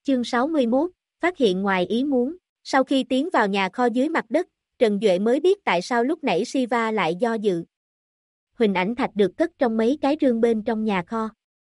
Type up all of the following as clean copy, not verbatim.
Chương 61, phát hiện ngoài ý muốn. Sau khi tiến vào nhà kho dưới mặt đất, Trần Duệ mới biết tại sao lúc nãy Siva lại do dự. Huỳnh ảnh thạch được cất trong mấy cái rương bên trong nhà kho.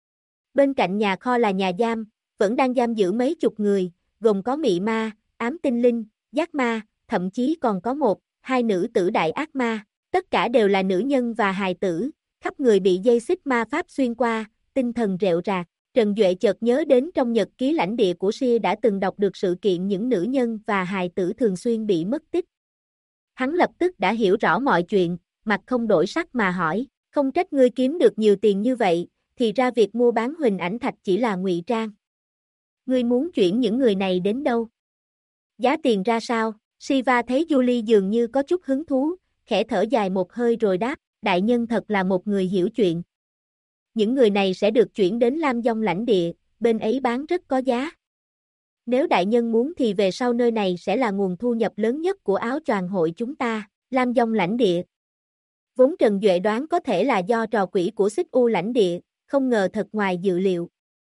Bên cạnh nhà kho là nhà giam, vẫn đang giam giữ mấy chục người, gồm có mị ma, ám tinh linh, giác ma, thậm chí còn có một, hai nữ tử đại ác ma. Tất cả đều là nữ nhân và hài tử, khắp người bị dây xích ma pháp xuyên qua, tinh thần rệu rạc. Trần Duệ chợt nhớ đến trong nhật ký lãnh địa của Sia đã từng đọc được sự kiện những nữ nhân và hài tử thường xuyên bị mất tích. Hắn lập tức đã hiểu rõ mọi chuyện, mặt không đổi sắc mà hỏi, không trách ngươi kiếm được nhiều tiền như vậy, thì ra việc mua bán huỳnh ảnh thạch chỉ là ngụy trang. Ngươi muốn chuyển những người này đến đâu? Giá tiền ra sao? Siva thấy Julie dường như có chút hứng thú, khẽ thở dài một hơi rồi đáp, đại nhân thật là một người hiểu chuyện. Những người này sẽ được chuyển đến Lam Dông lãnh địa, bên ấy bán rất có giá. Nếu đại nhân muốn thì về sau nơi này sẽ là nguồn thu nhập lớn nhất của áo choàng hội chúng ta, Lam Dông lãnh địa. Vốn Trần Duệ đoán có thể là do trò quỷ của Xích U lãnh địa, không ngờ thật ngoài dự liệu.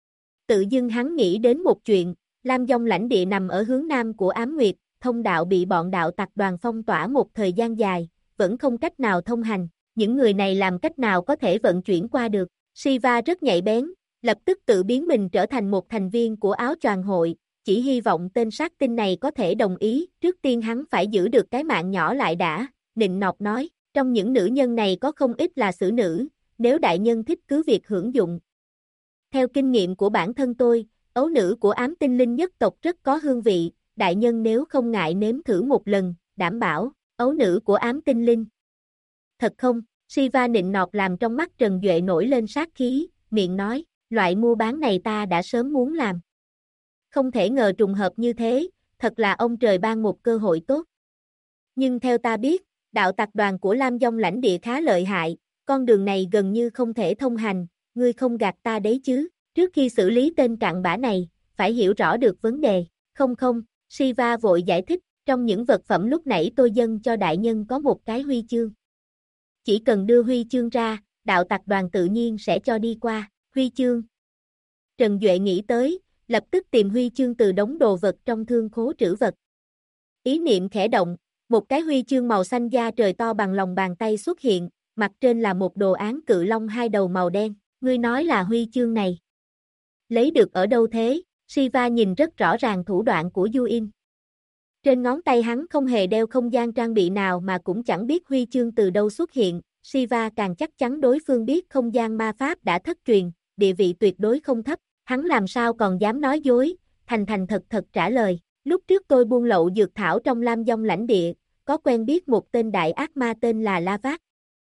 Tự dưng hắn nghĩ đến một chuyện, Lam Dông lãnh địa nằm ở hướng nam của Ám Nguyệt, thông đạo bị bọn đạo tặc đoàn phong tỏa một thời gian dài, vẫn không cách nào thông hành. Những người này làm cách nào có thể vận chuyển qua được? Siva rất nhạy bén, lập tức tự biến mình trở thành một thành viên của áo choàng hội, chỉ hy vọng tên sát tinh này có thể đồng ý, trước tiên hắn phải giữ được cái mạng nhỏ lại đã, nịnh nọt nói, trong những nữ nhân này có không ít là xử nữ, nếu đại nhân thích cứ việc hưởng dụng. Theo kinh nghiệm của bản thân tôi, ấu nữ của ám tinh linh nhất tộc rất có hương vị, đại nhân nếu không ngại nếm thử một lần, đảm bảo, ấu nữ của ám tinh linh. Thật không? Siva nịnh nọt làm trong mắt Trần Duệ nổi lên sát khí, miệng nói, loại mua bán này ta đã sớm muốn làm. Không thể ngờ trùng hợp như thế, thật là ông trời ban một cơ hội tốt. Nhưng theo ta biết, đạo tặc đoàn của Lam Dông lãnh địa khá lợi hại, con đường này gần như không thể thông hành, ngươi không gạt ta đấy chứ, trước khi xử lý tên cặn bã này, phải hiểu rõ được vấn đề. Không, Siva vội giải thích, trong những vật phẩm lúc nãy tôi dâng cho đại nhân có một cái huy chương. Chỉ cần đưa huy chương ra, đạo tặc đoàn tự nhiên sẽ cho đi qua, huy chương. Trần Duệ nghĩ tới, lập tức tìm huy chương từ đống đồ vật trong thương khố trữ vật. Ý niệm khẽ động, một cái huy chương màu xanh da trời to bằng lòng bàn tay xuất hiện, mặt trên là một đồ án cự long hai đầu màu đen, ngươi nói là huy chương này. Lấy được ở đâu thế? Siva nhìn rất rõ ràng thủ đoạn của Yuin. Trên ngón tay hắn không hề đeo không gian trang bị nào mà cũng chẳng biết huy chương từ đâu xuất hiện, Siva càng chắc chắn đối phương biết không gian ma pháp đã thất truyền, địa vị tuyệt đối không thấp, hắn làm sao còn dám nói dối, thành thật trả lời, lúc trước tôi buôn lậu dược thảo trong Lam Dông lãnh địa, có quen biết một tên đại ác ma tên là La Vác.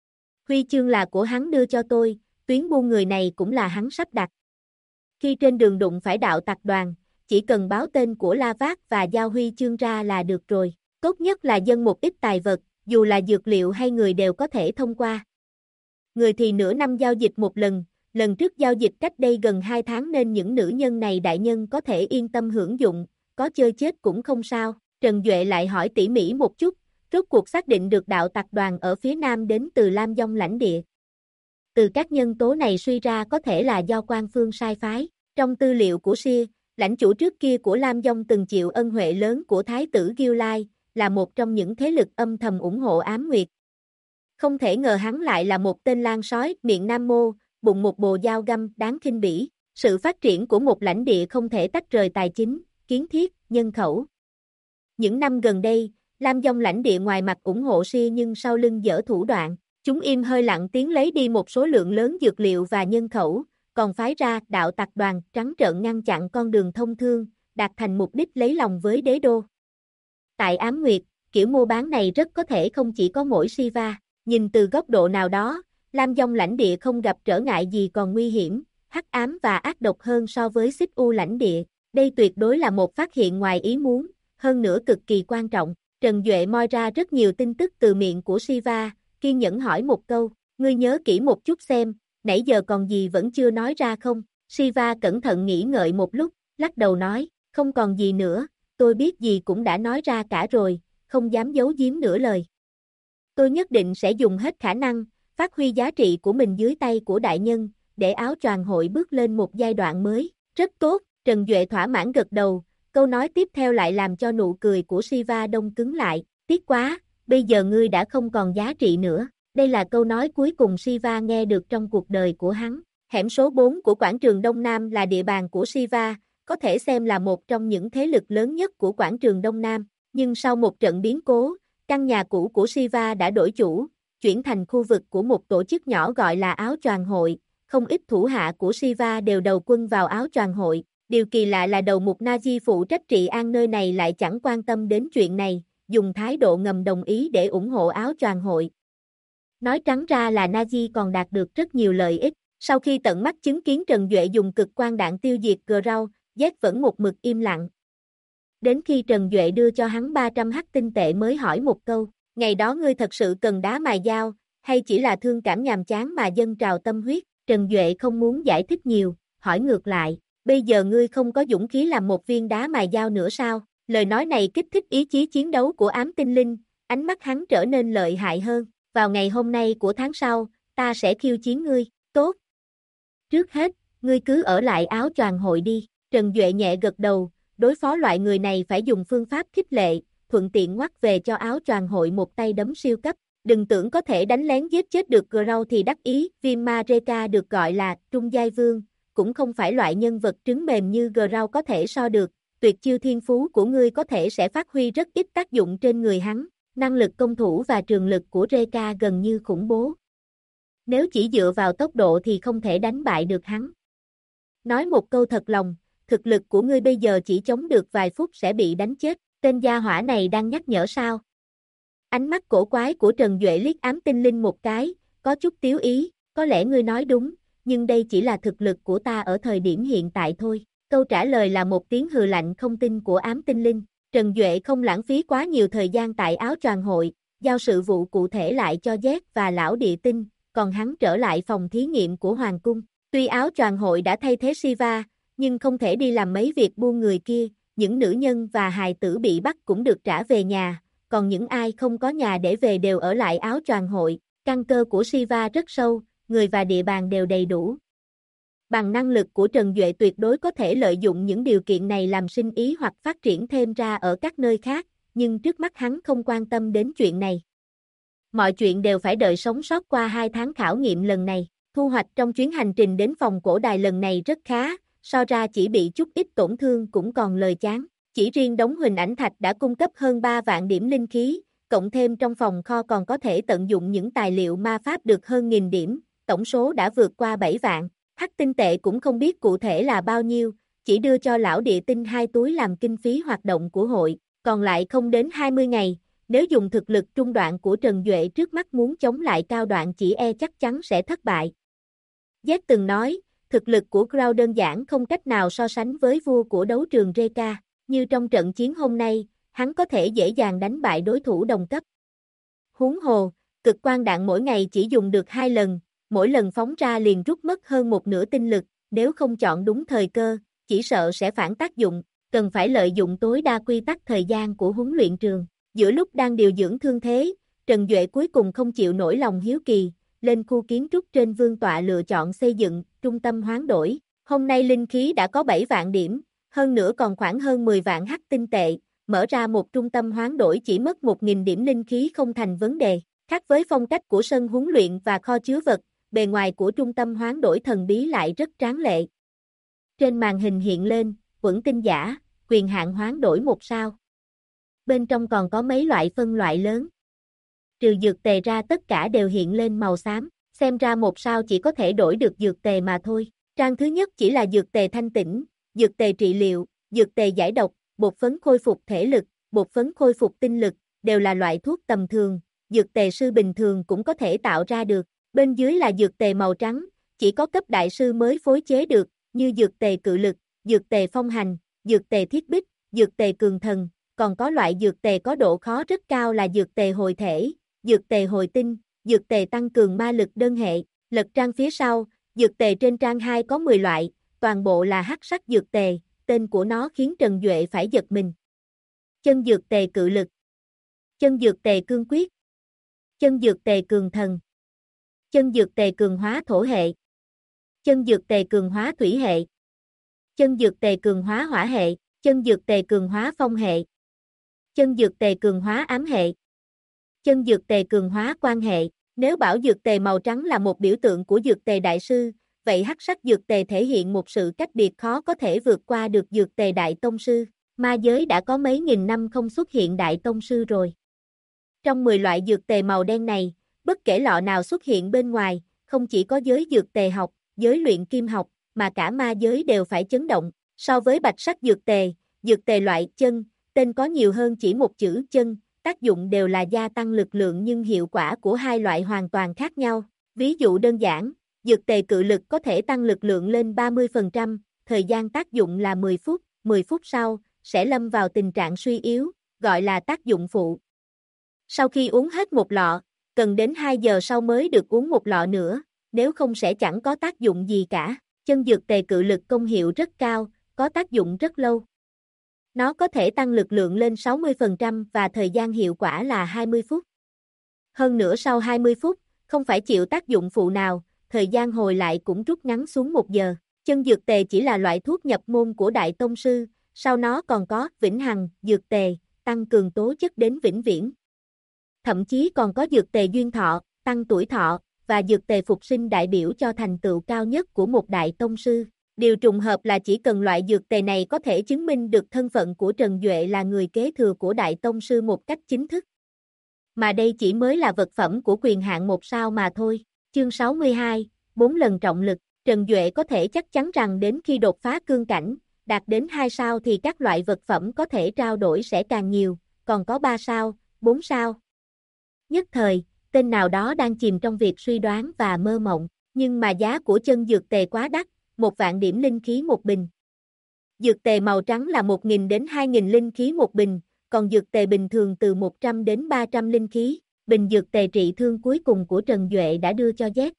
Huy chương là của hắn đưa cho tôi, tuyến buôn người này cũng là hắn sắp đặt. Khi trên đường đụng phải đạo tặc đoàn, chỉ cần báo tên của La Vác và giao huy chương ra là được rồi, tốt nhất là dâng một ít tài vật, dù là dược liệu hay người đều có thể thông qua. Người thì nửa năm giao dịch một lần trước giao dịch cách đây gần 2 tháng nên những nữ nhân này đại nhân có thể yên tâm hưởng dụng, có chơi chết cũng không sao. Trần Duệ lại hỏi tỉ mỉ một chút, rốt cuộc xác định được đạo tặc đoàn ở phía nam đến từ Lam Dông lãnh địa. Từ các nhân tố này suy ra có thể là do quan phương sai phái. Trong tư liệu của Sia, lãnh chủ trước kia của Lam Dông từng chịu ân huệ lớn của Thái tử Gil Lai, là một trong những thế lực âm thầm ủng hộ Ám Nguyệt. Không thể ngờ hắn lại là một tên lang sói, miệng nam mô, bụng một bồ dao găm đáng khinh bỉ. Sự phát triển của một lãnh địa không thể tách rời tài chính, kiến thiết, nhân khẩu. Những năm gần đây, Lam Dông lãnh địa ngoài mặt ủng hộ Sia nhưng sau lưng dở thủ đoạn, chúng im hơi lặng tiếng lấy đi một số lượng lớn dược liệu và nhân khẩu, còn phái ra đạo tặc đoàn trắng trợn ngăn chặn con đường thông thương, đạt thành mục đích lấy lòng với đế đô. Tại Ám Nguyệt, kiểu mua bán này rất có thể không chỉ có mỗi Siva, nhìn từ góc độ nào đó, Lam Dông lãnh địa không gặp trở ngại gì còn nguy hiểm, hắc ám và ác độc hơn so với Xích U lãnh địa. Đây tuyệt đối là một phát hiện ngoài ý muốn, hơn nữa cực kỳ quan trọng. Trần Duệ moi ra rất nhiều tin tức từ miệng của Siva, kiên nhẫn hỏi một câu, ngươi nhớ kỹ một chút xem, nãy giờ còn gì vẫn chưa nói ra không? Siva cẩn thận nghĩ ngợi một lúc, lắc đầu nói, không còn gì nữa, tôi biết gì cũng đã nói ra cả rồi, không dám giấu giếm nửa lời. Tôi nhất định sẽ dùng hết khả năng, phát huy giá trị của mình dưới tay của đại nhân, để áo choàng hội bước lên một giai đoạn mới. Rất tốt, Trần Duệ thỏa mãn gật đầu, câu nói tiếp theo lại làm cho nụ cười của Siva đông cứng lại, tiếc quá, bây giờ ngươi đã không còn giá trị nữa. Đây là câu nói cuối cùng Siva nghe được trong cuộc đời của hắn. Hẻm số 4 của quảng trường Đông Nam là địa bàn của Siva, có thể xem là một trong những thế lực lớn nhất của quảng trường Đông Nam, nhưng sau một trận biến cố, căn nhà cũ của Siva đã đổi chủ, chuyển thành khu vực của một tổ chức nhỏ gọi là Áo Choàng Hội, không ít thủ hạ của Siva đều đầu quân vào Áo Choàng Hội. Điều kỳ lạ là đầu mục Naji phụ trách trị an nơi này lại chẳng quan tâm đến chuyện này, dùng thái độ ngầm đồng ý để ủng hộ Áo Choàng Hội. Nói trắng ra là Naji còn đạt được rất nhiều lợi ích. Sau khi tận mắt chứng kiến Trần Duệ dùng cực quang đạn tiêu diệt Crow, Z vẫn một mực im lặng. Đến khi Trần Duệ đưa cho hắn 300 hắc tinh tệ mới hỏi một câu, ngày đó ngươi thật sự cần đá mài dao, hay chỉ là thương cảm nhàm chán mà dâng trào tâm huyết? Trần Duệ không muốn giải thích nhiều, hỏi ngược lại, bây giờ ngươi không có dũng khí làm một viên đá mài dao nữa sao? Lời nói này kích thích ý chí chiến đấu của ám tinh linh, ánh mắt hắn trở nên lợi hại hơn. Vào ngày hôm nay của tháng sau, ta sẽ khiêu chiến ngươi, tốt. Trước hết, ngươi cứ ở lại Áo Choàng Hội đi. Trần Duệ nhẹ gật đầu, đối phó loại người này phải dùng phương pháp khích lệ, thuận tiện ngoắc về cho Áo Choàng Hội một tay đấm siêu cấp. Đừng tưởng có thể đánh lén giết chết được Crow thì đắc ý, Vimareka được gọi là Trung Giai Vương, cũng không phải loại nhân vật trứng mềm như Crow có thể so được, tuyệt chiêu thiên phú của ngươi có thể sẽ phát huy rất ít tác dụng trên người hắn, năng lực công thủ và trường lực của Reka gần như khủng bố. Nếu chỉ dựa vào tốc độ thì không thể đánh bại được hắn. Nói một câu thật lòng, thực lực của ngươi bây giờ chỉ chống được vài phút sẽ bị đánh chết, tên gia hỏa này đang nhắc nhở sao? Ánh mắt cổ quái của Trần Duệ liếc ám tinh linh một cái, có chút tiếu ý, có lẽ ngươi nói đúng, nhưng đây chỉ là thực lực của ta ở thời điểm hiện tại thôi. Câu trả lời là một tiếng hừ lạnh không tin của ám tinh linh. Trần Duệ không lãng phí quá nhiều thời gian tại Áo Choàng Hội, giao sự vụ cụ thể lại cho Z và lão địa tinh, còn hắn trở lại phòng thí nghiệm của Hoàng Cung. Tuy Áo Choàng Hội đã thay thế Siva, nhưng không thể đi làm mấy việc buôn người kia, những nữ nhân và hài tử bị bắt cũng được trả về nhà, còn những ai không có nhà để về đều ở lại Áo Choàng Hội. Căn cơ của Siva rất sâu, người và địa bàn đều đầy đủ. Bằng năng lực của Trần Duệ tuyệt đối có thể lợi dụng những điều kiện này làm sinh ý hoặc phát triển thêm ra ở các nơi khác, nhưng trước mắt hắn không quan tâm đến chuyện này. Mọi chuyện đều phải đợi sống sót qua 2 tháng khảo nghiệm lần này. Thu hoạch trong chuyến hành trình đến phòng cổ đài lần này rất khá, so ra chỉ bị chút ít tổn thương cũng còn lời chán. Chỉ riêng đống hình ảnh thạch đã cung cấp hơn 3 vạn điểm linh khí, cộng thêm trong phòng kho còn có thể tận dụng những tài liệu ma pháp được hơn 1000 điểm, tổng số đã vượt qua 7 vạn. Hắc tinh tệ cũng không biết cụ thể là bao nhiêu, chỉ đưa cho lão địa tinh 2 túi làm kinh phí hoạt động của hội, còn lại không đến 20 ngày, nếu dùng thực lực trung đoạn của Trần Duệ trước mắt muốn chống lại cao đoạn chỉ chắc chắn sẽ thất bại. Z từng nói, thực lực của Crow đơn giản không cách nào so sánh với vua của đấu trường Reka, như trong trận chiến hôm nay, hắn có thể dễ dàng đánh bại đối thủ đồng cấp. Huống hồ, cực quang đạn mỗi ngày chỉ dùng được 2 lần, mỗi lần phóng ra liền rút mất hơn một nửa tinh lực, nếu không chọn đúng thời cơ, chỉ sợ sẽ phản tác dụng, cần phải lợi dụng tối đa quy tắc thời gian của huấn luyện trường. Giữa lúc đang điều dưỡng thương thế, Trần Duệ cuối cùng không chịu nổi lòng hiếu kỳ, lên khu kiến trúc trên vương tọa lựa chọn xây dựng trung tâm hoán đổi. Hôm nay linh khí đã có 7 vạn điểm, hơn nữa còn khoảng hơn 10 vạn hắc tinh tệ, mở ra một trung tâm hoán đổi chỉ mất 1000 điểm linh khí không thành vấn đề. Khác với phong cách của sân huấn luyện và kho chứa vật, bề ngoài của trung tâm hoán đổi thần bí lại rất tráng lệ. Trên màn hình hiện lên, Quẩn tinh giả, quyền hạn hoán đổi 1 sao. Bên trong còn có mấy loại phân loại lớn. Trừ dược tề ra tất cả đều hiện lên màu xám, xem ra 1 sao chỉ có thể đổi được dược tề mà thôi. Trang thứ nhất chỉ là dược tề thanh tĩnh, dược tề trị liệu, dược tề giải độc, bột phấn khôi phục thể lực, bột phấn khôi phục tinh lực, đều là loại thuốc tầm thường, dược tề sư bình thường cũng có thể tạo ra được. Bên dưới là dược tề màu trắng, chỉ có cấp đại sư mới phối chế được, như dược tề cự lực, dược tề phong hành, dược tề thiết bích, dược tề cường thần, còn có loại dược tề có độ khó rất cao là dược tề hồi thể, dược tề hồi tinh, dược tề tăng cường ma lực đơn hệ. Lật trang phía sau, dược tề trên trang 2 có 10 loại, toàn bộ là hắc sắc dược tề, tên của nó khiến Trần Duệ phải giật mình. Chân dược tề cự lực, chân dược tề cương quyết, chân dược tề cường thần, chân dược tề cường hóa thổ hệ, chân dược tề cường hóa thủy hệ, chân dược tề cường hóa hỏa hệ, chân dược tề cường hóa phong hệ, chân dược tề cường hóa ám hệ, chân dược tề cường hóa quan hệ. Nếu bảo dược tề màu trắng là một biểu tượng của dược tề đại sư, vậy hắc sắc dược tề thể hiện một sự cách biệt khó có thể vượt qua được dược tề đại tông sư. Ma giới đã có mấy nghìn năm không xuất hiện đại tông sư rồi. Trong 10 loại dược tề màu đen này, bất kể lọ nào xuất hiện bên ngoài, không chỉ có giới dược tề học, giới luyện kim học, mà cả ma giới đều phải chấn động. So với bạch sắc dược tề loại chân, tên có nhiều hơn chỉ một chữ chân, tác dụng đều là gia tăng lực lượng nhưng hiệu quả của hai loại hoàn toàn khác nhau. Ví dụ đơn giản, dược tề cự lực có thể tăng lực lượng lên 30%, thời gian tác dụng là 10 phút, 10 phút sau, sẽ lâm vào tình trạng suy yếu, gọi là tác dụng phụ. Sau khi uống hết một lọ, cần đến 2 giờ sau mới được uống một lọ nữa, nếu không sẽ chẳng có tác dụng gì cả. Chân dược tề cự lực công hiệu rất cao, có tác dụng rất lâu. Nó có thể tăng lực lượng lên 60% và thời gian hiệu quả là 20 phút. Hơn nữa sau 20 phút, không phải chịu tác dụng phụ nào, thời gian hồi lại cũng rút ngắn xuống 1 giờ. Chân dược tề chỉ là loại thuốc nhập môn của Đại Tông Sư, sau nó còn có vĩnh hằng dược tề, tăng cường tố chất đến vĩnh viễn. Thậm chí còn có dược tề duyên thọ, tăng tuổi thọ, và dược tề phục sinh đại biểu cho thành tựu cao nhất của một Đại Tông Sư. Điều trùng hợp là chỉ cần loại dược tề này có thể chứng minh được thân phận của Trần Duệ là người kế thừa của Đại Tông Sư một cách chính thức. Mà đây chỉ mới là vật phẩm của quyền hạn 1 sao mà thôi. Chương 62, 4 lần trọng lực, Trần Duệ có thể chắc chắn rằng đến khi đột phá cương cảnh, đạt đến 2 sao thì các loại vật phẩm có thể trao đổi sẽ càng nhiều, còn có 3 sao, 4 sao. Nhất thời, tên nào đó đang chìm trong việc suy đoán và mơ mộng, nhưng mà giá của chân dược tề quá đắt, 1.000 điểm linh khí một bình. Dược tề màu trắng là 1.000 đến 2.000 linh khí một bình, còn dược tề bình thường từ 100 đến 300 linh khí. Bình dược tề trị thương cuối cùng của Trần Duệ đã đưa cho Z.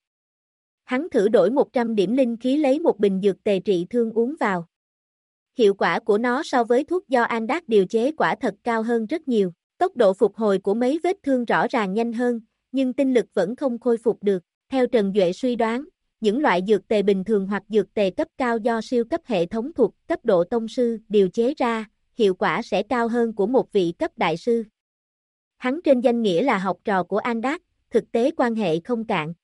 Hắn thử đổi 100 điểm linh khí lấy một bình dược tề trị thương uống vào. Hiệu quả của nó so với thuốc do Andak điều chế quả thật cao hơn rất nhiều. Tốc độ phục hồi của mấy vết thương rõ ràng nhanh hơn, nhưng tinh lực vẫn không khôi phục được. Theo Trần Duệ suy đoán, những loại dược tề bình thường hoặc dược tề cấp cao do siêu cấp hệ thống thuộc cấp độ tông sư điều chế ra, hiệu quả sẽ cao hơn của một vị cấp đại sư. Hắn trên danh nghĩa là học trò của Andak, thực tế quan hệ không cạn.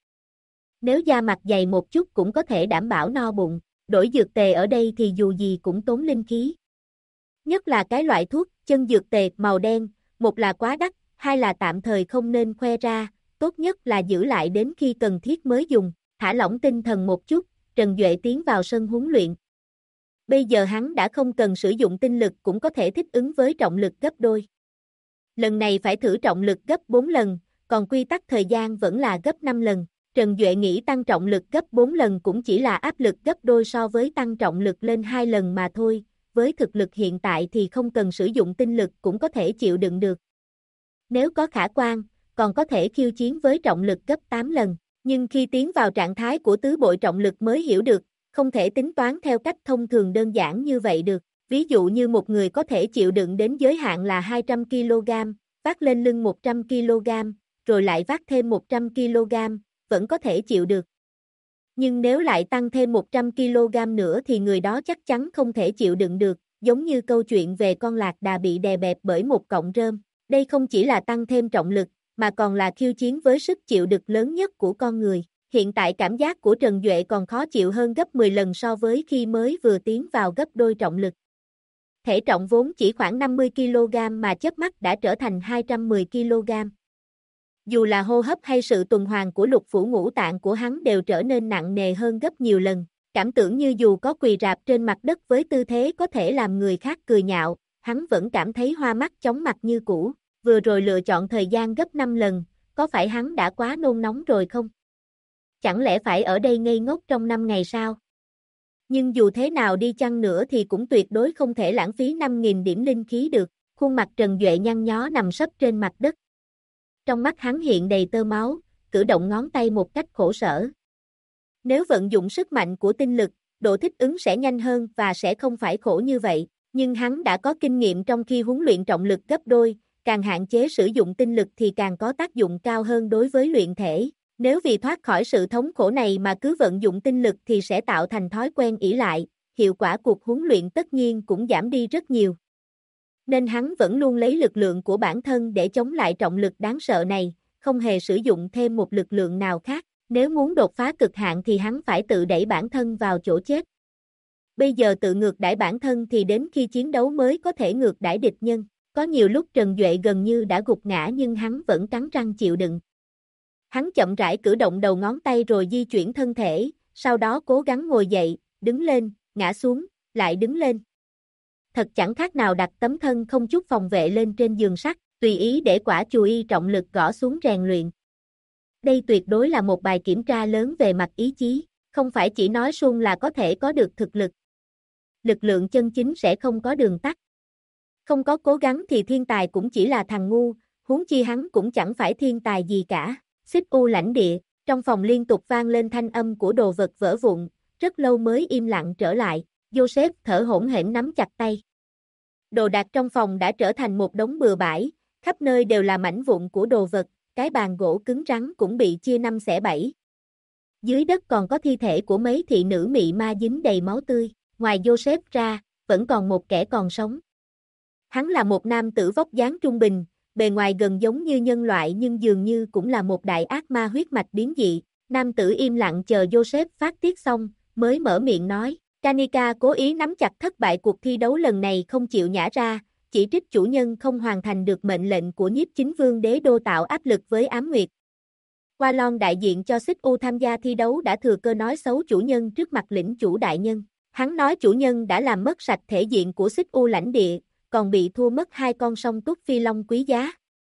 Nếu da mặt dày một chút cũng có thể đảm bảo no bụng, đổi dược tề ở đây thì dù gì cũng tốn linh khí. Nhất là cái loại thuốc, chân dược tề màu đen, một là quá đắt, hai là tạm thời không nên khoe ra, tốt nhất là giữ lại đến khi cần thiết mới dùng. Thả lỏng tinh thần một chút, Trần Duệ tiến vào sân huấn luyện. Bây giờ hắn đã không cần sử dụng tinh lực cũng có thể thích ứng với trọng lực gấp đôi. Lần này phải thử trọng lực gấp 4 lần, còn quy tắc thời gian vẫn là gấp 5 lần. Trần Duệ nghĩ tăng trọng lực gấp 4 lần cũng chỉ là áp lực gấp đôi so với tăng trọng lực lên 2 lần mà thôi, với thực lực hiện tại thì không cần sử dụng tinh lực cũng có thể chịu đựng được. Nếu có khả quan, còn có thể khiêu chiến với trọng lực gấp 8 lần. Nhưng khi tiến vào trạng thái của tứ bội trọng lực mới hiểu được, không thể tính toán theo cách thông thường đơn giản như vậy được. Ví dụ như một người có thể chịu đựng đến giới hạn là 200 kg, vác lên lưng 100 kg, rồi lại vác thêm 100 kg, vẫn có thể chịu được. Nhưng nếu lại tăng thêm 100 kg nữa thì người đó chắc chắn không thể chịu đựng được, giống như câu chuyện về con lạc đà bị đè bẹp bởi một cọng rơm. Đây không chỉ là tăng thêm trọng lực, mà còn là khiêu chiến với sức chịu đựng lớn nhất của con người. Hiện tại cảm giác của Trần Duệ còn khó chịu hơn gấp 10 lần so với khi mới vừa tiến vào gấp đôi trọng lực. Thể trọng vốn chỉ khoảng 50 kg mà chớp mắt đã trở thành 210 kg. Dù là hô hấp hay sự tuần hoàn của lục phủ ngũ tạng của hắn đều trở nên nặng nề hơn gấp nhiều lần. Cảm tưởng như dù có quỳ rạp trên mặt đất với tư thế có thể làm người khác cười nhạo, hắn vẫn cảm thấy hoa mắt chóng mặt như cũ. Vừa rồi lựa chọn thời gian gấp 5 lần, có phải hắn đã quá nôn nóng rồi không? Chẳng lẽ phải ở đây ngây ngốc trong 5 ngày sao? Nhưng dù thế nào đi chăng nữa thì cũng tuyệt đối không thể lãng phí 5.000 điểm linh khí được. Khuôn mặt Trần Duệ nhăn nhó nằm sấp trên mặt đất. Trong mắt hắn hiện đầy tơ máu, cử động ngón tay một cách khổ sở. Nếu vận dụng sức mạnh của tinh lực, độ thích ứng sẽ nhanh hơn và sẽ không phải khổ như vậy. Nhưng hắn đã có kinh nghiệm trong khi huấn luyện trọng lực gấp đôi, càng hạn chế sử dụng tinh lực thì càng có tác dụng cao hơn đối với luyện thể. Nếu vì thoát khỏi sự thống khổ này mà cứ vận dụng tinh lực thì sẽ tạo thành thói quen ỷ lại, hiệu quả cuộc huấn luyện tất nhiên cũng giảm đi rất nhiều. Nên hắn vẫn luôn lấy lực lượng của bản thân để chống lại trọng lực đáng sợ này, không hề sử dụng thêm một lực lượng nào khác. Nếu muốn đột phá cực hạn thì hắn phải tự đẩy bản thân vào chỗ chết. Bây giờ tự ngược đãi bản thân thì đến khi chiến đấu mới có thể ngược đãi địch nhân. Có nhiều lúc Trần Duệ gần như đã gục ngã nhưng hắn vẫn cắn răng chịu đựng. Hắn chậm rãi cử động đầu ngón tay rồi di chuyển thân thể, sau đó cố gắng ngồi dậy, đứng lên, ngã xuống, lại đứng lên. Thật chẳng khác nào đặt tấm thân không chút phòng vệ lên trên giường sắt, tùy ý để quả chùy trọng lực gõ xuống rèn luyện. Đây tuyệt đối là một bài kiểm tra lớn về mặt ý chí, không phải chỉ nói suông là có thể có được thực lực. Lực lượng chân chính sẽ không có đường tắt. Không có cố gắng thì thiên tài cũng chỉ là thằng ngu, huống chi hắn cũng chẳng phải thiên tài gì cả. Xích U lãnh địa, trong phòng liên tục vang lên thanh âm của đồ vật vỡ vụn, rất lâu mới im lặng trở lại. Joseph thở hổn hển nắm chặt tay. Đồ đạc trong phòng đã trở thành một đống bừa bãi, khắp nơi đều là mảnh vụn của đồ vật, cái bàn gỗ cứng rắn cũng bị chia năm xẻ bảy. Dưới đất còn có thi thể của mấy thị nữ mị ma dính đầy máu tươi, ngoài Joseph ra, vẫn còn một kẻ còn sống. Hắn là một nam tử vóc dáng trung bình, bề ngoài gần giống như nhân loại nhưng dường như cũng là một đại ác ma huyết mạch biến dị. Nam tử im lặng chờ Joseph phát tiết xong, mới mở miệng nói. Kanika cố ý nắm chặt thất bại cuộc thi đấu lần này không chịu nhả ra, chỉ trích chủ nhân không hoàn thành được mệnh lệnh của nhiếp chính vương đế đô tạo áp lực với Ám Nguyệt. Wallon đại diện cho Xích U tham gia thi đấu đã thừa cơ nói xấu chủ nhân trước mặt lĩnh chủ đại nhân. Hắn nói chủ nhân đã làm mất sạch thể diện của Xích U lãnh địa, còn bị thua mất 2 con song túc phi long quý giá.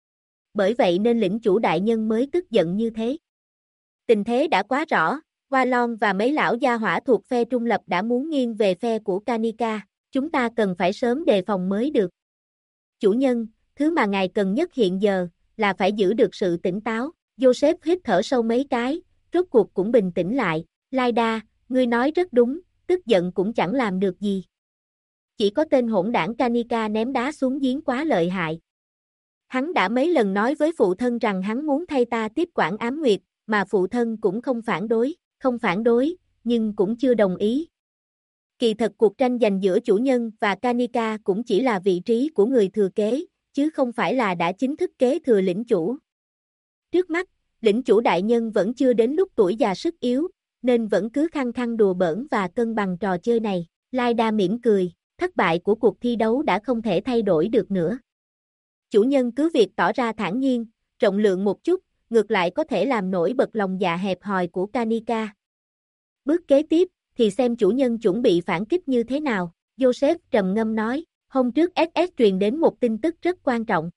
Bởi vậy nên lĩnh chủ đại nhân mới tức giận như thế. Tình thế đã quá rõ, Wallon và mấy lão gia hỏa thuộc phe trung lập đã muốn nghiêng về phe của Kanika, chúng ta cần phải sớm đề phòng mới được. Chủ nhân, thứ mà ngài cần nhất hiện giờ, là phải giữ được sự tỉnh táo. Joseph hít thở sâu mấy cái, rốt cuộc cũng bình tĩnh lại. Lyda, ngươi nói rất đúng, tức giận cũng chẳng làm được gì. Chỉ có tên hỗn đảng Kanika ném đá xuống giếng quá lợi hại. Hắn đã mấy lần nói với phụ thân rằng hắn muốn thay ta tiếp quản Ám Nguyệt, mà phụ thân cũng không phản đối, nhưng cũng chưa đồng ý. Kỳ thật cuộc tranh giành giữa chủ nhân và Kanika cũng chỉ là vị trí của người thừa kế, chứ không phải là đã chính thức kế thừa lĩnh chủ. Trước mắt, lĩnh chủ đại nhân vẫn chưa đến lúc tuổi già sức yếu, nên vẫn cứ khăng khăng đùa bỡn và cân bằng trò chơi này. Lyda mỉm cười, thất bại của cuộc thi đấu đã không thể thay đổi được nữa. Chủ nhân cứ việc tỏ ra thản nhiên, rộng lượng một chút, ngược lại có thể làm nổi bật lòng dạ hẹp hòi của Kanika. Bước kế tiếp, thì xem chủ nhân chuẩn bị phản kích như thế nào. Joseph trầm ngâm nói, hôm trước SS truyền đến một tin tức rất quan trọng.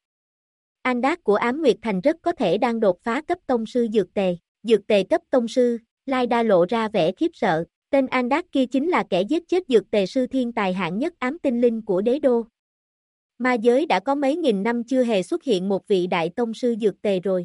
Andak của Ám Nguyệt Thành rất có thể đang đột phá cấp tông sư dược tề cấp tông sư. Lyda lộ ra vẻ khiếp sợ, tên Andak kia chính là kẻ giết chết dược tề sư thiên tài hạng nhất ám tinh linh của đế đô. Ma giới đã có mấy nghìn năm chưa hề xuất hiện một vị đại tông sư dược tề rồi.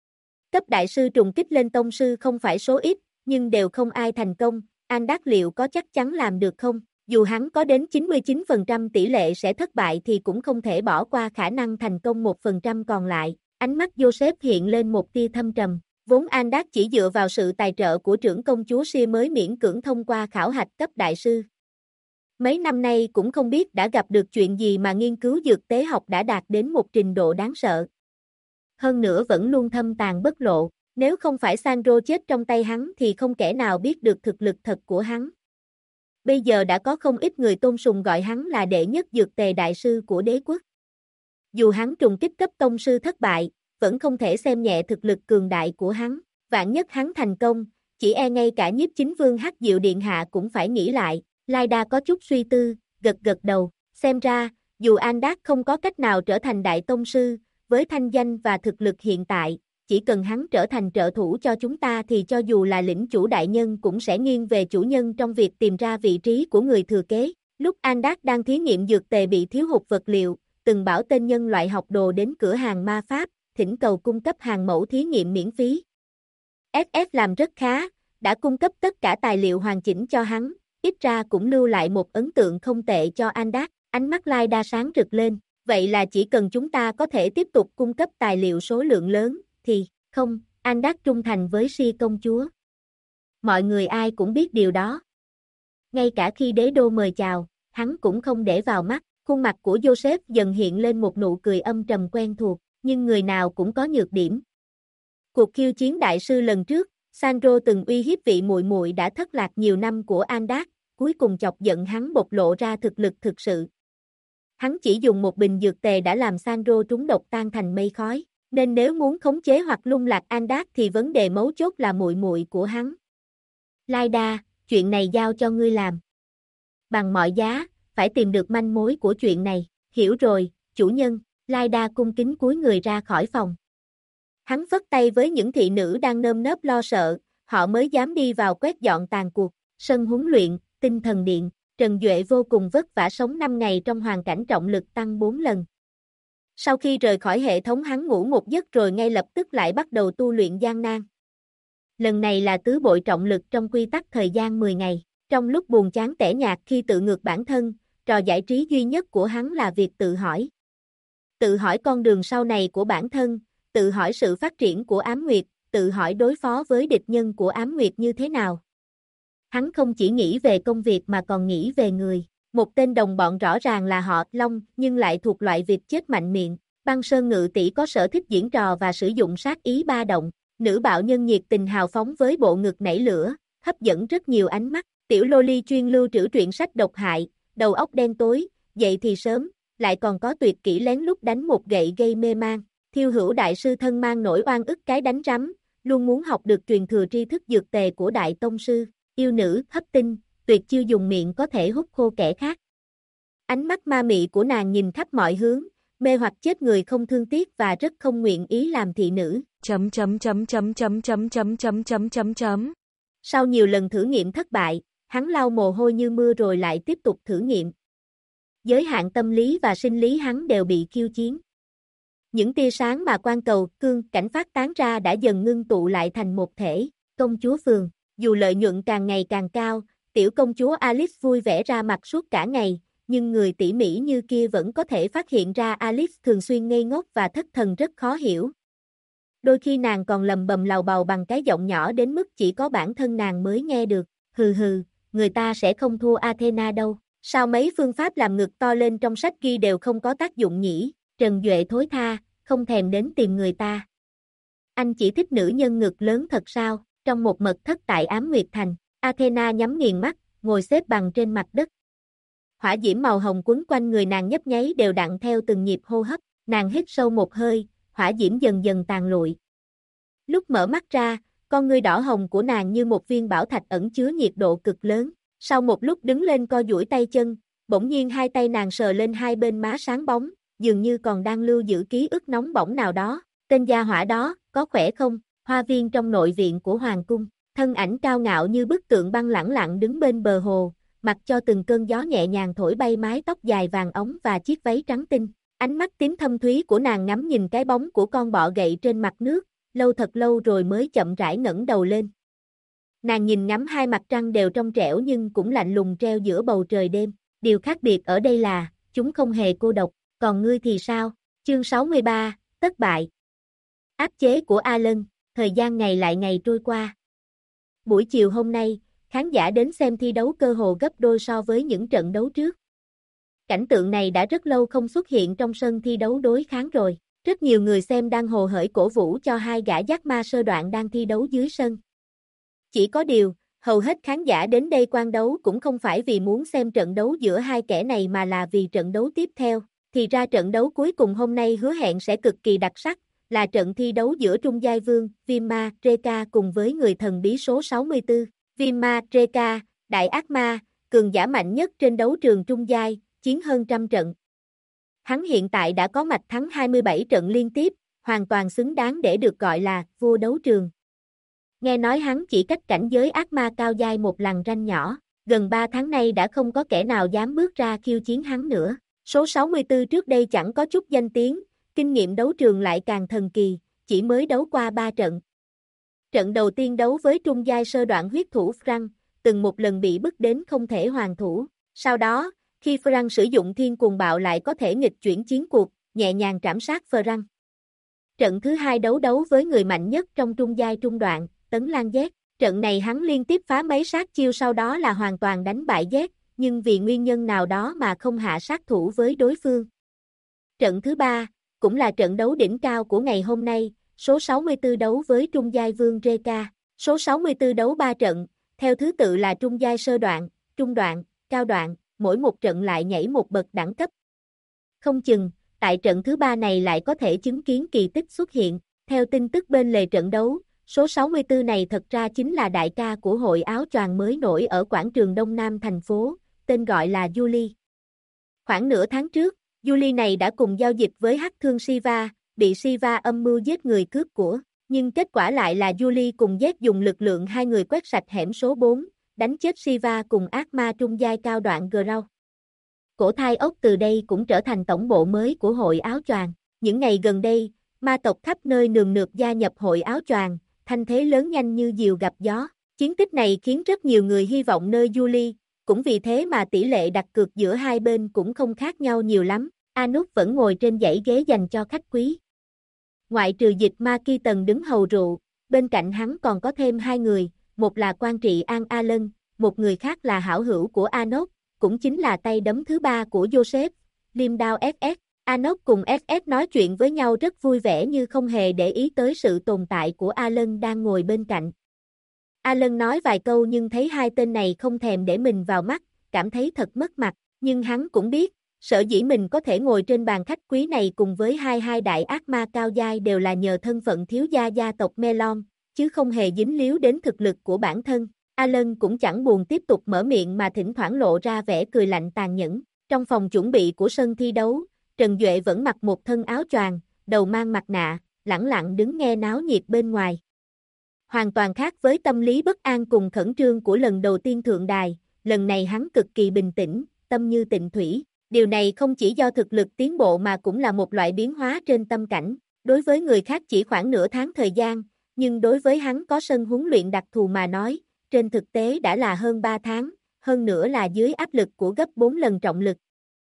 Cấp đại sư trùng kích lên tông sư không phải số ít, nhưng đều không ai thành công. Andak liệu có chắc chắn làm được không? Dù hắn có đến 99% tỷ lệ sẽ thất bại thì cũng không thể bỏ qua khả năng thành công 1% còn lại. Ánh mắt Joseph hiện lên một tia thâm trầm. Vốn Andak chỉ dựa vào sự tài trợ của trưởng công chúa Sia mới miễn cưỡng thông qua khảo hạch cấp đại sư. Mấy năm nay cũng không biết đã gặp được chuyện gì mà nghiên cứu dược tế học đã đạt đến một trình độ đáng sợ. Hơn nữa vẫn luôn thâm tàng bất lộ, nếu không phải Sandro chết trong tay hắn thì không kẻ nào biết được thực lực thật của hắn. Bây giờ đã có không ít người tôn sùng gọi hắn là đệ nhất dược tề đại sư của đế quốc. Dù hắn trùng kích cấp tông sư thất bại, vẫn không thể xem nhẹ thực lực cường đại của hắn. Vạn nhất hắn thành công, chỉ e ngay cả nhiếp chính vương Hắc Diệu Điện Hạ cũng phải nghĩ lại. Lyda có chút suy tư, gật gật đầu. Xem ra, dù Andak không có cách nào trở thành đại tông sư, với thanh danh và thực lực hiện tại, chỉ cần hắn trở thành trợ thủ cho chúng ta thì cho dù là lĩnh chủ đại nhân cũng sẽ nghiêng về chủ nhân trong việc tìm ra vị trí của người thừa kế. Lúc Andak đang thí nghiệm dược tề bị thiếu hụt vật liệu, từng bảo tên nhân loại học đồ đến cửa hàng ma pháp, thỉnh cầu cung cấp hàng mẫu thí nghiệm miễn phí. FF làm rất khá, đã cung cấp tất cả tài liệu hoàn chỉnh cho hắn, ít ra cũng lưu lại một ấn tượng không tệ cho Andak. Ánh mắt Lyda sáng rực lên, vậy là chỉ cần chúng ta có thể tiếp tục cung cấp tài liệu số lượng lớn, thì, không, Andak trung thành với Sia công chúa. Mọi người ai cũng biết điều đó. ngay cả khi đế đô mời chào, hắn cũng không để vào mắt. Khuôn mặt của Joseph dần hiện lên một nụ cười âm trầm quen thuộc, nhưng người nào cũng có nhược điểm. Cuộc khiêu chiến đại sư lần trước, Sandro từng uy hiếp vị muội muội đã thất lạc nhiều năm của Andak, cuối cùng chọc giận hắn bộc lộ ra thực lực thực sự. Hắn chỉ dùng một bình dược tề đã làm Sandro trúng độc tan thành mây khói, nên nếu muốn khống chế hoặc lung lạc Andak thì vấn đề mấu chốt là muội muội của hắn. Lyda, chuyện này giao cho ngươi làm. Bằng mọi giá, phải tìm được manh mối của chuyện này. Hiểu rồi, chủ nhân. Lyda cung kính cúi người ra khỏi phòng. Hắn phất tay với những thị nữ đang nơm nớp lo sợ, họ mới dám đi vào quét dọn tàn cuộc. Sân huấn luyện, tinh thần điện, Trần Duệ vô cùng vất vả sống 5 ngày trong hoàn cảnh trọng lực tăng 4 lần. Sau khi rời khỏi hệ thống hắn ngủ một giấc rồi ngay lập tức lại bắt đầu tu luyện gian nan. Lần này là tứ bội trọng lực trong quy tắc thời gian 10 ngày. Trong lúc buồn chán tẻ nhạt khi tự ngược bản thân, trò giải trí duy nhất của hắn là việc tự hỏi. Tự hỏi con đường sau này của bản thân, tự hỏi sự phát triển của Ám Nguyệt, tự hỏi đối phó với địch nhân của Ám Nguyệt như thế nào. Hắn không chỉ nghĩ về công việc mà còn nghĩ về người. Một tên đồng bọn rõ ràng là họ Long nhưng lại thuộc loại vịt chết mạnh miệng. Băng Sơn Ngự tỷ có sở thích diễn trò và sử dụng sát ý ba động. Nữ bạo nhân nhiệt tình hào phóng với bộ ngực nảy lửa, hấp dẫn rất nhiều ánh mắt. Tiểu Loli chuyên lưu trữ truyện sách độc hại, đầu óc đen tối, dậy thì sớm, lại còn có tuyệt kỹ lén lút đánh một gậy gây mê man. Thiêu Hữu đại sư thân mang nỗi oan ức cái đánh rắm, luôn muốn học được truyền thừa tri thức dược tề của đại tông sư. Yêu nữ, hấp tinh, tuyệt chiêu dùng miệng có thể hút khô kẻ khác. Ánh mắt ma mị của nàng nhìn khắp mọi hướng, mê hoặc chết người không thương tiếc và rất không nguyện ý làm thị nữ. Sau nhiều lần thử nghiệm thất bại, hắn lau mồ hôi như mưa rồi lại tiếp tục thử nghiệm. Giới hạn tâm lý và sinh lý hắn đều bị khiêu chiến. Những tia sáng mà quan cầu, cương, cảnh phát tán ra đã dần ngưng tụ lại thành một thể. Công chúa phường, dù lợi nhuận càng ngày càng cao, tiểu công chúa Alice vui vẻ ra mặt suốt cả ngày, nhưng người tỉ mỉ như kia vẫn có thể phát hiện ra Alice thường xuyên ngây ngốc và thất thần rất khó hiểu. Đôi khi nàng còn lầm bầm lầu bầu bằng cái giọng nhỏ đến mức chỉ có bản thân nàng mới nghe được. Hừ hừ, người ta sẽ không thua Athena đâu. Sao mấy phương pháp làm ngực to lên trong sách ghi đều không có tác dụng nhỉ? Trần Duệ thối tha, không thèm đến tìm người ta. Anh chỉ thích nữ nhân ngực lớn thật sao? Trong một mật thất tại Ám Nguyệt Thành, Athena nhắm nghiền mắt, ngồi xếp bằng trên mặt đất. Hỏa diễm màu hồng quấn quanh người nàng nhấp nháy đều đặn theo từng nhịp hô hấp, nàng hít sâu một hơi, hỏa diễm dần dần tàn lụi. Lúc mở mắt ra, con ngươi đỏ hồng của nàng như một viên bảo thạch ẩn chứa nhiệt độ cực lớn. Sau một lúc đứng lên co duỗi tay chân, bỗng nhiên hai tay nàng sờ lên hai bên má sáng bóng, dường như còn đang lưu giữ ký ức nóng bỏng nào đó. Tên gia hỏa đó, có khỏe không? Hoa viên trong nội viện của Hoàng cung, thân ảnh cao ngạo như bức tượng băng lẳng lặng đứng bên bờ hồ, mặc cho từng cơn gió nhẹ nhàng thổi bay mái tóc dài vàng óng và chiếc váy trắng tinh. Ánh mắt tím thâm thúy của nàng ngắm nhìn cái bóng của con bọ gậy trên mặt nước, lâu thật lâu rồi mới chậm rãi ngẩng đầu lên. Nàng nhìn ngắm hai mặt trăng đều trong trẻo nhưng cũng lạnh lùng treo giữa bầu trời đêm. Điều khác biệt ở đây là, chúng không hề cô độc, còn ngươi thì sao? Chương 63, thất bại. Áp chế của Alan, thời gian ngày lại ngày trôi qua. Buổi chiều hôm nay, khán giả đến xem thi đấu cơ hồ gấp đôi so với những trận đấu trước. Cảnh tượng này đã rất lâu không xuất hiện trong sân thi đấu đối kháng rồi. Rất nhiều người xem đang hồ hởi cổ vũ cho hai gã dắt ma sơ đoạn đang thi đấu dưới sân. Chỉ có điều, hầu hết khán giả đến đây quan đấu cũng không phải vì muốn xem trận đấu giữa hai kẻ này mà là vì trận đấu tiếp theo. Thì ra trận đấu cuối cùng hôm nay hứa hẹn sẽ cực kỳ đặc sắc, là trận thi đấu giữa Trung Giai Vương, Vima Treka cùng với người thần bí số 64. Vima Treka, đại ác ma, cường giả mạnh nhất trên đấu trường Trung Giai, chiến hơn trăm trận. Hắn hiện tại đã có mạch thắng 27 trận liên tiếp, hoàn toàn xứng đáng để được gọi là vua đấu trường. Nghe nói hắn chỉ cách cảnh giới ác ma cao giai một lằn ranh nhỏ, gần 3 tháng nay đã không có kẻ nào dám bước ra khiêu chiến hắn nữa. Số 64 trước đây chẳng có chút danh tiếng, kinh nghiệm đấu trường lại càng thần kỳ, chỉ mới đấu qua 3 trận. Trận đầu tiên đấu với trung giai sơ đoạn huyết thủ Frank, từng một lần bị bức đến không thể hoàn thủ. Sau đó, khi Frank sử dụng thiên cuồng bạo lại có thể nghịch chuyển chiến cuộc, nhẹ nhàng trảm sát Frank. Trận thứ hai đấu với người mạnh nhất trong trung giai trung đoạn, Tấn Lan Z. Trận này hắn liên tiếp phá mấy sát chiêu sau đó là hoàn toàn đánh bại Z, nhưng vì nguyên nhân nào đó mà không hạ sát thủ với đối phương. Trận thứ 3, cũng là trận đấu đỉnh cao của ngày hôm nay, số 64 đấu với trung giai Vương Reka. Số 64 đấu 3 trận, theo thứ tự là trung giai sơ đoạn, trung đoạn, cao đoạn, mỗi một trận lại nhảy một bậc đẳng cấp. Không chừng, tại trận thứ 3 này lại có thể chứng kiến kỳ tích xuất hiện. Theo tin tức bên lề trận đấu, số 64 này thật ra chính là đại ca của hội áo choàng mới nổi ở quảng trường Đông Nam thành phố, tên gọi là Julie. Khoảng nửa tháng trước, Julie này đã cùng giao dịch với hắc thương Shiva, bị Shiva âm mưu giết người cướp của, nhưng kết quả lại là Julie cùng Z dùng lực lượng hai người quét sạch hẻm số 4, đánh chết Shiva cùng ác ma trung giai cao đoạn Grau. Cổ thai ốc từ đây cũng trở thành tổng bộ mới của hội áo choàng. Những ngày gần đây, ma tộc khắp nơi nườm nượp gia nhập hội áo choàng, thanh thế lớn nhanh như diều gặp gió. Chiến tích này khiến rất nhiều người hy vọng nơi Julie, cũng vì thế mà tỷ lệ đặt cược giữa hai bên cũng không khác nhau nhiều lắm. Anub vẫn ngồi trên dãy ghế dành cho khách quý. Ngoại trừ dịch ma Ki Tần đứng hầu rượu, bên cạnh hắn còn có thêm hai người, một là quan trị An Alan, một người khác là hảo hữu của Anub, cũng chính là tay đấm thứ ba của Joseph, liêm đao FS. Anub cùng FS nói chuyện với nhau rất vui vẻ như không hề để ý tới sự tồn tại của Alan đang ngồi bên cạnh. Alan nói vài câu nhưng thấy hai tên này không thèm để mình vào mắt, cảm thấy thật mất mặt, nhưng hắn cũng biết, sở dĩ mình có thể ngồi trên bàn khách quý này cùng với hai đại ác ma cao giai đều là nhờ thân phận thiếu gia gia tộc Melon, chứ không hề dính líu đến thực lực của bản thân. Alan cũng chẳng buồn tiếp tục mở miệng mà thỉnh thoảng lộ ra vẻ cười lạnh tàn nhẫn. Trong phòng chuẩn bị của sân thi đấu, Trần Duệ vẫn mặc một thân áo choàng, đầu mang mặt nạ, lẳng lặng đứng nghe náo nhiệt bên ngoài. Hoàn toàn khác với tâm lý bất an cùng khẩn trương của lần đầu tiên thượng đài, lần này hắn cực kỳ bình tĩnh, tâm như tịnh thủy. Điều này không chỉ do thực lực tiến bộ mà cũng là một loại biến hóa trên tâm cảnh. Đối với người khác chỉ khoảng nửa tháng thời gian, nhưng đối với hắn có sân huấn luyện đặc thù mà nói, trên thực tế đã là hơn 3 tháng, hơn nữa là dưới áp lực của gấp 4 lần trọng lực.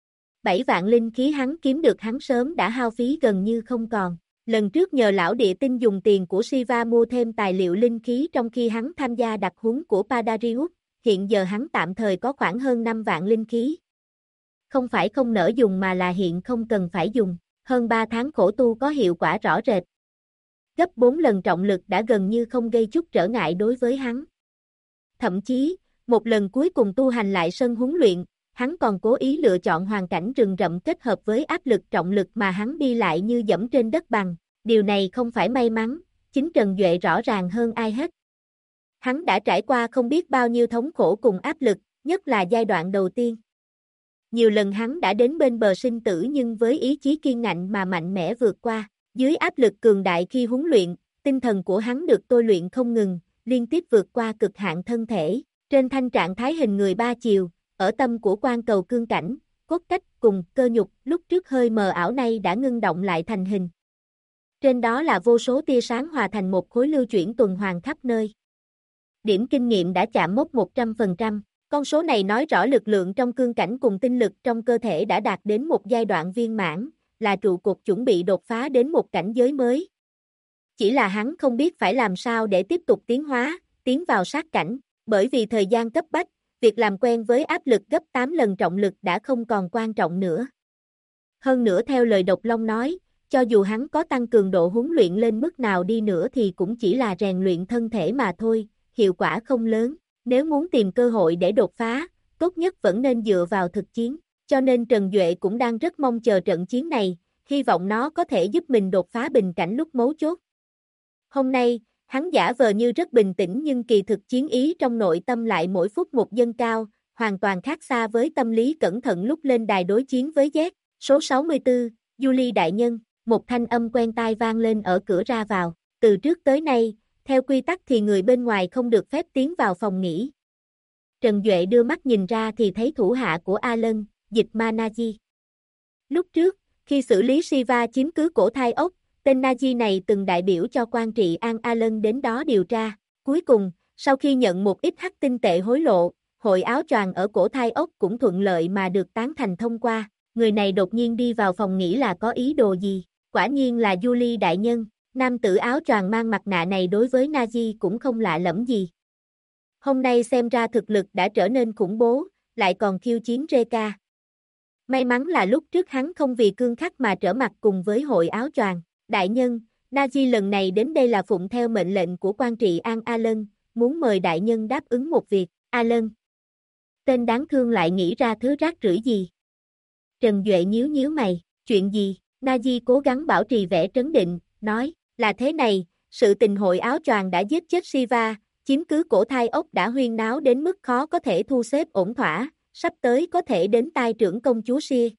7 vạn linh khí hắn kiếm được hắn sớm đã hao phí gần như không còn. Lần trước nhờ lão địa tinh dùng tiền của Shiva mua thêm tài liệu linh khí trong khi hắn tham gia đặc huấn của Padarius, hiện giờ hắn tạm thời có khoảng hơn 5 vạn linh khí. Không phải không nỡ dùng mà là hiện không cần phải dùng, hơn 3 tháng khổ tu có hiệu quả rõ rệt. Gấp 4 lần trọng lực đã gần như không gây chút trở ngại đối với hắn. Thậm chí, một lần cuối cùng tu hành lại sân huấn luyện, hắn còn cố ý lựa chọn hoàn cảnh rừng rậm kết hợp với áp lực trọng lực mà hắn đi lại như dẫm trên đất bằng. Điều này không phải may mắn, chính Trần Duệ rõ ràng hơn ai hết. Hắn đã trải qua không biết bao nhiêu thống khổ cùng áp lực, nhất là giai đoạn đầu tiên. Nhiều lần hắn đã đến bên bờ sinh tử nhưng với ý chí kiên ngạnh mà mạnh mẽ vượt qua. Dưới áp lực cường đại khi huấn luyện, tinh thần của hắn được tôi luyện không ngừng, liên tiếp vượt qua cực hạn thân thể. Trên thanh trạng thái hình người ba chiều, ở tâm của quan cầu cương cảnh, cốt cách cùng cơ nhục lúc trước hơi mờ ảo nay đã ngưng động lại thành hình. Trên đó là vô số tia sáng hòa thành một khối lưu chuyển tuần hoàn khắp nơi. Điểm kinh nghiệm đã chạm mốc 100%. Con số này nói rõ lực lượng trong cương cảnh cùng tinh lực trong cơ thể đã đạt đến một giai đoạn viên mãn, là trụ cột chuẩn bị đột phá đến một cảnh giới mới. Chỉ là hắn không biết phải làm sao để tiếp tục tiến hóa, tiến vào sát cảnh, bởi vì thời gian cấp bách, việc làm quen với áp lực gấp 8 lần trọng lực đã không còn quan trọng nữa. Hơn nữa theo lời Độc Long nói, cho dù hắn có tăng cường độ huấn luyện lên mức nào đi nữa thì cũng chỉ là rèn luyện thân thể mà thôi, hiệu quả không lớn. Nếu muốn tìm cơ hội để đột phá, tốt nhất vẫn nên dựa vào thực chiến, cho nên Trần Duệ cũng đang rất mong chờ trận chiến này, hy vọng nó có thể giúp mình đột phá bình cảnh lúc mấu chốt. Hôm nay, hắn giả vờ như rất bình tĩnh nhưng kỳ thực chiến ý trong nội tâm lại mỗi phút một dâng cao, hoàn toàn khác xa với tâm lý cẩn thận lúc lên đài đối chiến với Z. Số 64, Julie đại nhân, một thanh âm quen tai vang lên ở cửa ra vào. Từ trước tới nay, theo quy tắc thì người bên ngoài không được phép tiến vào phòng nghỉ. Trần Duệ đưa mắt nhìn ra thì thấy thủ hạ của Alan, dịch ma Naji. Lúc trước, khi xử lý Shiva chiếm cứ cổ thai ốc, tên Naji này từng đại biểu cho quan trị An Alan đến đó điều tra. Cuối cùng, sau khi nhận một ít hắc tinh tệ hối lộ, hội áo choàng ở cổ thai ốc cũng thuận lợi mà được tán thành thông qua. Người này đột nhiên đi vào phòng nghỉ là có ý đồ gì? Quả nhiên là Julie đại nhân. Nam tử áo choàng mang mặt nạ này đối với Naji cũng không lạ lẫm gì. Hôm nay xem ra thực lực đã trở nên khủng bố, lại còn khiêu chiến Reka. May mắn là lúc trước hắn không vì cương khắc mà trở mặt cùng với hội áo choàng. Đại nhân, Naji lần này đến đây là phụng theo mệnh lệnh của quan trị An Alan, muốn mời đại nhân đáp ứng một việc. Alan. Tên đáng thương lại nghĩ ra thứ rác rưởi gì? Trần Duệ nhíu nhíu mày, chuyện gì? Naji cố gắng bảo trì vẻ trấn định, nói, là thế này, sự tình hội áo choàng đã giết chết Shiva, chiếm cứ cổ thai ốc đã huyên náo đến mức khó có thể thu xếp ổn thỏa, sắp tới có thể đến tai trưởng công chúa Sia.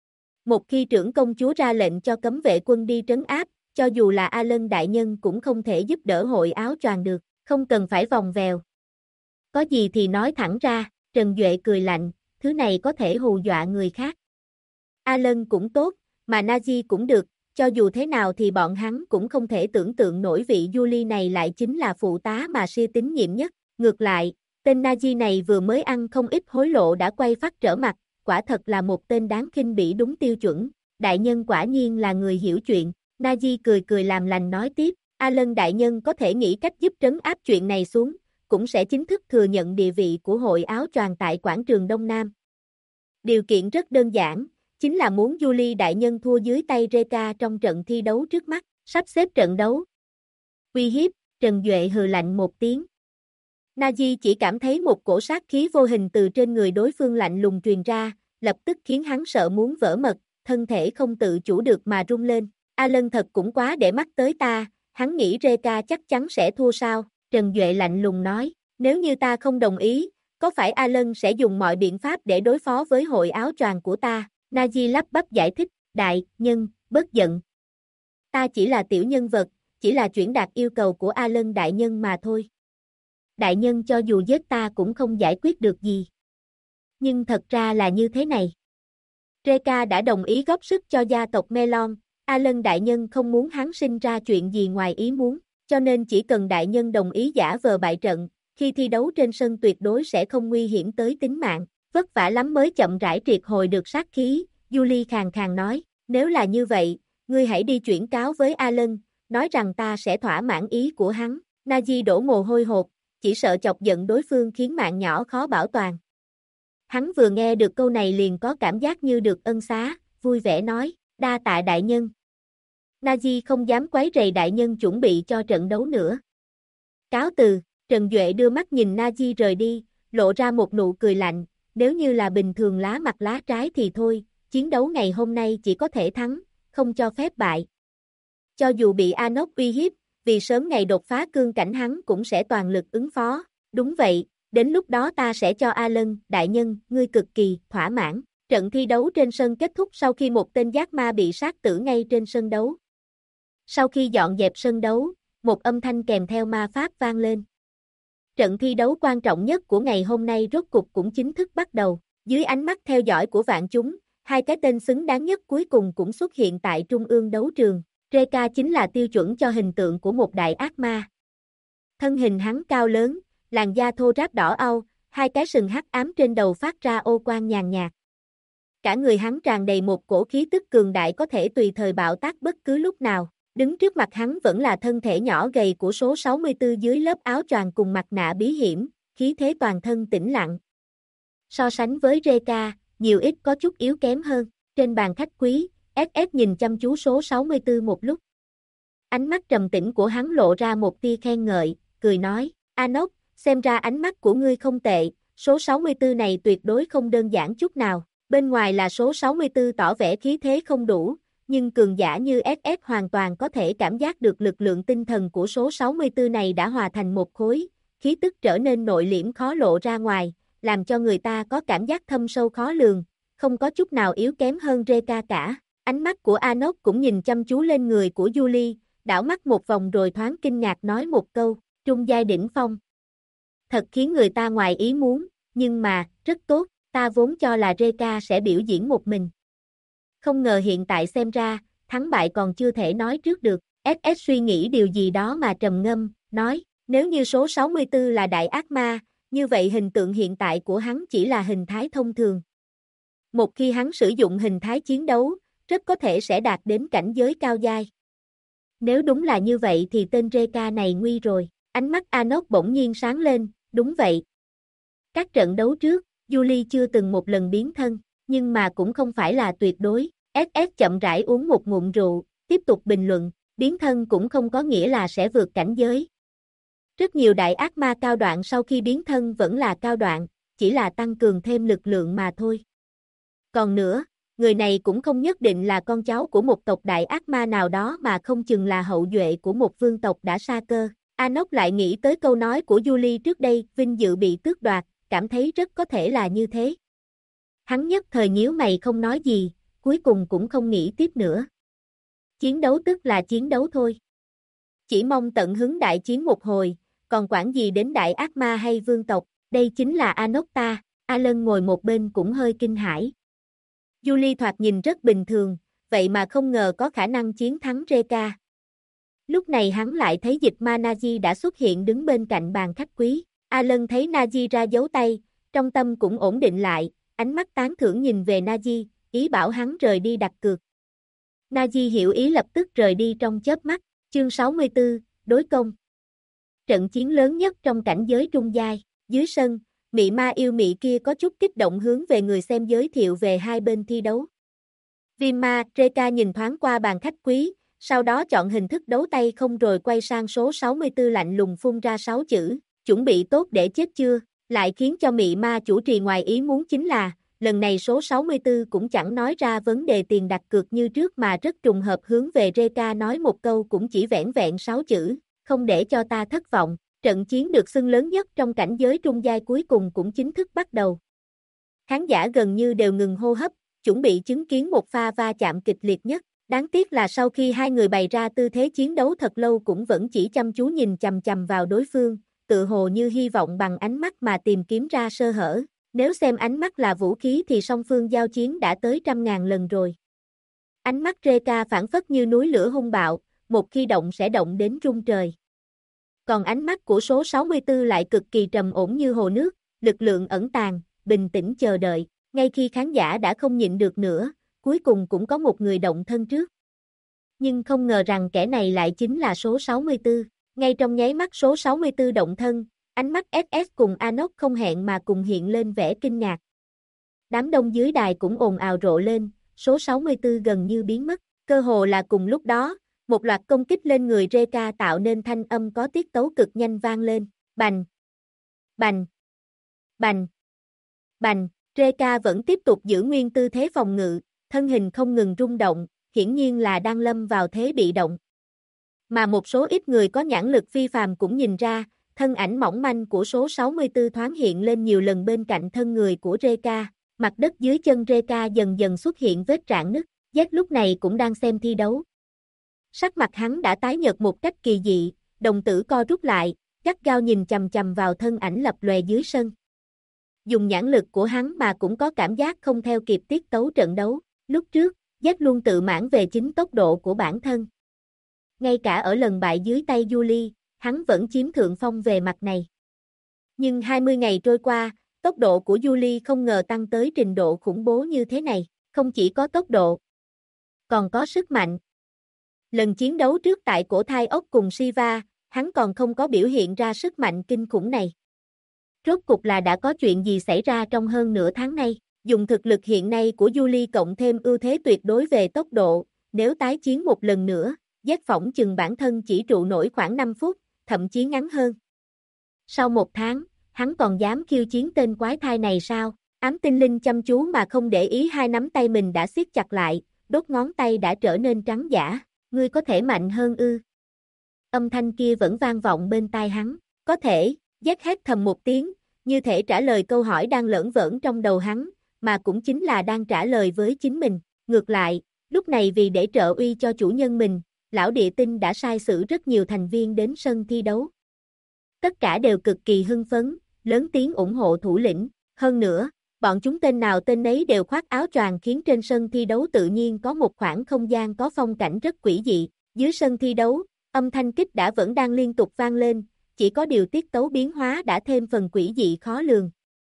Một khi trưởng công chúa ra lệnh cho cấm vệ quân đi trấn áp, cho dù là Alan đại nhân cũng không thể giúp đỡ hội áo choàng được, không cần phải vòng vèo. Có gì thì nói thẳng ra, Trần Duệ cười lạnh, thứ này có thể hù dọa người khác. Alan cũng tốt, mà Naji cũng được, cho dù thế nào thì bọn hắn cũng không thể tưởng tượng nổi vị Julie này lại chính là phụ tá mà Sia tín nhiệm nhất. Ngược lại, tên Naji này vừa mới ăn không ít hối lộ đã quay phát trở mặt, quả thật là một tên đáng khinh bỉ đúng tiêu chuẩn. Đại nhân quả nhiên là người hiểu chuyện. Naji cười cười làm lành nói tiếp, Alan đại nhân có thể nghĩ cách giúp trấn áp chuyện này xuống, cũng sẽ chính thức thừa nhận địa vị của hội áo choàng tại quảng trường Đông Nam. Điều kiện rất đơn giản, chính là muốn Julie đại nhân thua dưới tay Reka trong trận thi đấu trước mắt, sắp xếp trận đấu. Uy hiếp, Trần Duệ hừ lạnh một tiếng. Naji chỉ cảm thấy một cổ sát khí vô hình từ trên người đối phương lạnh lùng truyền ra, lập tức khiến hắn sợ muốn vỡ mật, thân thể không tự chủ được mà rung lên. Alan thật cũng quá để mắt tới ta, hắn nghĩ Reka chắc chắn sẽ thua sao? Trần Duệ lạnh lùng nói, nếu như ta không đồng ý, có phải Alan sẽ dùng mọi biện pháp để đối phó với hội áo choàng của ta? Naji lắp bắp giải thích, đại nhân, bớt giận. Ta chỉ là tiểu nhân vật, chỉ là chuyển đạt yêu cầu của Alan đại nhân mà thôi. Đại nhân cho dù giết ta cũng không giải quyết được gì. Nhưng thật ra là như thế này. Reka đã đồng ý góp sức cho gia tộc Melon, Alan đại nhân không muốn hắn sinh ra chuyện gì ngoài ý muốn, cho nên chỉ cần đại nhân đồng ý giả vờ bại trận, khi thi đấu trên sân tuyệt đối sẽ không nguy hiểm tới tính mạng. Vất vả lắm mới chậm rãi triệt hồi được sát khí, Julie khàn khàn nói, nếu là như vậy, ngươi hãy đi chuyển cáo với Alan, nói rằng ta sẽ thỏa mãn ý của hắn. Naji đổ mồ hôi hột, chỉ sợ chọc giận đối phương khiến mạng nhỏ khó bảo toàn. Hắn vừa nghe được câu này liền có cảm giác như được ân xá, vui vẻ nói, đa tạ đại nhân. Naji không dám quấy rầy đại nhân chuẩn bị cho trận đấu nữa. Cáo từ, Trần Duệ đưa mắt nhìn Naji rời đi, lộ ra một nụ cười lạnh, nếu như là bình thường lá mặt lá trái thì thôi, chiến đấu ngày hôm nay chỉ có thể thắng, không cho phép bại. Cho dù bị Anok uy hiếp, vì sớm ngày đột phá cương cảnh hắn cũng sẽ toàn lực ứng phó. Đúng vậy, đến lúc đó ta sẽ cho Alan, đại nhân, ngươi cực kỳ thỏa mãn. Trận thi đấu trên sân kết thúc sau khi một tên giác ma bị sát tử ngay trên sân đấu. Sau khi dọn dẹp sân đấu, một âm thanh kèm theo ma pháp vang lên. Trận thi đấu quan trọng nhất của ngày hôm nay rốt cục cũng chính thức bắt đầu. Dưới ánh mắt theo dõi của vạn chúng, hai cái tên xứng đáng nhất cuối cùng cũng xuất hiện tại trung ương đấu trường. Reka chính là tiêu chuẩn cho hình tượng của một đại ác ma. Thân hình hắn cao lớn, làn da thô ráp đỏ au, hai cái sừng hắc ám trên đầu phát ra ô quang nhàn nhạt. Cả người hắn tràn đầy một cổ khí tức cường đại có thể tùy thời bạo tác bất cứ lúc nào. Đứng trước mặt hắn vẫn là thân thể nhỏ gầy của số 64 dưới lớp áo choàng cùng mặt nạ bí hiểm, khí thế toàn thân tĩnh lặng. So sánh với Reka, nhiều ít có chút yếu kém hơn. Trên bàn khách quý, SS nhìn chăm chú số 64 một lúc. Ánh mắt trầm tĩnh của hắn lộ ra một tia khen ngợi, cười nói, Anok, xem ra ánh mắt của ngươi không tệ, số 64 này tuyệt đối không đơn giản chút nào. Bên ngoài là số 64 tỏ vẻ khí thế không đủ, nhưng cường giả như SS hoàn toàn có thể cảm giác được lực lượng tinh thần của số 64 này đã hòa thành một khối, khí tức trở nên nội liễm khó lộ ra ngoài, làm cho người ta có cảm giác thâm sâu khó lường, không có chút nào yếu kém hơn Reka cả. Ánh mắt của Anok cũng nhìn chăm chú lên người của Julie, đảo mắt một vòng rồi thoáng kinh ngạc nói một câu, trung giai đỉnh phong. Thật khiến người ta ngoài ý muốn, nhưng mà, rất tốt, ta vốn cho là Reka sẽ biểu diễn một mình. Không ngờ hiện tại xem ra, thắng bại còn chưa thể nói trước được. SS suy nghĩ điều gì đó mà trầm ngâm, nói, nếu như số 64 là đại ác ma, như vậy hình tượng hiện tại của hắn chỉ là hình thái thông thường. Một khi hắn sử dụng hình thái chiến đấu, rất có thể sẽ đạt đến cảnh giới cao giai. Nếu đúng là như vậy thì tên Reka này nguy rồi. Ánh mắt Anok bỗng nhiên sáng lên, Đúng vậy. Các trận đấu trước, Julie chưa từng một lần biến thân, nhưng mà cũng không phải là tuyệt đối. SS chậm rãi uống một ngụm rượu, tiếp tục bình luận, biến thân cũng không có nghĩa là sẽ vượt cảnh giới. Rất nhiều đại ác ma cao đoạn sau khi biến thân vẫn là cao đoạn, chỉ là tăng cường thêm lực lượng mà thôi. Còn nữa, người này cũng không nhất định là con cháu của một tộc đại ác ma nào đó mà không chừng là hậu duệ của một vương tộc đã sa cơ. Anok lại nghĩ tới câu nói của Julie trước đây, vinh dự bị tước đoạt, cảm thấy rất có thể là như thế. Hắn nhất thời nhíu mày không nói gì, cuối cùng cũng không nghĩ tiếp nữa. Chiến đấu tức là chiến đấu thôi. Chỉ mong tận hứng đại chiến một hồi, còn quản gì đến đại ác ma hay vương tộc, đây chính là Anok ta. Alan ngồi một bên cũng hơi kinh hãi. Julie thoạt nhìn rất bình thường, vậy mà không ngờ có khả năng chiến thắng Reka. Lúc này hắn lại thấy dịch ma Naji đã xuất hiện đứng bên cạnh bàn khách quý. Alan thấy Naji ra dấu tay, trong tâm cũng ổn định lại, ánh mắt tán thưởng nhìn về Naji, ý bảo hắn rời đi đặt cược. Naji hiểu ý lập tức rời đi trong chớp mắt. Chương 64, đối công. Trận chiến lớn nhất trong cảnh giới trung giai, dưới sân, mị ma yêu mị kia có chút kích động hướng về người xem giới thiệu về hai bên thi đấu. Viêm ma, Reka nhìn thoáng qua bàn khách quý, sau đó chọn hình thức đấu tay không rồi quay sang số 64 lạnh lùng phun ra 6 chữ, chuẩn bị tốt để chết chưa, lại khiến cho mị ma chủ trì ngoài ý muốn chính là, lần này số 64 cũng chẳng nói ra vấn đề tiền đặt cược như trước mà rất trùng hợp hướng về Reka nói một câu cũng chỉ vẻn vẹn 6 chữ, không để cho ta thất vọng. Trận chiến được xưng lớn nhất trong cảnh giới trung giai cuối cùng cũng chính thức bắt đầu. Khán giả gần như đều ngừng hô hấp, chuẩn bị chứng kiến một pha va chạm kịch liệt nhất. Đáng tiếc là sau khi hai người bày ra tư thế chiến đấu thật lâu cũng vẫn chỉ chăm chú nhìn chằm chằm vào đối phương, tự hồ như hy vọng bằng ánh mắt mà tìm kiếm ra sơ hở. Nếu xem ánh mắt là vũ khí thì song phương giao chiến đã tới 100.000 lần rồi. Ánh mắt Reka phảng phất như núi lửa hung bạo, một khi động sẽ động đến rung trời. Còn ánh mắt của số 64 lại cực kỳ trầm ổn như hồ nước, lực lượng ẩn tàng, bình tĩnh chờ đợi, ngay khi khán giả đã không nhịn được nữa, cuối cùng cũng có một người động thân trước. Nhưng không ngờ rằng kẻ này lại chính là số 64, ngay trong nháy mắt số 64 động thân, ánh mắt SS cùng Anok không hẹn mà cùng hiện lên vẻ kinh ngạc. Đám đông dưới đài cũng ồn ào rộ lên, số 64 gần như biến mất, cơ hồ là cùng lúc đó. Một loạt công kích lên người Reka tạo nên thanh âm có tiết tấu cực nhanh vang lên, bành, bành, bành, bành, Reka vẫn tiếp tục giữ nguyên tư thế phòng ngự, thân hình không ngừng rung động, hiển nhiên là đang lâm vào thế bị động. Mà một số ít người có nhãn lực phi phàm cũng nhìn ra, thân ảnh mỏng manh của số 64 thoáng hiện lên nhiều lần bên cạnh thân người của Reka, mặt đất dưới chân Reka dần dần xuất hiện vết rạn nứt, Z lúc này cũng đang xem thi đấu. Sắc mặt hắn đã tái nhợt một cách kỳ dị, đồng tử co rút lại, gắt gao nhìn chằm chằm vào thân ảnh lập lòe dưới sân. Dùng nhãn lực của hắn mà cũng có cảm giác không theo kịp tiết tấu trận đấu, lúc trước, Z luôn tự mãn về chính tốc độ của bản thân. Ngay cả ở lần bại dưới tay Julie, hắn vẫn chiếm thượng phong về mặt này. Nhưng 20 ngày trôi qua, tốc độ của Julie không ngờ tăng tới trình độ khủng bố như thế này, không chỉ có tốc độ, còn có sức mạnh. Lần chiến đấu trước tại cổ thai ốc cùng Shiva, hắn còn không có biểu hiện ra sức mạnh kinh khủng này. Rốt cục là đã có chuyện gì xảy ra trong hơn nửa tháng nay, dùng thực lực hiện nay của Julie cộng thêm ưu thế tuyệt đối về tốc độ, nếu tái chiến một lần nữa, Z phỏng chừng bản thân chỉ trụ nổi khoảng 5 phút, thậm chí ngắn hơn. Sau một tháng, hắn còn dám khiêu chiến tên quái thai này sao? Ám tinh linh chăm chú mà không để ý hai nắm tay mình đã siết chặt lại, đốt ngón tay đã trở nên trắng giả. Ngươi có thể mạnh hơn ư? Âm thanh kia vẫn vang vọng bên tai hắn. Có thể, Z hét thầm một tiếng, như thể trả lời câu hỏi đang lởn vởn trong đầu hắn, mà cũng chính là đang trả lời với chính mình. Ngược lại, lúc này vì để trợ uy cho chủ nhân mình, lão địa tinh đã sai sử rất nhiều thành viên đến sân thi đấu. Tất cả đều cực kỳ hưng phấn, lớn tiếng ủng hộ thủ lĩnh. Hơn nữa, bọn chúng tên nào tên nấy đều khoác áo choàng khiến trên sân thi đấu tự nhiên có một khoảng không gian có phong cảnh rất quỷ dị. Dưới sân thi đấu, âm thanh kích đã vẫn đang liên tục vang lên, chỉ có điều tiết tấu biến hóa đã thêm phần quỷ dị khó lường.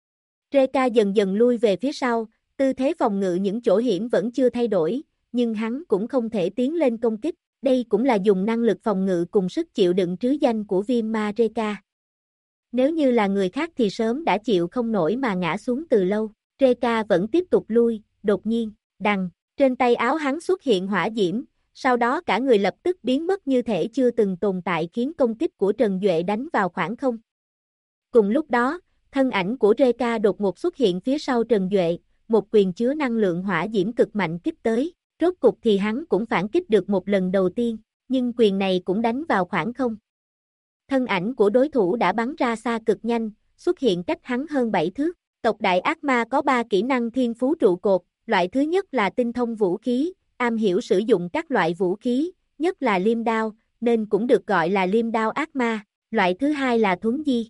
Reka dần dần lui về phía sau, tư thế phòng ngự những chỗ hiểm vẫn chưa thay đổi, nhưng hắn cũng không thể tiến lên công kích. Đây cũng là dùng năng lực phòng ngự cùng sức chịu đựng trứ danh của viêm ma Reka. Nếu như là người khác thì sớm đã chịu không nổi mà ngã xuống từ lâu. Reka vẫn tiếp tục lui, đột nhiên, đằng, trên tay áo hắn xuất hiện hỏa diễm, sau đó cả người lập tức biến mất như thể chưa từng tồn tại khiến công kích của Trần Duệ đánh vào khoảng không. Cùng lúc đó, thân ảnh của Reka đột ngột xuất hiện phía sau Trần Duệ, một quyền chứa năng lượng hỏa diễm cực mạnh kích tới, rốt cục thì hắn cũng phản kích được một lần đầu tiên, nhưng quyền này cũng đánh vào khoảng không. Thân ảnh của đối thủ đã bắn ra xa cực nhanh, xuất hiện cách hắn hơn 7 thước. Tộc Đại Ác Ma có 3 kỹ năng thiên phú trụ cột, loại thứ nhất là tinh thông vũ khí, am hiểu sử dụng các loại vũ khí, nhất là liêm đao, nên cũng được gọi là liêm đao ác ma, loại thứ hai là thuấn di.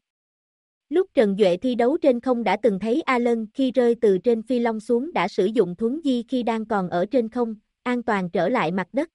Lúc Trần Duệ thi đấu trên không đã từng thấy Alan khi rơi từ trên phi long xuống đã sử dụng thuấn di khi đang còn ở trên không, an toàn trở lại mặt đất.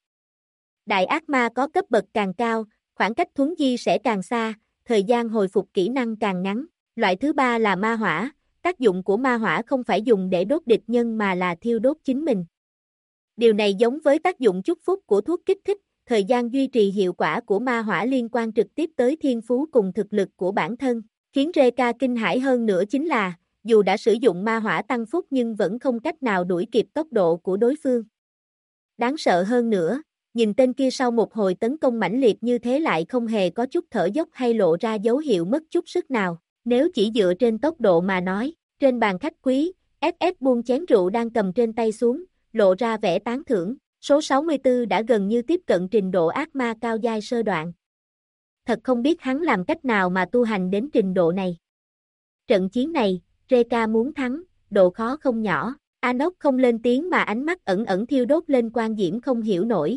Đại ác ma có cấp bậc càng cao, khoảng cách thuấn di sẽ càng xa, thời gian hồi phục kỹ năng càng ngắn. Loại thứ ba là ma hỏa, tác dụng của ma hỏa không phải dùng để đốt địch nhân mà là thiêu đốt chính mình. Điều này giống với tác dụng chúc phúc của thuốc kích thích, thời gian duy trì hiệu quả của ma hỏa liên quan trực tiếp tới thiên phú cùng thực lực của bản thân. Khiến Reka kinh hãi hơn nữa chính là, dù đã sử dụng ma hỏa tăng phúc nhưng vẫn không cách nào đuổi kịp tốc độ của đối phương. Đáng sợ hơn nữa, nhìn tên kia sau một hồi tấn công mãnh liệt như thế lại không hề có chút thở dốc hay lộ ra dấu hiệu mất chút sức nào. Nếu chỉ dựa trên tốc độ mà nói, trên bàn khách quý, SS buông chén rượu đang cầm trên tay xuống, lộ ra vẻ tán thưởng. Số 64 đã gần như tiếp cận trình độ ác ma cao giai sơ đoạn. Thật không biết hắn làm cách nào mà tu hành đến trình độ này. Trận chiến này, Reka muốn thắng, độ khó không nhỏ. Anok không lên tiếng mà ánh mắt ẩn ẩn thiêu đốt lên quan diễm không hiểu nổi.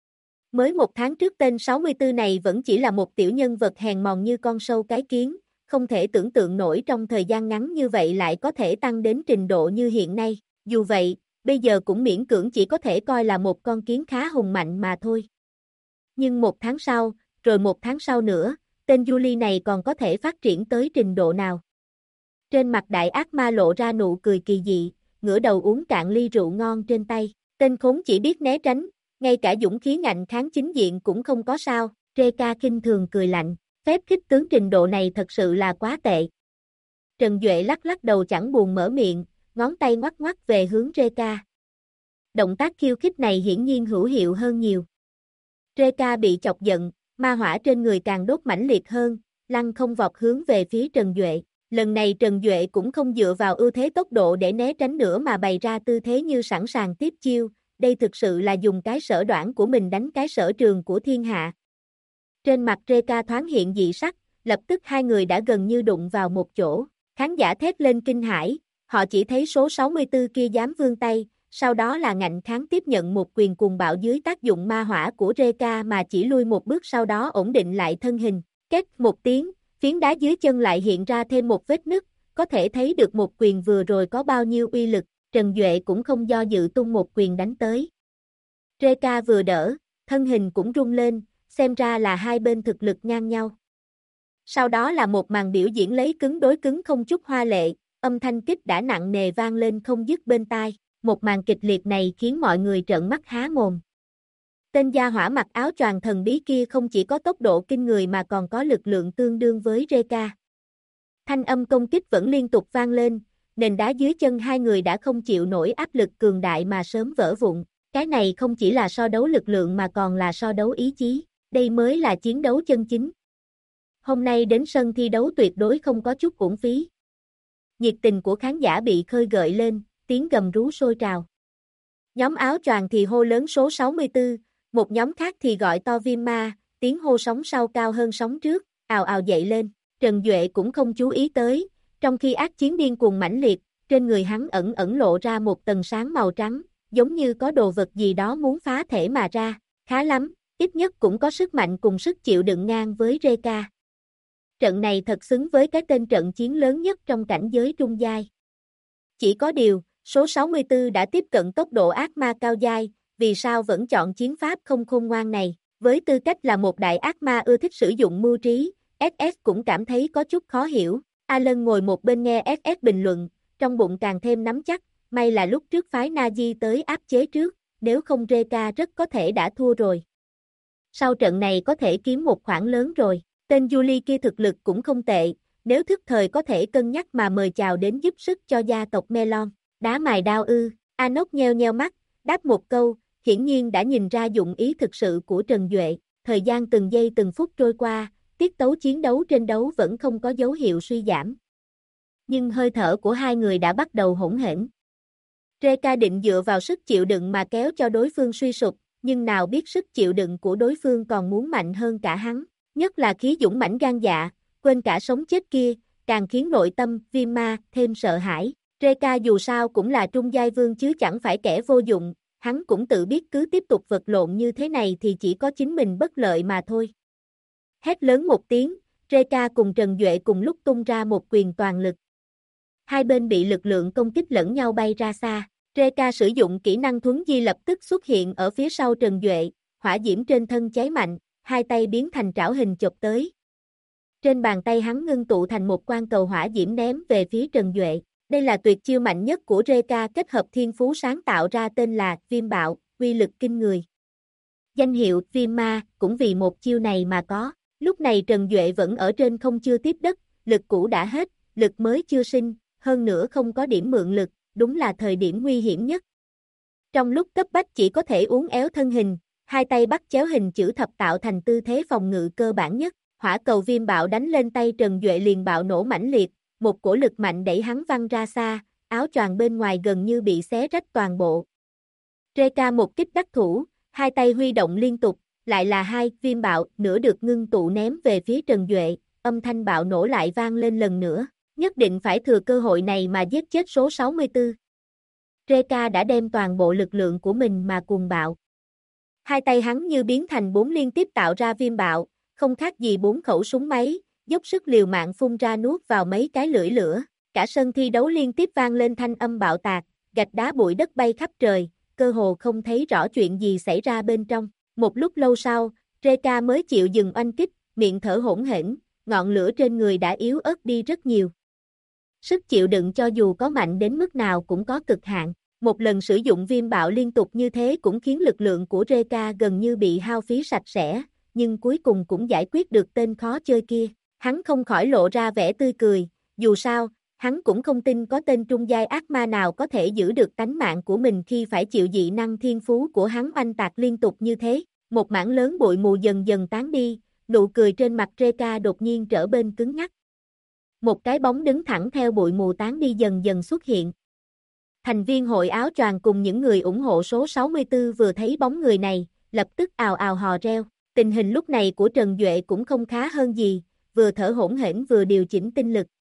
Mới 1 tháng trước tên 64 này vẫn chỉ là một tiểu nhân vật hèn mọn như con sâu cái kiến, không thể tưởng tượng nổi trong thời gian ngắn như vậy lại có thể tăng đến trình độ như hiện nay. Dù vậy, bây giờ cũng miễn cưỡng chỉ có thể coi là một con kiến khá hùng mạnh mà thôi. Nhưng 1 tháng sau, rồi 1 tháng sau nữa, tên Julie này còn có thể phát triển tới trình độ nào? Trên mặt đại ác ma lộ ra nụ cười kỳ dị, ngửa đầu uống cạn ly rượu ngon trên tay. Tên khốn chỉ biết né tránh, ngay cả dũng khí ngạnh kháng chính diện cũng không có sao. Reka khinh thường cười lạnh, phép khích tướng trình độ này thật sự là quá tệ. Trần Duệ lắc lắc đầu chẳng buồn mở miệng, ngón tay ngoắc ngoắc về hướng Reka. Động tác khiêu khích này hiển nhiên hữu hiệu hơn nhiều. Reka bị chọc giận, ma hỏa trên người càng đốt mãnh liệt hơn, lăng không vọt hướng về phía Trần Duệ. Lần này Trần Duệ cũng không dựa vào ưu thế tốc độ để né tránh nữa mà bày ra tư thế như sẵn sàng tiếp chiêu, đây thực sự là dùng cái sở đoản của mình đánh cái sở trường của thiên hạ. Trên mặt Reka thoáng hiện dị sắc, lập tức hai người đã gần như đụng vào một chỗ, khán giả thét lên kinh hãi, họ chỉ thấy số 64 kia dám vươn tay, sau đó là ngạnh kháng tiếp nhận một quyền cuồng bạo dưới tác dụng ma hỏa của Reka mà chỉ lui một bước sau đó ổn định lại thân hình, két một tiếng, phiến đá dưới chân lại hiện ra thêm một vết nứt, có thể thấy được một quyền vừa rồi có bao nhiêu uy lực, Trần Duệ cũng không do dự tung một quyền đánh tới. Reka vừa đỡ, thân hình cũng rung lên, xem ra là hai bên thực lực ngang nhau. Sau đó là một màn biểu diễn lấy cứng đối cứng không chút hoa lệ, âm thanh kích đã nặng nề vang lên không dứt bên tai, một màn kịch liệt này khiến mọi người trợn mắt há mồm. Tên gia hỏa mặc áo choàng thần bí kia không chỉ có tốc độ kinh người mà còn có lực lượng tương đương với Reka. Thanh âm công kích vẫn liên tục vang lên, nền đá dưới chân hai người đã không chịu nổi áp lực cường đại mà sớm vỡ vụn. Cái này không chỉ là so đấu lực lượng mà còn là so đấu ý chí, đây mới là chiến đấu chân chính. Hôm nay đến sân thi đấu tuyệt đối không có chút uổng phí. Nhiệt tình của khán giả bị khơi gợi lên, tiếng gầm rú sôi trào. Nhóm áo choàng thì hô lớn số 64, một nhóm khác thì gọi to Viêm Ma, tiếng hô sóng sau cao hơn sóng trước, ào ào dậy lên. Trần Duệ cũng không chú ý tới, trong khi ác chiến điên cuồng mãnh liệt, trên người hắn ẩn ẩn lộ ra một tầng sáng màu trắng, giống như có đồ vật gì đó muốn phá thể mà ra, khá lắm, ít nhất cũng có sức mạnh cùng sức chịu đựng ngang với Reka. Trận này thật xứng với cái tên trận chiến lớn nhất trong cảnh giới trung giai. Chỉ có điều, số 64 đã tiếp cận tốc độ ác ma cao giai, vì sao vẫn chọn chiến pháp không khôn ngoan này, với tư cách là một đại ác ma ưa thích sử dụng mưu trí, SS cũng cảm thấy có chút khó hiểu. Alan ngồi một bên nghe SS bình luận, trong bụng càng thêm nắm chắc, may là lúc trước phái Naji tới áp chế trước, nếu không Reka rất có thể đã thua rồi. Sau trận này có thể kiếm một khoản lớn rồi, tên Julie kia thực lực cũng không tệ, nếu thức thời có thể cân nhắc mà mời chào đến giúp sức cho gia tộc Melon. Đá mài đao ư? Enoch nheo nheo mắt, đáp một câu, hiển nhiên đã nhìn ra dụng ý thực sự của Trần Duệ. Thời gian từng giây từng phút trôi qua, tiết tấu chiến đấu trên đấu vẫn không có dấu hiệu suy giảm. Nhưng hơi thở của hai người đã bắt đầu hỗn hển. Reka định dựa vào sức chịu đựng mà kéo cho đối phương suy sụp, nhưng nào biết sức chịu đựng của đối phương còn muốn mạnh hơn cả hắn, nhất là khí dũng mãnh gan dạ, quên cả sống chết kia, càng khiến nội tâm Viêm Ma thêm sợ hãi. Reka dù sao cũng là trung giai vương chứ chẳng phải kẻ vô dụng, hắn cũng tự biết cứ tiếp tục vật lộn như thế này thì chỉ có chính mình bất lợi mà thôi. Hét lớn một tiếng, Reka cùng Trần Duệ cùng lúc tung ra một quyền toàn lực. Hai bên bị lực lượng công kích lẫn nhau bay ra xa. Reka sử dụng kỹ năng thuấn di lập tức xuất hiện ở phía sau Trần Duệ, hỏa diễm trên thân cháy mạnh, hai tay biến thành trảo hình chộp tới. Trên bàn tay hắn ngưng tụ thành một quan cầu hỏa diễm ném về phía Trần Duệ. Đây là tuyệt chiêu mạnh nhất của Reka kết hợp thiên phú sáng tạo ra tên là Viêm Bạo, uy lực kinh người. Danh hiệu Viêm Ma cũng vì một chiêu này mà có. Lúc này Trần Duệ vẫn ở trên không chưa tiếp đất, lực cũ đã hết, lực mới chưa sinh, hơn nữa không có điểm mượn lực, đúng là thời điểm nguy hiểm nhất. Trong lúc cấp bách chỉ có thể uốn éo thân hình, hai tay bắt chéo hình chữ thập tạo thành tư thế phòng ngự cơ bản nhất. Hỏa cầu Viêm Bạo đánh lên tay Trần Duệ liền bạo nổ mãnh liệt, một cổ lực mạnh đẩy hắn văng ra xa, áo choàng bên ngoài gần như bị xé rách toàn bộ. Reka một kích đắc thủ, hai tay huy động liên tục, lại là hai Viêm Bạo nữa được ngưng tụ ném về phía Trần Duệ, âm thanh bạo nổ lại vang lên lần nữa, nhất định phải thừa cơ hội này mà giết chết số 64. Reka đã đem toàn bộ lực lượng của mình mà cuồng bạo. Hai tay hắn như biến thành bốn liên tiếp tạo ra Viêm Bạo, không khác gì bốn khẩu súng máy, dốc sức liều mạng phun ra nuốt vào mấy cái lưỡi lửa. Cả sân thi đấu liên tiếp vang lên thanh âm bạo tạc, gạch đá bụi đất bay khắp trời, cơ hồ không thấy rõ chuyện gì xảy ra bên trong. Một lúc lâu sau, Reka mới chịu dừng oanh kích, miệng thở hổn hển, ngọn lửa trên người đã yếu ớt đi rất nhiều. Sức chịu đựng cho dù có mạnh đến mức nào cũng có cực hạn. Một lần sử dụng Viêm Bạo liên tục như thế cũng khiến lực lượng của Reka gần như bị hao phí sạch sẽ, nhưng cuối cùng cũng giải quyết được tên khó chơi kia. Hắn không khỏi lộ ra vẻ tươi cười, dù sao, hắn cũng không tin có tên trung giai ác ma nào có thể giữ được tánh mạng của mình khi phải chịu dị năng thiên phú của hắn oanh tạc liên tục như thế. Một mảng lớn bụi mù dần dần tán đi, nụ cười trên mặt Reka đột nhiên trở bên cứng nhắc. Một cái bóng đứng thẳng theo bụi mù tán đi dần dần xuất hiện. Thành viên hội áo choàng cùng những người ủng hộ số 64 vừa thấy bóng người này, lập tức ào ào hò reo. Tình hình lúc này của Trần Duệ cũng không khá hơn gì, vừa thở hổn hển vừa điều chỉnh tinh lực.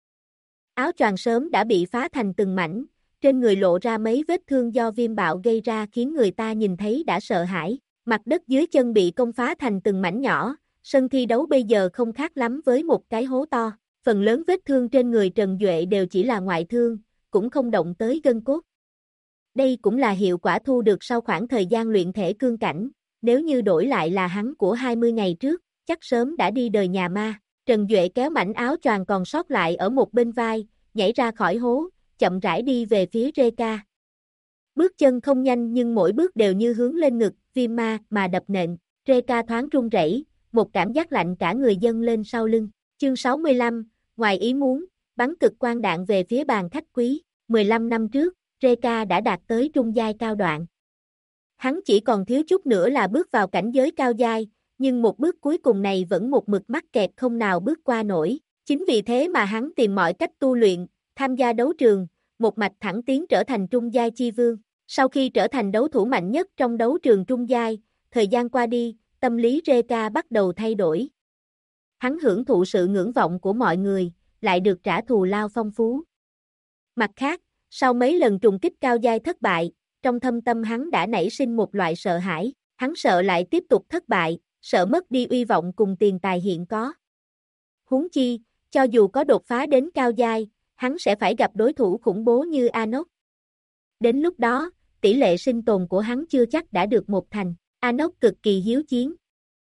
Áo choàng sớm đã bị phá thành từng mảnh, trên người lộ ra mấy vết thương do Viêm Bạo gây ra khiến người ta nhìn thấy đã sợ hãi. Mặt đất dưới chân bị công phá thành từng mảnh nhỏ, sân thi đấu bây giờ không khác lắm với một cái hố to. Phần lớn vết thương trên người Trần Duệ đều chỉ là ngoại thương, cũng không động tới gân cốt. Đây cũng là hiệu quả thu được sau khoảng thời gian luyện thể cương cảnh, nếu như đổi lại là hắn của 20 ngày trước, chắc sớm đã đi đời nhà ma. Trần Duệ kéo mảnh áo choàng còn sót lại ở một bên vai, nhảy ra khỏi hố, chậm rãi đi về phía Reka. Bước chân không nhanh nhưng mỗi bước đều như hướng lên ngực Viêm Ma mà đập nện. Reka thoáng run rẩy, một cảm giác lạnh cả người dâng lên sau lưng. Chương 65, ngoài ý muốn, bắn cực quang đạn về phía bàn khách quý. 15 năm trước, Reka đã đạt tới trung giai cao đoạn. Hắn chỉ còn thiếu chút nữa là bước vào cảnh giới cao giai, nhưng một bước cuối cùng này vẫn một mực mắc kẹt không nào bước qua nổi. Chính vì thế mà hắn tìm mọi cách tu luyện, tham gia đấu trường, một mạch thẳng tiến trở thành trung giai chi vương. Sau khi trở thành đấu thủ mạnh nhất trong đấu trường trung giai, thời gian qua đi, tâm lý Reka bắt đầu thay đổi. Hắn hưởng thụ sự ngưỡng vọng của mọi người, lại được trả thù lao phong phú. Mặt khác, sau mấy lần trùng kích cao giai thất bại, trong thâm tâm hắn đã nảy sinh một loại sợ hãi, hắn sợ lại tiếp tục thất bại, sợ mất đi uy vọng cùng tiền tài hiện có. Huống chi, cho dù có đột phá đến cao giai, hắn sẽ phải gặp đối thủ khủng bố như Enoch. Đến lúc đó, tỷ lệ sinh tồn của hắn chưa chắc đã được một thành. Enoch cực kỳ hiếu chiến.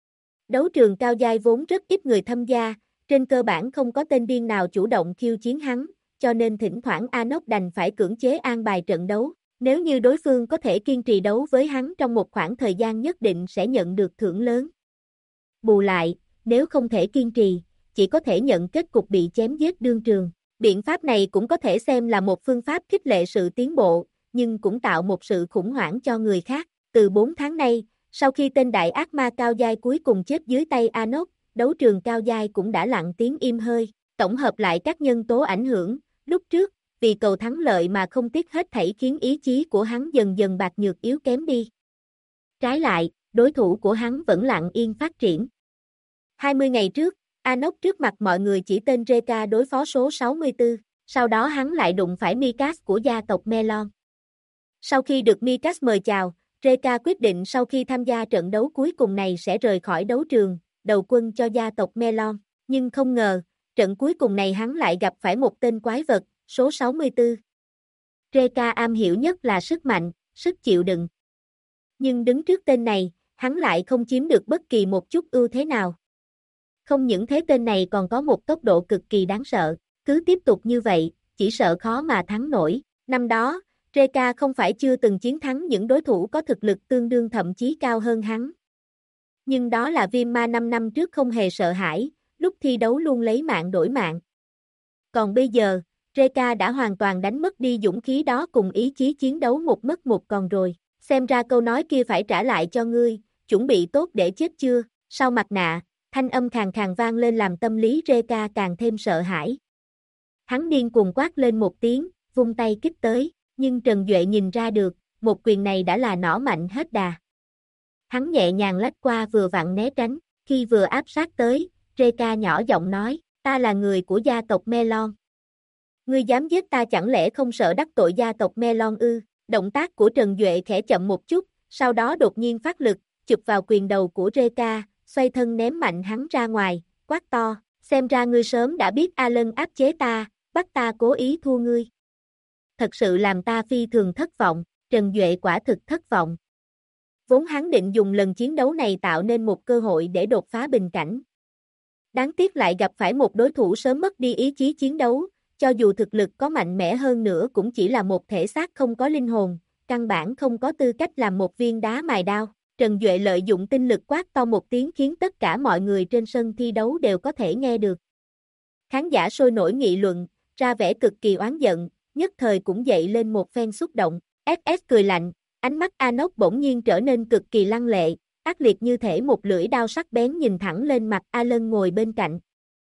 Đấu trường cao giai vốn rất ít người tham gia, trên cơ bản không có tên điên nào chủ động khiêu chiến hắn, cho nên thỉnh thoảng Enoch đành phải cưỡng chế an bài trận đấu. Nếu như đối phương có thể kiên trì đấu với hắn trong một khoảng thời gian nhất định sẽ nhận được thưởng lớn. Bù lại, nếu không thể kiên trì, chỉ có thể nhận kết cục bị chém giết đương trường. Biện pháp này cũng có thể xem là một phương pháp khích lệ sự tiến bộ, nhưng cũng tạo một sự khủng hoảng cho người khác. Từ 4 tháng nay, sau khi tên đại ác ma cao giai cuối cùng chết dưới tay Anos, đấu trường cao giai cũng đã lặng tiếng im hơi. Tổng hợp lại các nhân tố ảnh hưởng, lúc trước, vì cầu thắng lợi mà không tiếc hết thảy khiến ý chí của hắn dần dần bạc nhược yếu kém đi. Trái lại, đối thủ của hắn vẫn lặng yên phát triển. 20 ngày trước, Anos trước mặt mọi người chỉ tên Reka đối phó số 64, sau đó hắn lại đụng phải Mikas của gia tộc Melon. Sau khi được Mikas mời chào, Reka quyết định sau khi tham gia trận đấu cuối cùng này sẽ rời khỏi đấu trường, đầu quân cho gia tộc Melon, nhưng không ngờ, trận cuối cùng này hắn lại gặp phải một tên quái vật, số 64. Reka am hiểu nhất là sức mạnh, sức chịu đựng. Nhưng đứng trước tên này, hắn lại không chiếm được bất kỳ một chút ưu thế nào. Không những thế tên này còn có một tốc độ cực kỳ đáng sợ, cứ tiếp tục như vậy, chỉ sợ khó mà thắng nổi. Năm đó, Reka không phải chưa từng chiến thắng những đối thủ có thực lực tương đương thậm chí cao hơn hắn. Nhưng đó là Viêm Ma 5 năm trước không hề sợ hãi, lúc thi đấu luôn lấy mạng đổi mạng. Còn bây giờ, Reka đã hoàn toàn đánh mất đi dũng khí đó cùng ý chí chiến đấu một mất một còn rồi. Xem ra câu nói kia phải trả lại cho ngươi, chuẩn bị tốt để chết chưa? Sau mặt nạ, thanh âm khàn khàn vang lên làm tâm lý Reka càng thêm sợ hãi. Hắn điên cuồng quát lên một tiếng, vung tay kích tới, nhưng Trần Duệ nhìn ra được, một quyền này đã là nỏ mạnh hết đà. Hắn nhẹ nhàng lách qua vừa vặn né tránh, khi vừa áp sát tới, Reka nhỏ giọng nói, ta là người của gia tộc Melon. Ngươi dám giết ta chẳng lẽ không sợ đắc tội gia tộc Melon ư? Động tác của Trần Duệ khẽ chậm một chút, sau đó đột nhiên phát lực, chụp vào quyền đầu của Reka, xoay thân ném mạnh hắn ra ngoài, quát to, xem ra ngươi sớm đã biết Alan áp chế ta, bắt ta cố ý thua ngươi. Thật sự làm ta phi thường thất vọng, Trần Duệ quả thực thất vọng. Vốn hắn định dùng lần chiến đấu này tạo nên một cơ hội để đột phá bình cảnh. Đáng tiếc lại gặp phải một đối thủ sớm mất đi ý chí chiến đấu, cho dù thực lực có mạnh mẽ hơn nữa cũng chỉ là một thể xác không có linh hồn, căn bản không có tư cách làm một viên đá mài đao. Trần Duệ lợi dụng tinh lực quát to một tiếng khiến tất cả mọi người trên sân thi đấu đều có thể nghe được. Khán giả sôi nổi nghị luận, ra vẻ cực kỳ oán giận, nhất thời cũng dậy lên một phen xúc động. SS cười lạnh, ánh mắt Anos bỗng nhiên trở nên cực kỳ lăng lệ, ác liệt như thể một lưỡi đao sắc bén nhìn thẳng lên mặt Alan ngồi bên cạnh.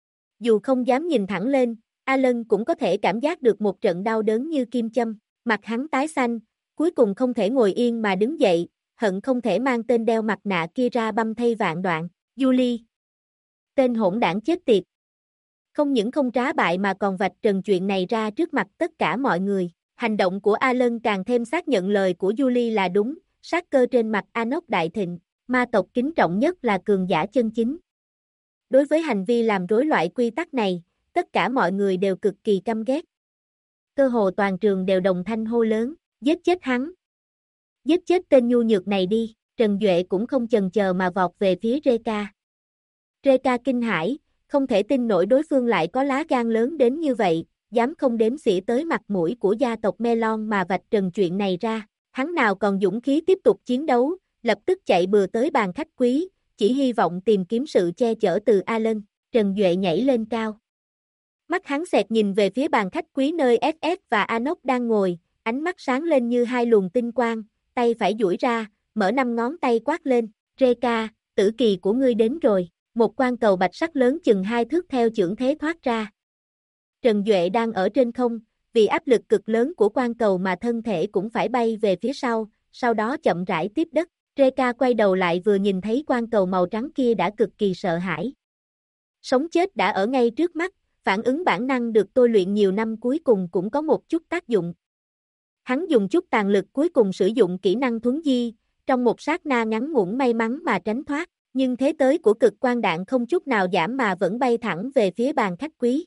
Dù không dám nhìn thẳng lên, Alan cũng có thể cảm giác được một trận đau đớn như kim châm, mặt hắn tái xanh, cuối cùng không thể ngồi yên mà đứng dậy, hận không thể mang tên đeo mặt nạ kia ra băm thây vạn đoạn. Julie, tên hỗn đảng chết tiệt. Không những không trá bại mà còn vạch trần chuyện này ra trước mặt tất cả mọi người. Hành động của Alan càng thêm xác nhận lời của Julie là đúng, sát cơ trên mặt Anos đại thịnh, ma tộc kính trọng nhất là cường giả chân chính. Đối với hành vi làm rối loại quy tắc này, tất cả mọi người đều cực kỳ căm ghét. Cơ hồ toàn trường đều đồng thanh hô lớn, giết chết hắn. Giết chết tên nhu nhược này đi, Trần Duệ cũng không chần chờ mà vọt về phía Reka. Reka kinh hãi, không thể tin nổi đối phương lại có lá gan lớn đến như vậy, dám không đếm xỉa tới mặt mũi của gia tộc Melon mà vạch trần chuyện này ra. Hắn nào còn dũng khí tiếp tục chiến đấu, lập tức chạy bừa tới bàn khách quý, chỉ hy vọng tìm kiếm sự che chở từ Alan. Trần Duệ nhảy lên cao. Mắt hắn xẹt nhìn về phía bàn khách quý nơi SS và Anos đang ngồi, ánh mắt sáng lên như hai luồng tinh quang, tay phải duỗi ra, mở 5 ngón tay quát lên, Reka, tử kỳ của ngươi đến rồi. Một quan cầu bạch sắc lớn chừng 2 thước theo chưởng thế thoát ra. Trần Duệ đang ở trên không, vì áp lực cực lớn của quan cầu mà thân thể cũng phải bay về phía sau đó chậm rãi tiếp đất. Reka quay đầu lại vừa nhìn thấy quan cầu màu trắng kia đã cực kỳ sợ hãi. Sống chết đã ở ngay trước mắt, phản ứng bản năng được tôi luyện nhiều năm cuối cùng cũng có một chút tác dụng. Hắn dùng chút tàn lực cuối cùng sử dụng kỹ năng thuấn di, trong một sát na ngắn ngủn may mắn mà tránh thoát, nhưng thế tới của cực quang đạn không chút nào giảm mà vẫn bay thẳng về phía bàn khách quý.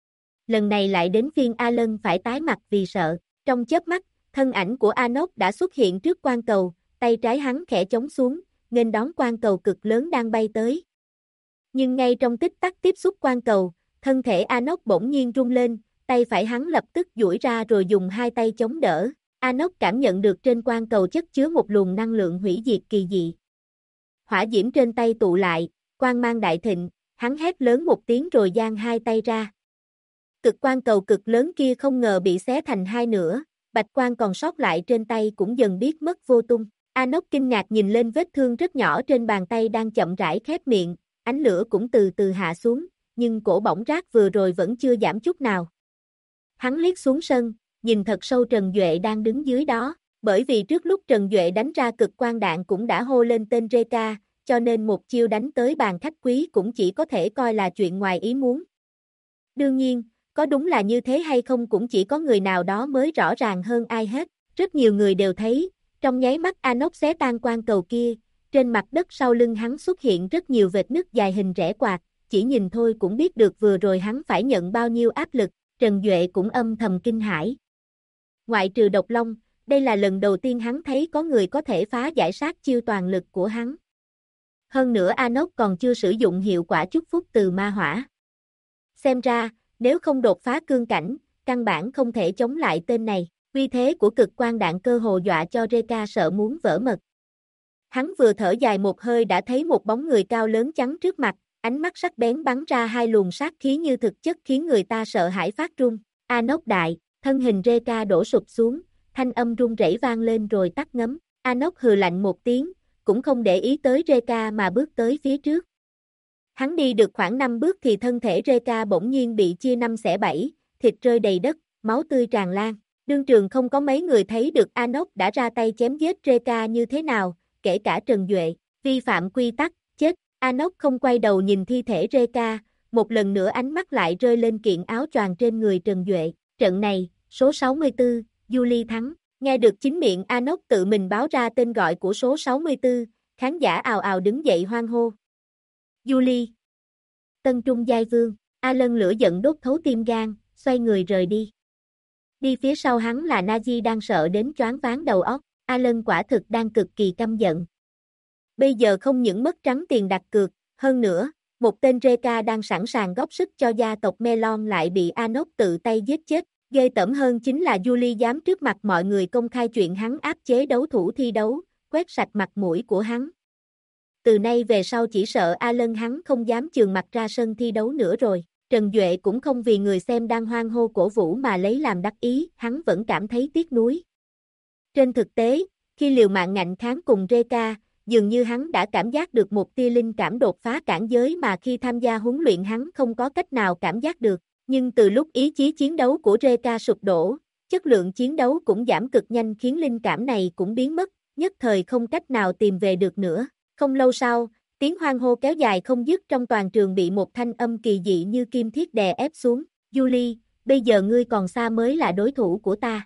Lần này lại đến phiên Alan phải tái mặt vì sợ, trong chớp mắt, thân ảnh của Anos đã xuất hiện trước quan cầu, tay trái hắn khẽ chống xuống, nghênh đón quan cầu cực lớn đang bay tới. Nhưng ngay trong tích tắc tiếp xúc quan cầu, thân thể Anos bỗng nhiên rung lên, tay phải hắn lập tức duỗi ra rồi dùng hai tay chống đỡ. Anos cảm nhận được trên quan cầu chất chứa một luồng năng lượng hủy diệt kỳ dị. Hỏa diễm trên tay tụ lại, quang mang đại thịnh, Hắn hét lớn một tiếng rồi giang hai tay ra. Cực quang cầu cực lớn kia không ngờ bị xé thành hai nửa, bạch quang còn sót lại trên tay cũng dần biến mất vô tung. Enoch kinh ngạc nhìn lên vết thương rất nhỏ trên bàn tay đang chậm rãi khép miệng, ánh lửa cũng từ từ hạ xuống, nhưng cổ bỏng rát vừa rồi vẫn chưa giảm chút nào. Hắn liếc xuống sân, nhìn thật sâu Trần Duệ đang đứng dưới đó, bởi vì trước lúc Trần Duệ đánh ra cực quang đạn cũng đã hô lên tên Reka, cho nên một chiêu đánh tới bàn khách quý cũng chỉ có thể coi là chuyện ngoài ý muốn. Đương nhiên, có đúng là như thế hay không cũng chỉ có người nào đó mới rõ ràng hơn ai hết, rất nhiều người đều thấy, trong nháy mắt Enoch xé tan quang cầu kia, trên mặt đất sau lưng hắn xuất hiện rất nhiều vệt nứt dài hình rẽ quạt, chỉ nhìn thôi cũng biết được vừa rồi hắn phải nhận bao nhiêu áp lực, Trần Duệ cũng âm thầm kinh hãi. Ngoại trừ Độc Long, đây là lần đầu tiên hắn thấy có người có thể phá giải sát chiêu toàn lực của hắn. Hơn nữa Enoch còn chưa sử dụng hiệu quả chúc phúc từ ma hỏa. Xem ra, nếu không đột phá cương cảnh, căn bản không thể chống lại tên này, uy thế của cực quang đạn cơ hồ dọa cho Reka sợ muốn vỡ mật. Hắn vừa thở dài một hơi đã thấy một bóng người cao lớn chắn trước mặt, ánh mắt sắc bén bắn ra hai luồng sát khí như thực chất khiến người ta sợ hãi phát run. Enoch đại, thân hình Reka đổ sụp xuống, thanh âm run rẩy vang lên rồi tắt ngấm. Enoch hừ lạnh một tiếng, cũng không để ý tới Reka mà bước tới phía trước. Hắn đi được khoảng 5 bước thì thân thể Reka bỗng nhiên bị chia 5 xẻ 7, thịt rơi đầy đất, máu tươi tràn lan. Đương trường không có mấy người thấy được Enoch đã ra tay chém giết Reka như thế nào, kể cả Trần Duệ, vi phạm quy tắc, chết. Enoch không quay đầu nhìn thi thể Reka, một lần nữa ánh mắt lại rơi lên kiện áo choàng trên người Trần Duệ. Trận này, số 64, Julie thắng. Nghe được chính miệng Enoch tự mình báo ra tên gọi của số 64, khán giả ào ào đứng dậy hoan hô. Julie. Tân Trung Giai Vương, Alan lửa giận đốt thấu tim gan, xoay người rời đi. Đi phía sau hắn là Naji đang sợ đến choáng váng đầu óc, Alan quả thực đang cực kỳ căm giận. Bây giờ không những mất trắng tiền đặt cược, hơn nữa, một tên Reka đang sẵn sàng góp sức cho gia tộc Melon lại bị Enoch tự tay giết chết. Ghê tởm hơn chính là Julie dám trước mặt mọi người công khai chuyện hắn áp chế đấu thủ thi đấu, quét sạch mặt mũi của hắn. Từ nay về sau chỉ sợ Alan hắn không dám chườm mặt ra sân thi đấu nữa rồi. Trần Duệ cũng không vì người xem đang hoan hô cổ vũ mà lấy làm đắc ý, hắn vẫn cảm thấy tiếc nuối. Trên thực tế, khi liều mạng ngạnh kháng cùng Reka, dường như hắn đã cảm giác được một tia linh cảm đột phá cản giới mà khi tham gia huấn luyện hắn không có cách nào cảm giác được. Nhưng từ lúc ý chí chiến đấu của Reka sụp đổ, chất lượng chiến đấu cũng giảm cực nhanh khiến linh cảm này cũng biến mất, nhất thời không cách nào tìm về được nữa. Không lâu sau, tiếng hoan hô kéo dài không dứt trong toàn trường bị một thanh âm kỳ dị như kim thiết đè ép xuống. Julie, bây giờ ngươi còn xa mới là đối thủ của ta.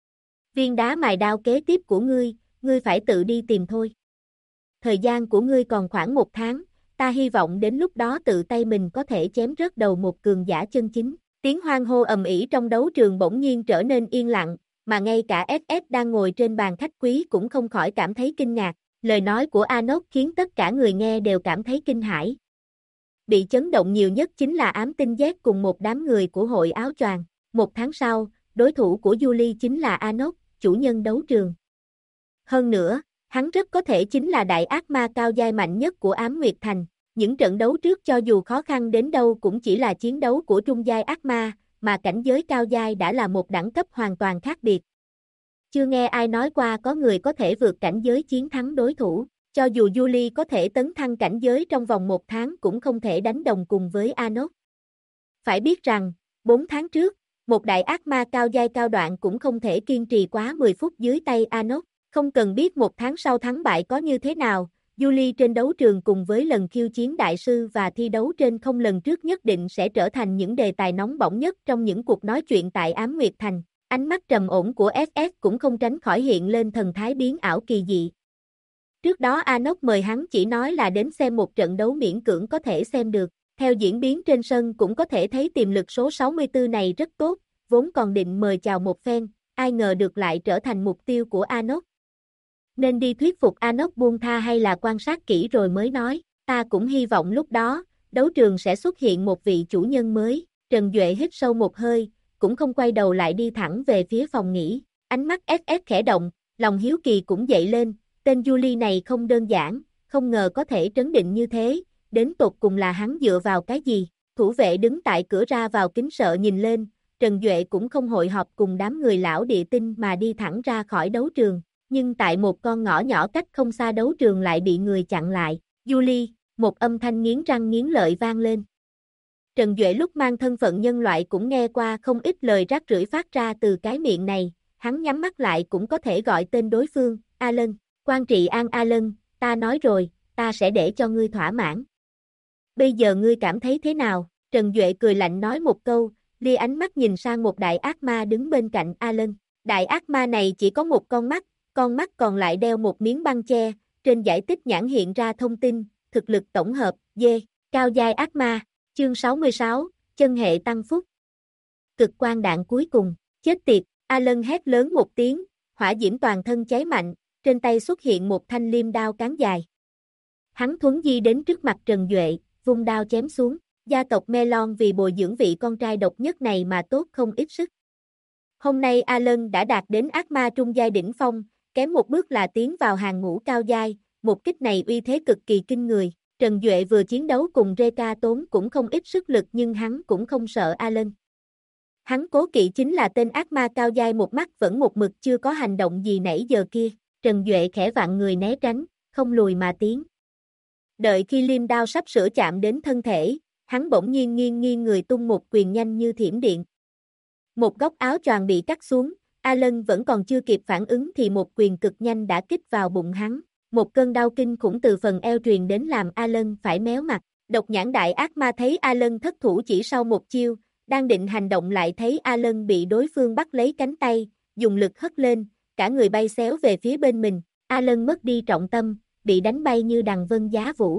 Viên đá mài đao kế tiếp của ngươi phải tự đi tìm thôi. Thời gian của ngươi còn khoảng 1 tháng, ta hy vọng đến lúc đó tự tay mình có thể chém rớt đầu một cường giả chân chính. Tiếng hoan hô ầm ĩ trong đấu trường bỗng nhiên trở nên yên lặng, mà ngay cả SS đang ngồi trên bàn khách quý cũng không khỏi cảm thấy kinh ngạc. Lời nói của Enoch khiến tất cả người nghe đều cảm thấy kinh hãi. Bị chấn động nhiều nhất chính là Ám Tinh Z cùng một đám người của hội áo choàng. 1 tháng sau, đối thủ của Julie chính là Enoch, chủ nhân đấu trường. Hơn nữa, hắn rất có thể chính là đại ác ma cao giai mạnh nhất của Ám Nguyệt Thành. Những trận đấu trước cho dù khó khăn đến đâu cũng chỉ là chiến đấu của trung giai ác ma, mà cảnh giới cao giai đã là một đẳng cấp hoàn toàn khác biệt. Chưa nghe ai nói qua có người có thể vượt cảnh giới chiến thắng đối thủ, cho dù Julie có thể tấn thăng cảnh giới trong vòng 1 tháng cũng không thể đánh đồng cùng với Enoch. Phải biết rằng, 4 tháng trước, một đại ác ma cao giai cao đoạn cũng không thể kiên trì quá 10 phút dưới tay Enoch. Không cần biết 1 tháng sau thắng bại có như thế nào, Julie trên đấu trường cùng với lần khiêu chiến đại sư và thi đấu trên không lần trước nhất định sẽ trở thành những đề tài nóng bỏng nhất trong những cuộc nói chuyện tại Ám Nguyệt Thành. Ánh mắt trầm ổn của SS cũng không tránh khỏi hiện lên thần thái biến ảo kỳ dị. Trước đó Enoch mời hắn chỉ nói là đến xem một trận đấu miễn cưỡng có thể xem được. Theo diễn biến trên sân cũng có thể thấy tiềm lực số 64 này rất tốt, vốn còn định mời chào một phen, ai ngờ được lại trở thành mục tiêu của Enoch. Nên đi thuyết phục Enoch buông tha hay là quan sát kỹ rồi mới nói, ta cũng hy vọng lúc đó, đấu trường sẽ xuất hiện một vị chủ nhân mới. Trần Duệ hít sâu một hơi, cũng không quay đầu lại đi thẳng về phía phòng nghỉ. Ánh mắt SS khẽ động, lòng hiếu kỳ cũng dậy lên, tên Julie này không đơn giản, không ngờ có thể trấn định như thế, đến tột cùng là hắn dựa vào cái gì? Thủ vệ đứng tại cửa ra vào kính sợ nhìn lên, Trần Duệ cũng không hội họp cùng đám người lão địa tinh mà đi thẳng ra khỏi đấu trường, nhưng tại một con ngõ nhỏ cách không xa đấu trường lại bị người chặn lại. Julie, một âm thanh nghiến răng nghiến lợi vang lên. Trần Duệ lúc mang thân phận nhân loại cũng nghe qua không ít lời rác rưởi phát ra từ cái miệng này, hắn nhắm mắt lại cũng có thể gọi tên đối phương, Alan, Quan Trị An Alan, ta nói rồi, ta sẽ để cho ngươi thỏa mãn. Bây giờ ngươi cảm thấy thế nào? Trần Duệ cười lạnh nói một câu, lia ánh mắt nhìn sang một đại ác ma đứng bên cạnh Alan. Đại ác ma này chỉ có một con mắt còn lại đeo một miếng băng che, trên giải tích nhãn hiện ra thông tin, thực lực tổng hợp, cao giai ác ma, chương 66, chân hệ tăng phúc. Cực quang đạn cuối cùng, chết tiệt, Alan hét lớn một tiếng, hỏa diễm toàn thân cháy mạnh, trên tay xuất hiện một thanh liêm đao cán dài. Hắn thuấn di đến trước mặt Trần Duệ, vung đao chém xuống, gia tộc Melon vì bồi dưỡng vị con trai độc nhất này mà tốt không ít sức. Hôm nay Alan đã đạt đến ác ma trung giai đỉnh phong, kém một bước là tiến vào hàng ngũ cao giai, một kích này uy thế cực kỳ kinh người. Trần Duệ vừa chiến đấu cùng Reka tốn cũng không ít sức lực nhưng hắn cũng không sợ Alan. Hắn cố kỵ chính là tên ác ma cao giai một mắt vẫn một mực chưa có hành động gì nãy giờ kia. Trần Duệ khẽ vặn người né tránh, không lùi mà tiến. Đợi khi liêm đao sắp sửa chạm đến thân thể, hắn bỗng nhiên nghiêng người tung một quyền nhanh như thiểm điện. Một góc áo choàng bị cắt xuống, Alan vẫn còn chưa kịp phản ứng thì một quyền cực nhanh đã kích vào bụng hắn. Một cơn đau kinh khủng từ phần eo truyền đến làm Alan phải méo mặt. Độc nhãn đại ác ma thấy Alan thất thủ chỉ sau một chiêu, đang định hành động lại thấy Alan bị đối phương bắt lấy cánh tay, dùng lực hất lên, cả người bay xéo về phía bên mình. Alan mất đi trọng tâm, bị đánh bay như đằng vân giá vũ.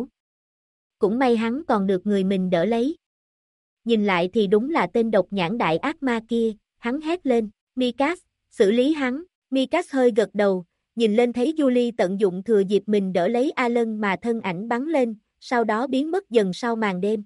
Cũng may hắn còn được người mình đỡ lấy. Nhìn lại thì đúng là tên độc nhãn đại ác ma kia, hắn hét lên, Mikas, xử lý hắn. Mikas hơi gật đầu, nhìn lên thấy Julie tận dụng thừa dịp mình đỡ lấy Alan mà thân ảnh bắn lên, sau đó biến mất dần sau màn đêm.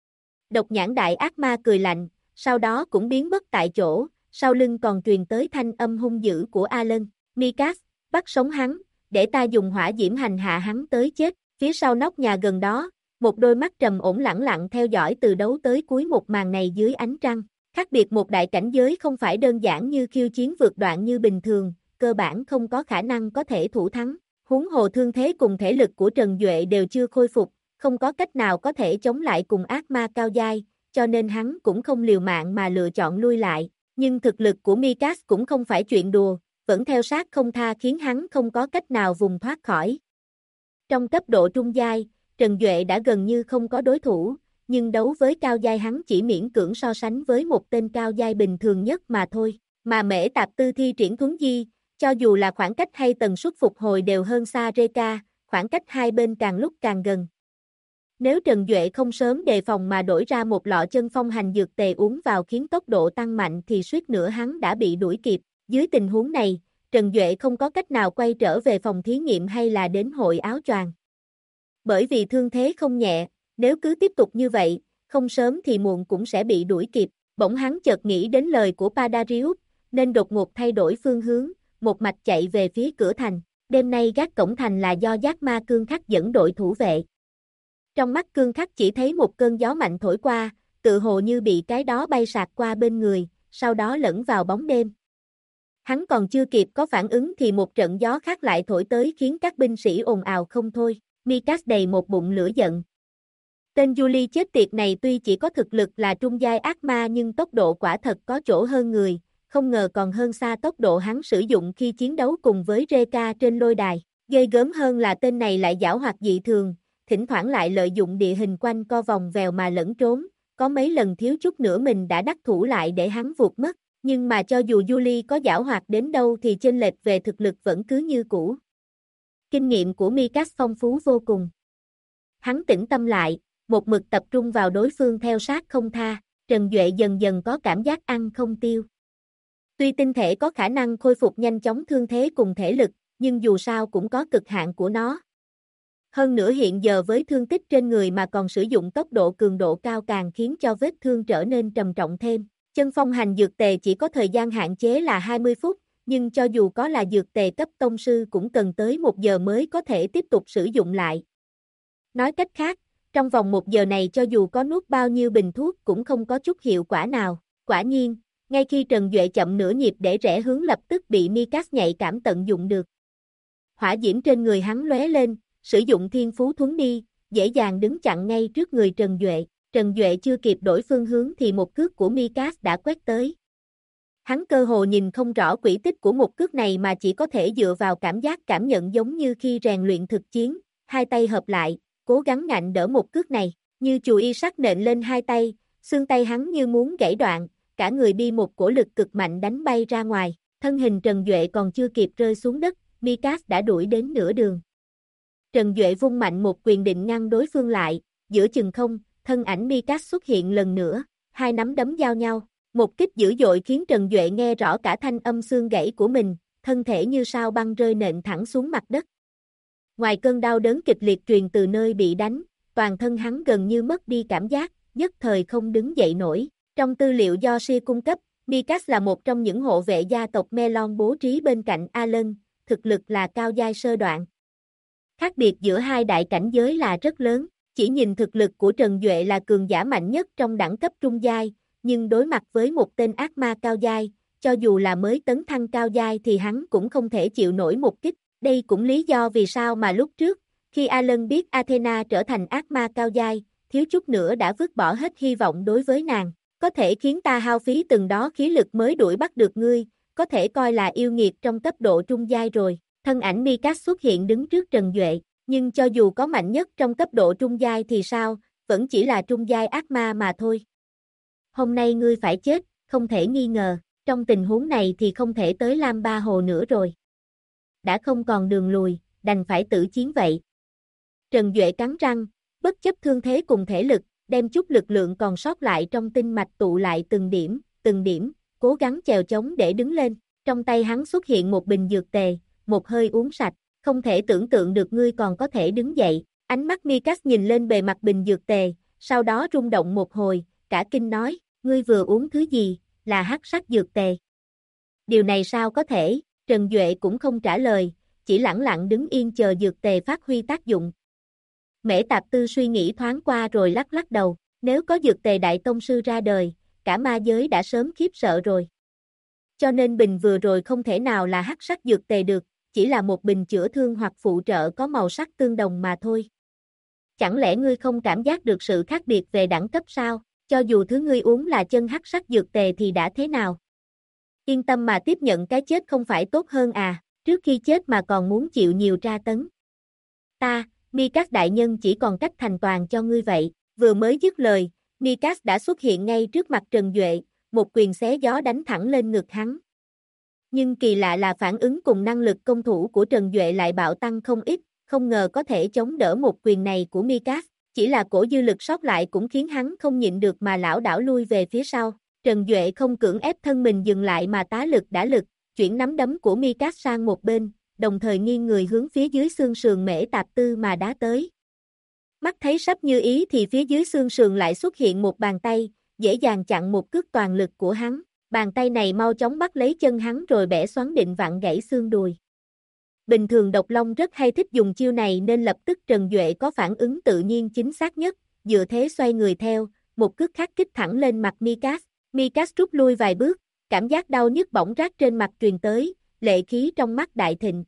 Độc nhãn đại ác ma cười lạnh, sau đó cũng biến mất tại chỗ, sau lưng còn truyền tới thanh âm hung dữ của Alan. Mikas, bắt sống hắn, để ta dùng hỏa diễm hành hạ hắn tới chết. Phía sau nóc nhà gần đó, một đôi mắt trầm ổn lẳng lặng theo dõi từ đấu tới cuối một màn này dưới ánh trăng. Khác biệt một đại cảnh giới không phải đơn giản như khiêu chiến vượt đoạn như bình thường, cơ bản không có khả năng có thể thủ thắng. Huống hồ thương thế cùng thể lực của Trần Duệ đều chưa khôi phục, không có cách nào có thể chống lại cùng ác ma cao giai, cho nên hắn cũng không liều mạng mà lựa chọn lui lại. Nhưng thực lực của Mikas cũng không phải chuyện đùa, vẫn theo sát không tha khiến hắn không có cách nào vùng thoát khỏi. Trong cấp độ trung giai, Trần Duệ đã gần như không có đối thủ, nhưng đấu với cao giai hắn chỉ miễn cưỡng so sánh với một tên cao giai bình thường nhất mà thôi. Mà Mễ Tạp Tư thi triển thuấn di, cho dù là khoảng cách hay tần suất phục hồi đều hơn xa Reka, khoảng cách hai bên càng lúc càng gần. Nếu Trần Duệ không sớm đề phòng mà đổi ra một lọ chân phong hành dược tề uống vào khiến tốc độ tăng mạnh thì suýt nữa hắn đã bị đuổi kịp. Dưới tình huống này, Trần Duệ không có cách nào quay trở về phòng thí nghiệm hay là đến hội áo choàng. Bởi vì thương thế không nhẹ, nếu cứ tiếp tục như vậy, không sớm thì muộn cũng sẽ bị đuổi kịp. Bỗng hắn chợt nghĩ đến lời của Padarius, nên đột ngột thay đổi phương hướng, một mạch chạy về phía cửa thành. Đêm nay gác cổng thành là do giác ma cương khắc dẫn đội thủ vệ. Trong mắt cương khắc chỉ thấy một cơn gió mạnh thổi qua, tự hồ như bị cái đó bay sạc qua bên người, sau đó lẫn vào bóng đêm. Hắn còn chưa kịp có phản ứng thì một trận gió khác lại thổi tới khiến các binh sĩ ồn ào không thôi. Mikas đầy một bụng lửa giận. Tên Julie chết tiệt này tuy chỉ có thực lực là trung giai ác ma nhưng tốc độ quả thật có chỗ hơn người, không ngờ còn hơn xa tốc độ hắn sử dụng khi chiến đấu cùng với Reka trên lôi đài. Ghê gớm hơn là tên này lại giảo hoạt dị thường, thỉnh thoảng lại lợi dụng địa hình quanh co vòng vèo mà lẫn trốn, có mấy lần thiếu chút nữa mình đã đắc thủ lại để hắn vụt mất, nhưng mà cho dù Julie có giảo hoạt đến đâu thì chênh lệch về thực lực vẫn cứ như cũ. Kinh nghiệm của Mikas phong phú vô cùng. Hắn tĩnh tâm lại, một mực tập trung vào đối phương theo sát không tha, Trần Duệ dần dần có cảm giác ăn không tiêu. Tuy tinh thể có khả năng khôi phục nhanh chóng thương thế cùng thể lực, nhưng dù sao cũng có cực hạn của nó. Hơn nữa hiện giờ với thương tích trên người mà còn sử dụng tốc độ cường độ cao càng khiến cho vết thương trở nên trầm trọng thêm. Chân phong hành dược tề chỉ có thời gian hạn chế là 20 phút, nhưng cho dù có là dược tề cấp tông sư cũng cần tới 1 giờ mới có thể tiếp tục sử dụng lại. Nói cách khác, Trong vòng 1 giờ này cho dù có nuốt bao nhiêu bình thuốc cũng không có chút hiệu quả nào. Quả nhiên, ngay khi Trần Duệ chậm nửa nhịp để rẽ hướng lập tức bị Mikas nhạy cảm tận dụng được. Hỏa diễm trên người hắn lóe lên, sử dụng thiên phú thuấn đi, dễ dàng đứng chặn ngay trước người Trần Duệ. Trần Duệ chưa kịp đổi phương hướng thì một cước của Mikas đã quét tới. Hắn cơ hồ nhìn không rõ quỹ tích của một cước này mà chỉ có thể dựa vào cảm giác cảm nhận giống như khi rèn luyện thực chiến, hai tay hợp lại, cố gắng ngạnh đỡ một cước này, như chùi y sắt nện lên hai tay, xương tay hắn như muốn gãy đoạn, cả người bị một cổ lực cực mạnh đánh bay ra ngoài, thân hình Trần Duệ còn chưa kịp rơi xuống đất, Mikas đã đuổi đến nửa đường. Trần Duệ vung mạnh một quyền định ngăn đối phương lại, giữa chừng không, thân ảnh Mikas xuất hiện lần nữa, hai nắm đấm giao nhau. Một kích dữ dội khiến Trần Duệ nghe rõ cả thanh âm xương gãy của mình, thân thể như sao băng rơi nện thẳng xuống mặt đất. Ngoài cơn đau đớn kịch liệt truyền từ nơi bị đánh, toàn thân hắn gần như mất đi cảm giác, nhất thời không đứng dậy nổi. Trong tư liệu do Si cung cấp, Mikas là một trong những hộ vệ gia tộc Melon bố trí bên cạnh Alan, thực lực là cao giai sơ đoạn. Khác biệt giữa hai đại cảnh giới là rất lớn, chỉ nhìn thực lực của Trần Duệ là cường giả mạnh nhất trong đẳng cấp trung giai, nhưng đối mặt với một tên ác ma cao giai, cho dù là mới tấn thăng cao giai thì hắn cũng không thể chịu nổi một kích. Đây cũng lý do vì sao mà lúc trước, khi Alan biết Athena trở thành ác ma cao giai, thiếu chút nữa đã vứt bỏ hết hy vọng đối với nàng. Có thể khiến ta hao phí từng đó khí lực mới đuổi bắt được ngươi, có thể coi là yêu nghiệt trong cấp độ trung giai rồi. Thân ảnh Mikas xuất hiện đứng trước Trần Duệ, nhưng cho dù có mạnh nhất trong cấp độ trung giai thì sao, vẫn chỉ là trung giai ác ma mà thôi. Hôm nay ngươi phải chết, không thể nghi ngờ, trong tình huống này thì không thể tới Lam Ba Hồ nữa rồi. Đã không còn đường lùi, đành phải tử chiến vậy. Trần Duệ cắn răng, bất chấp thương thế cùng thể lực, đem chút lực lượng còn sót lại trong tinh mạch tụ lại từng điểm, cố gắng chèo chống để đứng lên. Trong tay hắn xuất hiện một bình dược tề, một hơi uống sạch, không thể tưởng tượng được ngươi còn có thể đứng dậy. Ánh mắt Mikas nhìn lên bề mặt bình dược tề, sau đó rung động một hồi, cả kinh nói, ngươi vừa uống thứ gì, là hắc sắc dược tề. Điều này sao có thể, Trần Duệ cũng không trả lời, chỉ lẳng lặng đứng yên chờ dược tề phát huy tác dụng. Mễ Tạp Tư suy nghĩ thoáng qua rồi lắc lắc đầu, nếu có dược tề đại tông sư ra đời, cả ma giới đã sớm khiếp sợ rồi. Cho nên bình vừa rồi không thể nào là hắc sắc dược tề được, chỉ là một bình chữa thương hoặc phụ trợ có màu sắc tương đồng mà thôi. Chẳng lẽ ngươi không cảm giác được sự khác biệt về đẳng cấp sao? Cho dù thứ ngươi uống là chân hắc sắc dược tề thì đã thế nào? Yên tâm mà tiếp nhận cái chết không phải tốt hơn à, trước khi chết mà còn muốn chịu nhiều tra tấn. Ta, Mikas đại nhân chỉ còn cách thành toàn cho ngươi vậy. Vừa mới dứt lời, Mikas đã xuất hiện ngay trước mặt Trần Duệ, một quyền xé gió đánh thẳng lên ngực hắn. Nhưng kỳ lạ là phản ứng cùng năng lực công thủ của Trần Duệ lại bạo tăng không ít, không ngờ có thể chống đỡ một quyền này của Mikas. Chỉ là cổ dư lực sót lại cũng khiến hắn không nhịn được mà lảo đảo lui về phía sau. Trần Duệ không cưỡng ép thân mình dừng lại mà tá lực đã lực, chuyển nắm đấm của Mikas sang một bên, đồng thời nghiêng người hướng phía dưới xương sườn Mễ Tạp Tư mà đá tới. Mắt thấy sắp như ý thì phía dưới xương sườn lại xuất hiện một bàn tay, dễ dàng chặn một cước toàn lực của hắn. Bàn tay này mau chóng bắt lấy chân hắn rồi bẻ xoắn định vặn gãy xương đùi. Bình thường Độc Long rất hay thích dùng chiêu này nên lập tức Trần Duệ có phản ứng tự nhiên chính xác nhất, dựa thế xoay người theo, một cước khác kích thẳng lên mặt Mikas. Mikas rút lui vài bước, cảm giác đau nhức bỏng rát trên mặt truyền tới, lệ khí trong mắt đại thịnh.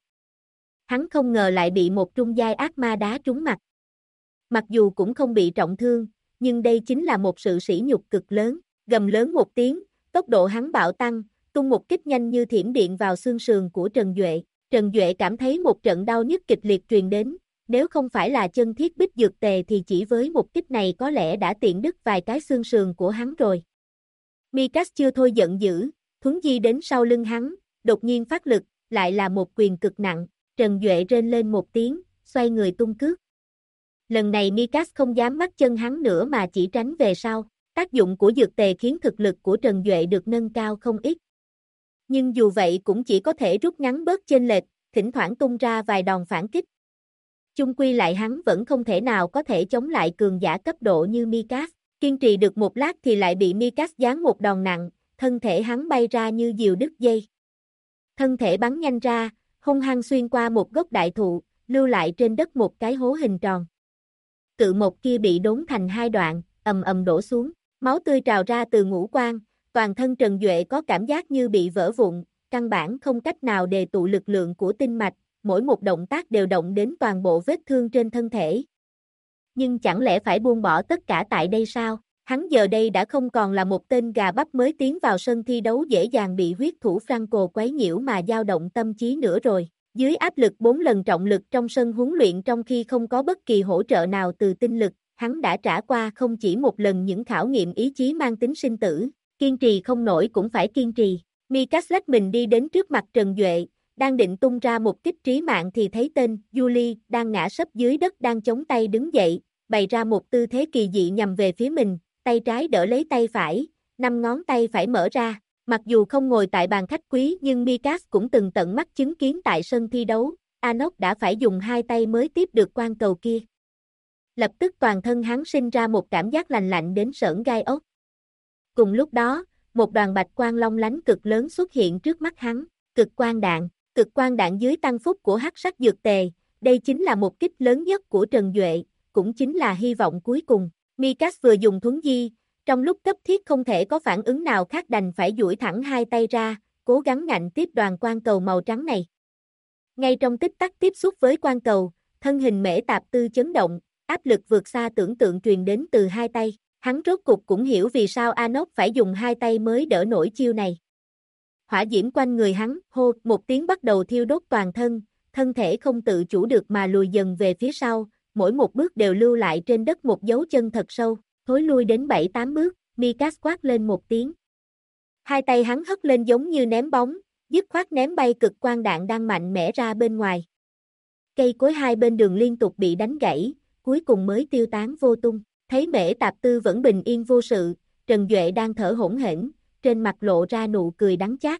Hắn không ngờ lại bị một trung giai ác ma đá trúng mặt. Mặc dù cũng không bị trọng thương, nhưng đây chính là một sự sỉ nhục cực lớn. Gầm lớn một tiếng, tốc độ hắn bạo tăng, tung một kích nhanh như thiểm điện vào xương sườn của Trần Duệ. Trần Duệ cảm thấy một trận đau nhức kịch liệt truyền đến, nếu không phải là chân thiết bích dược tề thì chỉ với một kích này có lẽ đã tiện đứt vài cái xương sườn của hắn rồi. Mikas chưa thôi giận dữ, thuấn di đến sau lưng hắn, đột nhiên phát lực, lại là một quyền cực nặng, Trần Duệ rên lên một tiếng, xoay người tung cước. Lần này Mikas không dám bắt chân hắn nữa mà chỉ tránh về sau, tác dụng của dược tề khiến thực lực của Trần Duệ được nâng cao không ít. Nhưng dù vậy cũng chỉ có thể rút ngắn bớt chênh lệch, thỉnh thoảng tung ra vài đòn phản kích. Chung quy lại hắn vẫn không thể nào có thể chống lại cường giả cấp độ như Mikas. Kiên trì được một lát thì lại bị Mikas giáng một đòn nặng, thân thể hắn bay ra như diều đứt dây. Thân thể bắn nhanh ra, hung hăng xuyên qua một gốc đại thụ, lưu lại trên đất một cái hố hình tròn. cự mộc kia bị đốn thành hai đoạn, ầm ầm đổ xuống, máu tươi trào ra từ ngũ quan, toàn thân Trần Duệ có cảm giác như bị vỡ vụn, căn bản không cách nào đề tụ lực lượng của tinh mạch, mỗi một động tác đều động đến toàn bộ vết thương trên thân thể. Nhưng chẳng lẽ phải buông bỏ tất cả tại đây sao? Hắn giờ đây đã không còn là một tên gà bắp mới tiến vào sân thi đấu dễ dàng bị huyết thủ Franco quấy nhiễu mà dao động tâm trí nữa rồi. Dưới áp lực 4 lần trọng lực trong sân huấn luyện trong khi không có bất kỳ hỗ trợ nào từ tinh lực, hắn đã trải qua không chỉ một lần những khảo nghiệm ý chí mang tính sinh tử. Kiên trì không nổi cũng phải kiên trì. Mikas lách mình đi đến trước mặt Trần Duệ, đang định tung ra một kích trí mạng thì thấy tên Julie đang ngã sấp dưới đất đang chống tay đứng dậy, bày ra một tư thế kỳ dị nhằm về phía mình, tay trái đỡ lấy tay phải, 5 ngón tay phải mở ra. Mặc dù không ngồi tại bàn khách quý nhưng Mikas cũng từng tận mắt chứng kiến tại sân thi đấu, Anok đã phải dùng hai tay mới tiếp được quan cầu kia. Lập tức toàn thân hắn sinh ra một cảm giác lạnh lạnh đến sởn gai ốc. Cùng lúc đó, một đoàn bạch quang long lánh cực lớn xuất hiện trước mắt hắn, cực quang đạn dưới tăng phúc của hắc sắc dược tề, đây chính là một kích lớn nhất của Trần Duệ, cũng chính là hy vọng cuối cùng. Mikas vừa dùng thuấn di, trong lúc cấp thiết không thể có phản ứng nào khác đành phải duỗi thẳng hai tay ra, cố gắng ngạnh tiếp đoàn quang cầu màu trắng này. Ngay trong tích tắc tiếp xúc với quang cầu, thân hình Mễ Tạp Tư chấn động, áp lực vượt xa tưởng tượng truyền đến từ hai tay. Hắn rốt cục cũng hiểu vì sao Anok phải dùng hai tay mới đỡ nổi chiêu này. Hỏa diễm quanh người hắn, hô, một tiếng bắt đầu thiêu đốt toàn thân, thân thể không tự chủ được mà lùi dần về phía sau, mỗi một bước đều lưu lại trên đất một dấu chân thật sâu, thối lui đến 7-8 bước, Mikas quát lên một tiếng. Hai tay hắn hất lên giống như ném bóng, dứt khoát ném bay cực quang đạn đang mạnh mẽ ra bên ngoài. Cây cối hai bên đường liên tục bị đánh gãy, cuối cùng mới tiêu tán vô tung. Thấy Mễ Tạp Tư vẫn bình yên vô sự, Trần Duệ đang thở hổn hển, trên mặt lộ ra nụ cười đắng chát.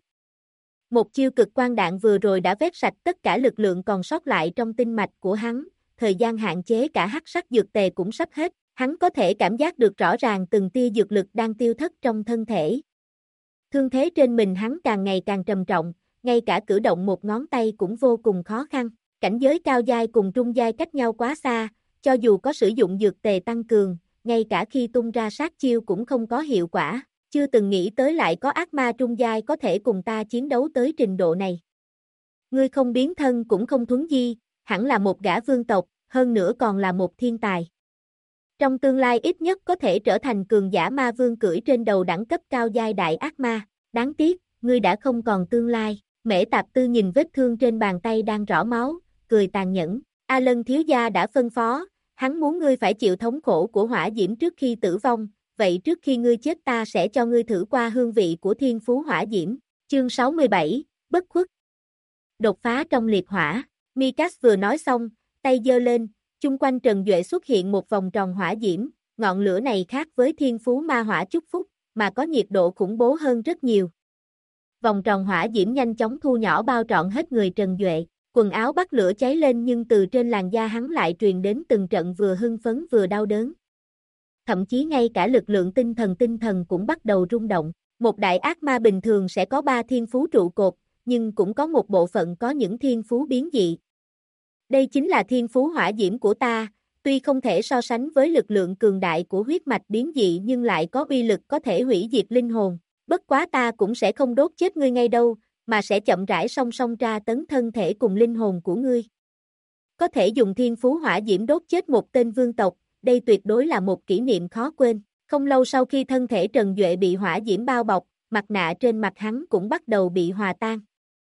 Một chiêu cực quang đạn vừa rồi đã vét sạch tất cả lực lượng còn sót lại trong tinh mạch của hắn, thời gian hạn chế cả hắc sắc dược tề cũng sắp hết, hắn có thể cảm giác được rõ ràng từng tia dược lực đang tiêu thất trong thân thể. Thương thế trên mình hắn càng ngày càng trầm trọng, ngay cả cử động một ngón tay cũng vô cùng khó khăn, cảnh giới cao giai cùng trung giai cách nhau quá xa, cho dù có sử dụng dược tề tăng cường, ngay cả khi tung ra sát chiêu cũng không có hiệu quả, chưa từng nghĩ tới lại có ác ma trung giai có thể cùng ta chiến đấu tới trình độ này. Ngươi không biến thân cũng không thuấn di, hẳn là một gã vương tộc, hơn nữa còn là một thiên tài. Trong tương lai ít nhất có thể trở thành cường giả ma vương cưỡi trên đầu đẳng cấp cao giai đại ác ma, đáng tiếc, ngươi đã không còn tương lai. Mễ Tạp Tư nhìn vết thương trên bàn tay đang rỏ máu, cười tàn nhẫn. A Lân thiếu gia đã phân phó, hắn muốn ngươi phải chịu thống khổ của hỏa diễm trước khi tử vong, vậy trước khi ngươi chết ta sẽ cho ngươi thử qua hương vị của thiên phú hỏa diễm. Chương 67, bất khuất. Đột phá trong liệt hỏa, Mikas vừa nói xong, tay giơ lên, chung quanh Trần Duệ xuất hiện một vòng tròn hỏa diễm, ngọn lửa này khác với thiên phú ma hỏa chúc phúc, mà có nhiệt độ khủng bố hơn rất nhiều. Vòng tròn hỏa diễm nhanh chóng thu nhỏ bao trọn hết người Trần Duệ. Quần áo bắt lửa cháy lên nhưng từ trên làn da hắn lại truyền đến từng trận vừa hưng phấn vừa đau đớn. Thậm chí ngay cả lực lượng tinh thần cũng bắt đầu rung động. Một đại ác ma bình thường sẽ có 3 thiên phú trụ cột, nhưng cũng có một bộ phận có những thiên phú biến dị. Đây chính là thiên phú hỏa diễm của ta, tuy không thể so sánh với lực lượng cường đại của huyết mạch biến dị nhưng lại có uy lực có thể hủy diệt linh hồn. Bất quá ta cũng sẽ không đốt chết ngươi ngay đâu, mà sẽ chậm rãi song song tra tấn thân thể cùng linh hồn của ngươi. Có thể dùng thiên phú hỏa diễm đốt chết một tên vương tộc, đây tuyệt đối là một kỷ niệm khó quên. Không lâu sau khi thân thể Trần Duệ bị hỏa diễm bao bọc, mặt nạ trên mặt hắn cũng bắt đầu bị hòa tan.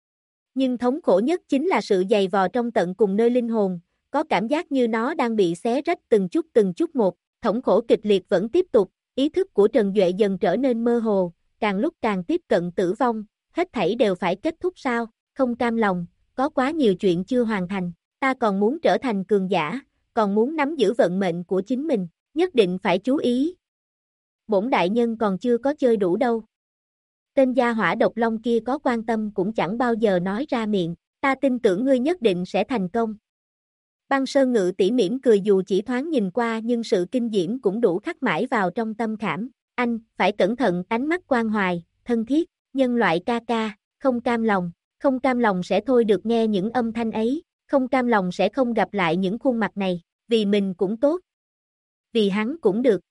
Nhưng thống khổ nhất chính là sự dày vò trong tận cùng nơi linh hồn, có cảm giác như nó đang bị xé rách từng chút một, thống khổ kịch liệt vẫn tiếp tục, ý thức của Trần Duệ dần trở nên mơ hồ, càng lúc càng tiếp cận tử vong. Hết thảy đều phải kết thúc sao, không cam lòng, có quá nhiều chuyện chưa hoàn thành, ta còn muốn trở thành cường giả, còn muốn nắm giữ vận mệnh của chính mình, nhất định phải chú ý. Bổn đại nhân còn chưa có chơi đủ đâu. Tên gia hỏa độc long kia có quan tâm cũng chẳng bao giờ nói ra miệng, ta tin tưởng ngươi nhất định sẽ thành công. Băng Sơn Ngự tỉ mỉm cười dù chỉ thoáng nhìn qua nhưng sự kinh diễm cũng đủ khắc mãi vào trong tâm khảm, anh, phải cẩn thận, ánh mắt quan hoài, thân thiết. Nhân loại ca ca, không cam lòng sẽ thôi được nghe những âm thanh ấy, không cam lòng sẽ không gặp lại những khuôn mặt này, vì mình cũng tốt. Vì hắn cũng được.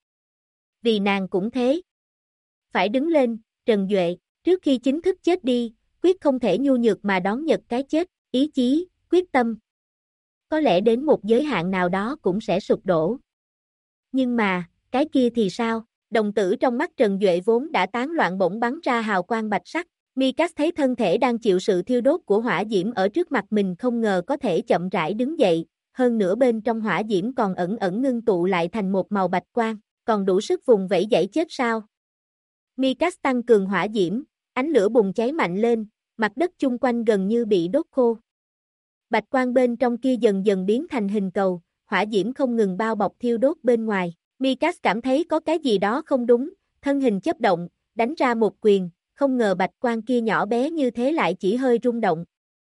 Vì nàng cũng thế. Phải đứng lên, Trần Duệ, trước khi chính thức chết đi, quyết không thể nhu nhược mà đón nhận cái chết, ý chí, quyết tâm. Có lẽ đến một giới hạn nào đó cũng sẽ sụp đổ. Nhưng mà, cái kia thì sao? Đồng tử trong mắt Trần Duệ vốn đã tán loạn bỗng bắn ra hào quang bạch sắc. Mikas thấy thân thể đang chịu sự thiêu đốt của hỏa diễm ở trước mặt mình không ngờ có thể chậm rãi đứng dậy, hơn nữa bên trong hỏa diễm còn ẩn ẩn ngưng tụ lại thành một màu bạch quang, còn đủ sức vùng vẫy giãy chết sao? Mikas tăng cường hỏa diễm, ánh lửa bùng cháy mạnh lên, mặt đất chung quanh gần như bị đốt khô. Bạch quang bên trong kia dần dần biến thành hình cầu, hỏa diễm không ngừng bao bọc thiêu đốt bên ngoài. Mikas cảm thấy có cái gì đó không đúng, thân hình chớp động, đánh ra một quyền, không ngờ bạch quang kia nhỏ bé như thế lại chỉ hơi rung động.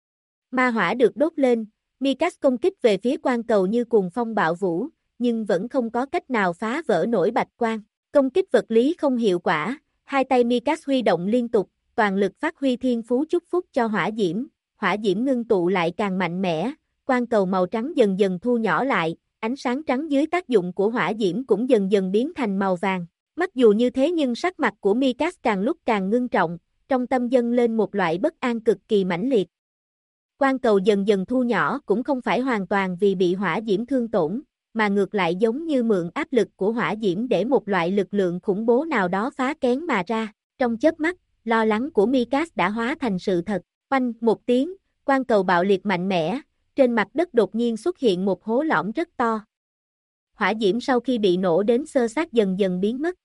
Ma hỏa được đốt lên, Mikas công kích về phía quang cầu như cuồng phong bạo vũ, nhưng vẫn không có cách nào phá vỡ nổi bạch quang. Công kích vật lý không hiệu quả, hai tay Mikas huy động liên tục, toàn lực phát huy thiên phú chúc phúc cho hỏa diễm ngưng tụ lại càng mạnh mẽ, quang cầu màu trắng dần dần thu nhỏ lại, ánh sáng trắng dưới tác dụng của hỏa diễm cũng dần dần biến thành màu vàng. Mặc dù như thế nhưng sắc mặt của Mikas càng lúc càng ngưng trọng, trong tâm dâng lên một loại bất an cực kỳ mãnh liệt. Quang cầu dần dần thu nhỏ cũng không phải hoàn toàn vì bị hỏa diễm thương tổn, mà ngược lại giống như mượn áp lực của hỏa diễm để một loại lực lượng khủng bố nào đó phá kén mà ra. Trong chớp mắt, lo lắng của Mikas đã hóa thành sự thật. Oanh một tiếng, quang cầu bạo liệt mạnh mẽ, trên mặt đất đột nhiên xuất hiện một hố lõm rất to. Hỏa diễm sau khi bị nổ đến xơ xác dần dần biến mất.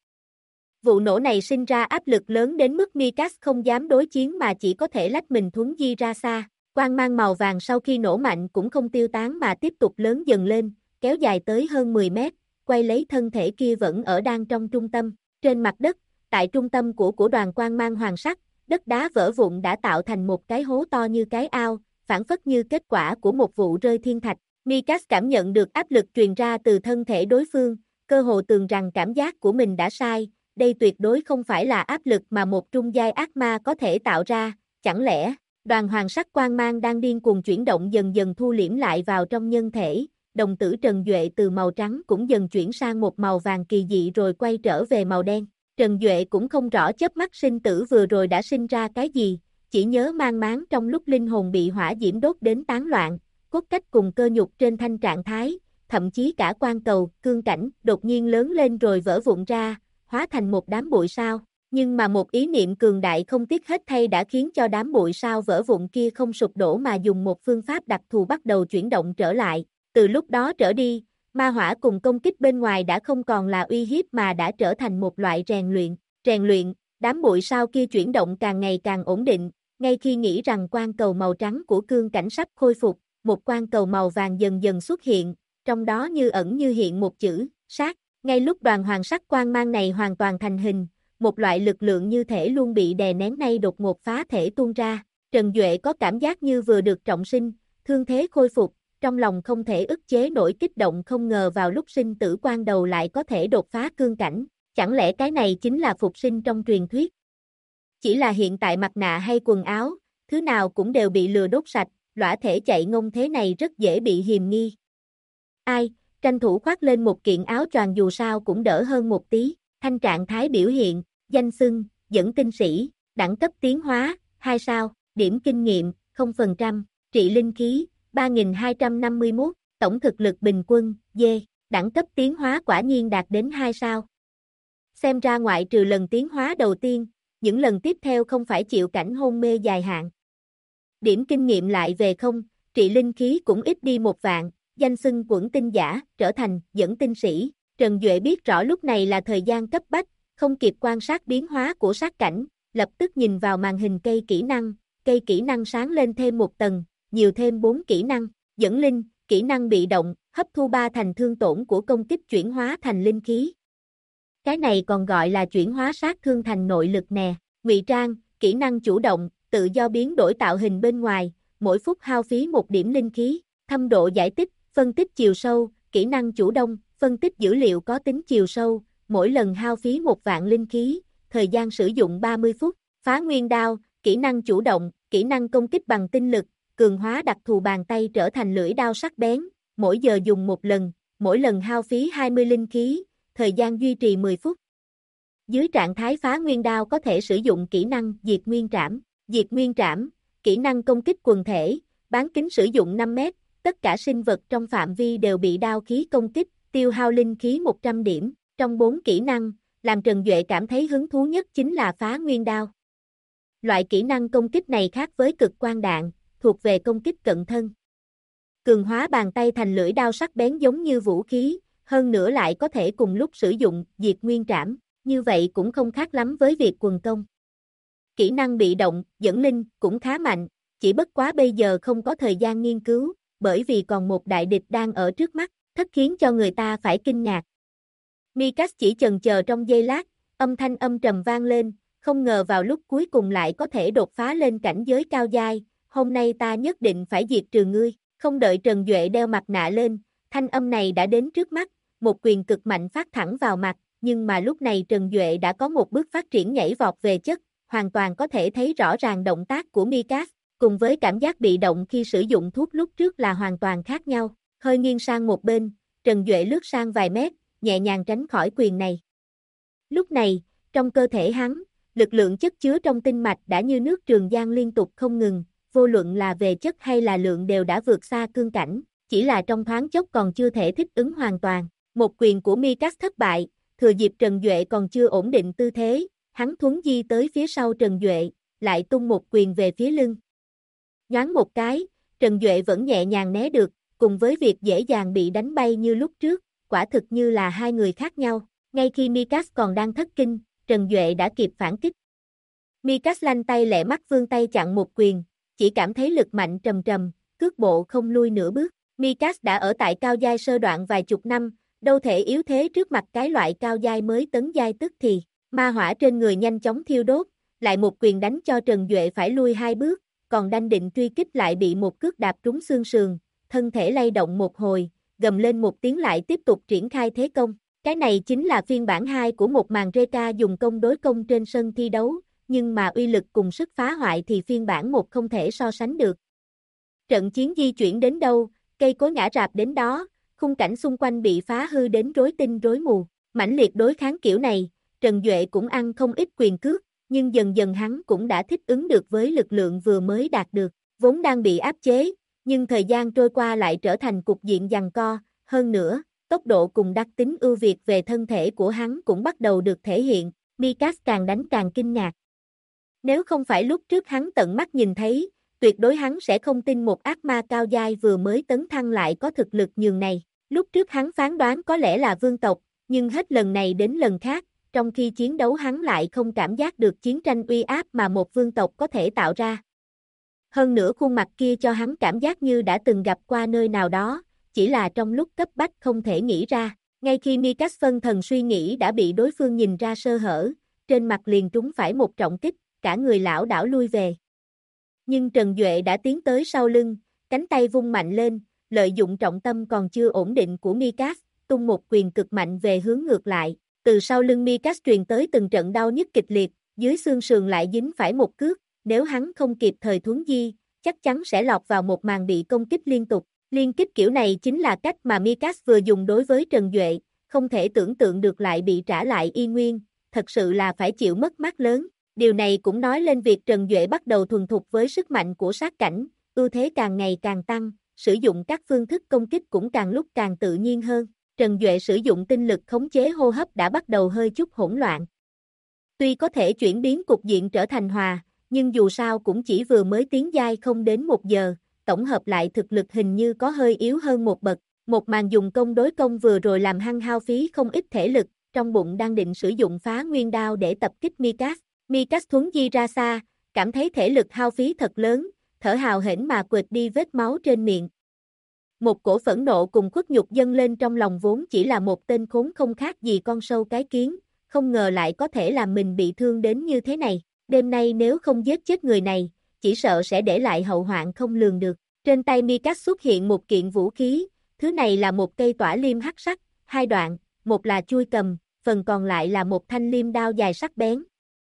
Vụ nổ này sinh ra áp lực lớn đến mức Mikas không dám đối chiến mà chỉ có thể lách mình thuấn di ra xa. Quang mang màu vàng sau khi nổ mạnh cũng không tiêu tán mà tiếp tục lớn dần lên, kéo dài tới hơn 10 mét, quay lấy thân thể kia vẫn ở đang trong trung tâm. Trên mặt đất, tại trung tâm của đoàn quang mang hoàng sắc, đất đá vỡ vụn đã tạo thành một cái hố to như cái ao, phản phất như kết quả của một vụ rơi thiên thạch. Mikas cảm nhận được áp lực truyền ra từ thân thể đối phương, cơ hồ tưởng rằng cảm giác của mình đã sai, đây tuyệt đối không phải là áp lực mà một trung giai ác ma có thể tạo ra, chẳng lẽ, đoàn hoàng sắc quang mang đang điên cuồng chuyển động dần dần thu liễm lại vào trong nhân thể, đồng tử Trần Duệ từ màu trắng cũng dần chuyển sang một màu vàng kỳ dị rồi quay trở về màu đen. Trần Duệ cũng không rõ chớp mắt sinh tử vừa rồi đã sinh ra cái gì, chỉ nhớ mang máng trong lúc linh hồn bị hỏa diễm đốt đến tán loạn, cốt cách cùng cơ nhục trên thanh trạng thái, thậm chí cả quan cầu, cương cảnh, đột nhiên lớn lên rồi vỡ vụn ra, hóa thành một đám bụi sao. Nhưng mà một ý niệm cường đại không tiếc hết thảy đã khiến cho đám bụi sao vỡ vụn kia không sụp đổ mà dùng một phương pháp đặc thù bắt đầu chuyển động trở lại. Từ lúc đó trở đi, ma hỏa cùng công kích bên ngoài đã không còn là uy hiếp mà đã trở thành một loại rèn luyện. Rèn luyện, đám bụi sao kia chuyển động càng ngày càng ổn định, ngay khi nghĩ rằng quang cầu màu trắng của cương cảnh sắp khôi phục, một quang cầu màu vàng dần dần xuất hiện, trong đó như ẩn như hiện một chữ, sát. Ngay lúc đoàn hoàng sắc quang mang này hoàn toàn thành hình, một loại lực lượng như thể luôn bị đè nén nay đột ngột phá thể tuôn ra. Trần Duệ có cảm giác như vừa được trọng sinh, thương thế khôi phục, trong lòng không thể ức chế nổi kích động không ngờ vào lúc sinh tử quan đầu lại có thể đột phá cương cảnh. Chẳng lẽ cái này chính là phục sinh trong truyền thuyết? Chỉ là hiện tại mặt nạ hay quần áo, thứ nào cũng đều bị lừa đốt sạch, lõa thể chạy ngông thế này rất dễ bị hiềm nghi. Ai, tranh thủ khoác lên một kiện áo choàng dù sao cũng đỡ hơn một tí. Thanh trạng thái biểu hiện, danh xưng, dẫn tinh sĩ, đẳng cấp tiến hóa, 2 sao, điểm kinh nghiệm, 0%, trị linh khí, 3251, tổng thực lực bình quân, D, đẳng cấp tiến hóa quả nhiên đạt đến 2 sao. Xem ra ngoại trừ lần tiến hóa đầu tiên, những lần tiếp theo không phải chịu cảnh hôn mê dài hạn. Điểm kinh nghiệm lại về không, trị linh khí cũng ít đi 1 vạn, danh xưng quẫn tinh giả, trở thành dẫn tinh sĩ. Trần Duệ biết rõ lúc này là thời gian cấp bách, không kịp quan sát biến hóa của sát cảnh, lập tức nhìn vào màn hình cây kỹ năng sáng lên thêm một tầng, nhiều thêm 4 kỹ năng, dẫn linh, kỹ năng bị động, hấp thu 3 thành thương tổn của công kích chuyển hóa thành linh khí. Cái này còn gọi là chuyển hóa sát thương thành nội lực nè. Ngụy trang, kỹ năng chủ động, tự do biến đổi tạo hình bên ngoài, mỗi phút hao phí 1 điểm linh khí. Thâm độ giải tích, phân tích chiều sâu, kỹ năng chủ động, phân tích dữ liệu có tính chiều sâu, mỗi lần hao phí 1 vạn linh khí, thời gian sử dụng 30 phút. Phá nguyên đao, kỹ năng chủ động, kỹ năng công kích bằng tinh lực, cường hóa đặc thù bàn tay trở thành lưỡi đao sắc bén, mỗi giờ dùng 1 lần, mỗi lần hao phí 20 linh khí, thời gian duy trì 10 phút. Dưới trạng thái phá nguyên đao có thể sử dụng kỹ năng diệt nguyên trảm. Diệt nguyên trảm, kỹ năng công kích quần thể, bán kính sử dụng 5 mét, tất cả sinh vật trong phạm vi đều bị đao khí công kích, tiêu hao linh khí 100 điểm. Trong 4 kỹ năng, làm Trần Duệ cảm thấy hứng thú nhất chính là phá nguyên đao. Loại kỹ năng công kích này khác với cực quang đạn, thuộc về công kích cận thân. Cường hóa bàn tay thành lưỡi đao sắc bén giống như vũ khí, hơn nữa lại có thể cùng lúc sử dụng diệt nguyên trảm, như vậy cũng không khác lắm với việc quần công. Kỹ năng bị động, dẫn linh cũng khá mạnh, chỉ bất quá bây giờ không có thời gian nghiên cứu, bởi vì còn một đại địch đang ở trước mắt, thất khiến cho người ta phải kinh ngạc. Mikas chỉ chần chờ trong giây lát, âm thanh âm trầm vang lên, không ngờ vào lúc cuối cùng lại có thể đột phá lên cảnh giới cao giai, hôm nay ta nhất định phải diệt trừ ngươi. Không đợi Trần Duệ đeo mặt nạ lên, thanh âm này đã đến trước mắt, một quyền cực mạnh phát thẳng vào mặt, nhưng mà lúc này Trần Duệ đã có một bước phát triển nhảy vọt về chất, hoàn toàn có thể thấy rõ ràng động tác của Mikas, cùng với cảm giác bị động khi sử dụng thuốc lúc trước là hoàn toàn khác nhau. Hơi nghiêng sang một bên, Trần Duệ lướt sang vài mét, nhẹ nhàng tránh khỏi quyền này. Lúc này, trong cơ thể hắn, lực lượng chất chứa trong tinh mạch đã như nước Trường Giang liên tục không ngừng, vô luận là về chất hay là lượng đều đã vượt xa cương cảnh, chỉ là trong thoáng chốc còn chưa thể thích ứng hoàn toàn. Một quyền của Mikas thất bại, thừa dịp Trần Duệ còn chưa ổn định tư thế, hắn thuấn di tới phía sau Trần Duệ, lại tung một quyền về phía lưng. Nhoáng một cái, Trần Duệ vẫn nhẹ nhàng né được, cùng với việc dễ dàng bị đánh bay như lúc trước, quả thực như là hai người khác nhau. Ngay khi Mikas còn đang thất kinh, Trần Duệ đã kịp phản kích. Mikas lanh tay lẹ mắt vươn tay chặn một quyền, chỉ cảm thấy lực mạnh trầm trầm, cước bộ không lui nửa bước. Mikas đã ở tại cao giai sơ đoạn vài chục năm, đâu thể yếu thế trước mặt cái loại cao giai mới tấn giai tức thì. Ma hỏa trên người nhanh chóng thiêu đốt, lại một quyền đánh cho Trần Duệ phải lui 2 bước, còn đang định truy kích lại bị một cước đạp trúng xương sườn, thân thể lay động một hồi, gầm lên một tiếng lại tiếp tục triển khai thế công. Cái này chính là phiên bản 2 của một màn Reka dùng công đối công trên sân thi đấu, nhưng mà uy lực cùng sức phá hoại thì phiên bản 1 không thể so sánh được. Trận chiến di chuyển đến đâu, cây cối ngã rạp đến đó, khung cảnh xung quanh bị phá hư đến rối tinh rối mù. Mãnh liệt đối kháng kiểu này, Trần Duệ cũng ăn không ít quyền cước, nhưng dần dần hắn cũng đã thích ứng được với lực lượng vừa mới đạt được, vốn đang bị áp chế, nhưng thời gian trôi qua lại trở thành cục diện giằng co, hơn nữa, tốc độ cùng đặc tính ưu việt về thân thể của hắn cũng bắt đầu được thể hiện, Mikas càng đánh càng kinh ngạc. Nếu không phải lúc trước hắn tận mắt nhìn thấy, tuyệt đối hắn sẽ không tin một ác ma cao giai vừa mới tấn thăng lại có thực lực nhường này. Lúc trước hắn phán đoán có lẽ là vương tộc, nhưng hết lần này đến lần khác, trong khi chiến đấu hắn lại không cảm giác được chiến tranh uy áp mà một vương tộc có thể tạo ra. Hơn nữa khuôn mặt kia cho hắn cảm giác như đã từng gặp qua nơi nào đó, chỉ là trong lúc cấp bách không thể nghĩ ra. Ngay khi Mikas phân thần suy nghĩ đã bị đối phương nhìn ra sơ hở, trên mặt liền trúng phải một trọng kích, cả người lảo đảo lui về. Nhưng Trần Duệ đã tiến tới sau lưng, cánh tay vung mạnh lên, lợi dụng trọng tâm còn chưa ổn định của Mikas, tung một quyền cực mạnh về hướng ngược lại. Từ sau lưng Mikas truyền tới từng trận đau nhức kịch liệt, dưới xương sườn lại dính phải một cước, nếu hắn không kịp thời thuấn di, chắc chắn sẽ lọt vào một màn bị công kích liên tục. Liên kích kiểu này chính là cách mà Mikas vừa dùng đối với Trần Duệ, không thể tưởng tượng được lại bị trả lại y nguyên, thật sự là phải chịu mất mát lớn. Điều này cũng nói lên việc Trần Duệ bắt đầu thuần thục với sức mạnh của sát cảnh, ưu thế càng ngày càng tăng, sử dụng các phương thức công kích cũng càng lúc càng tự nhiên hơn. Trần Duệ sử dụng tinh lực khống chế hô hấp đã bắt đầu hơi chút hỗn loạn. Tuy có thể chuyển biến cục diện trở thành hòa, nhưng dù sao cũng chỉ vừa mới tiến giai không đến 1 giờ, tổng hợp lại thực lực hình như có hơi yếu hơn một bậc. Một màn dùng công đối công vừa rồi làm hắn hao phí không ít thể lực, trong bụng đang định sử dụng phá nguyên đao để tập kích Mikas. Mikas thuấn di ra xa, cảm thấy thể lực hao phí thật lớn, thở hào hển mà quệt đi vết máu trên miệng. Một cổ phẫn nộ cùng khuất nhục dâng lên trong lòng vốn chỉ là một tên khốn không khác gì con sâu cái kiến, không ngờ lại có thể làm mình bị thương đến như thế này. Đêm nay nếu không giết chết người này, chỉ sợ sẽ để lại hậu hoạn không lường được. Trên tay Mikas xuất hiện một kiện vũ khí, thứ này là một cây tỏa liêm hắc sắc, 2 đoạn, một là chuôi cầm, phần còn lại là một thanh liêm đao dài sắc bén.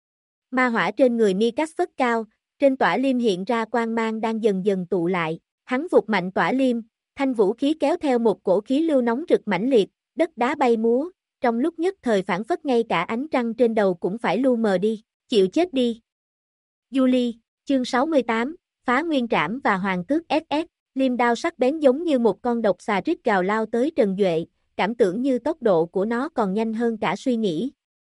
Ma hỏa trên người Mikas phất cao, trên tỏa liêm hiện ra quang mang đang dần dần tụ lại, hắn vụt mạnh tỏa liêm, Thanh vũ khí kéo theo một cổ khí lưu nóng rực mãnh liệt, đất đá bay múa, trong lúc nhất thời phản phất ngay cả ánh trăng trên đầu cũng phải lu mờ đi, chịu chết đi. Julie, chương 68, Phá Nguyên Trảm và Hoàng Tước SS, liêm đao sắc bén giống như một con độc xà rít gào lao tới Trần Duệ, cảm tưởng như tốc độ của nó còn nhanh hơn cả suy nghĩ.